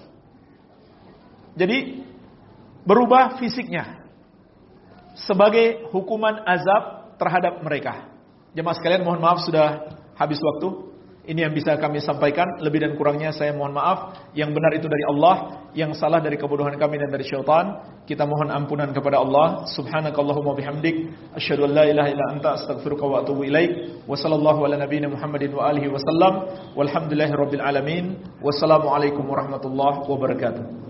Jadi berubah fisiknya sebagai hukuman azab terhadap mereka. Jemaah sekalian, mohon maaf sudah habis waktu. Ini yang bisa kami sampaikan. Lebih dan kurangnya saya mohon maaf. Yang benar itu dari Allah, yang salah dari kebodohan kami dan dari syaitan. Kita mohon ampunan kepada Allah. Subhanakallahumma bihamdik, asyhadu an la ilaha illa anta, astaghfiruka wa atubu ilaik. Wa sallallahu ala nabiyyina Muhammadin wa alihi wasallam. Walhamdulillahirabbil alamin. Wassalamualaikum warahmatullahi wabarakatuh.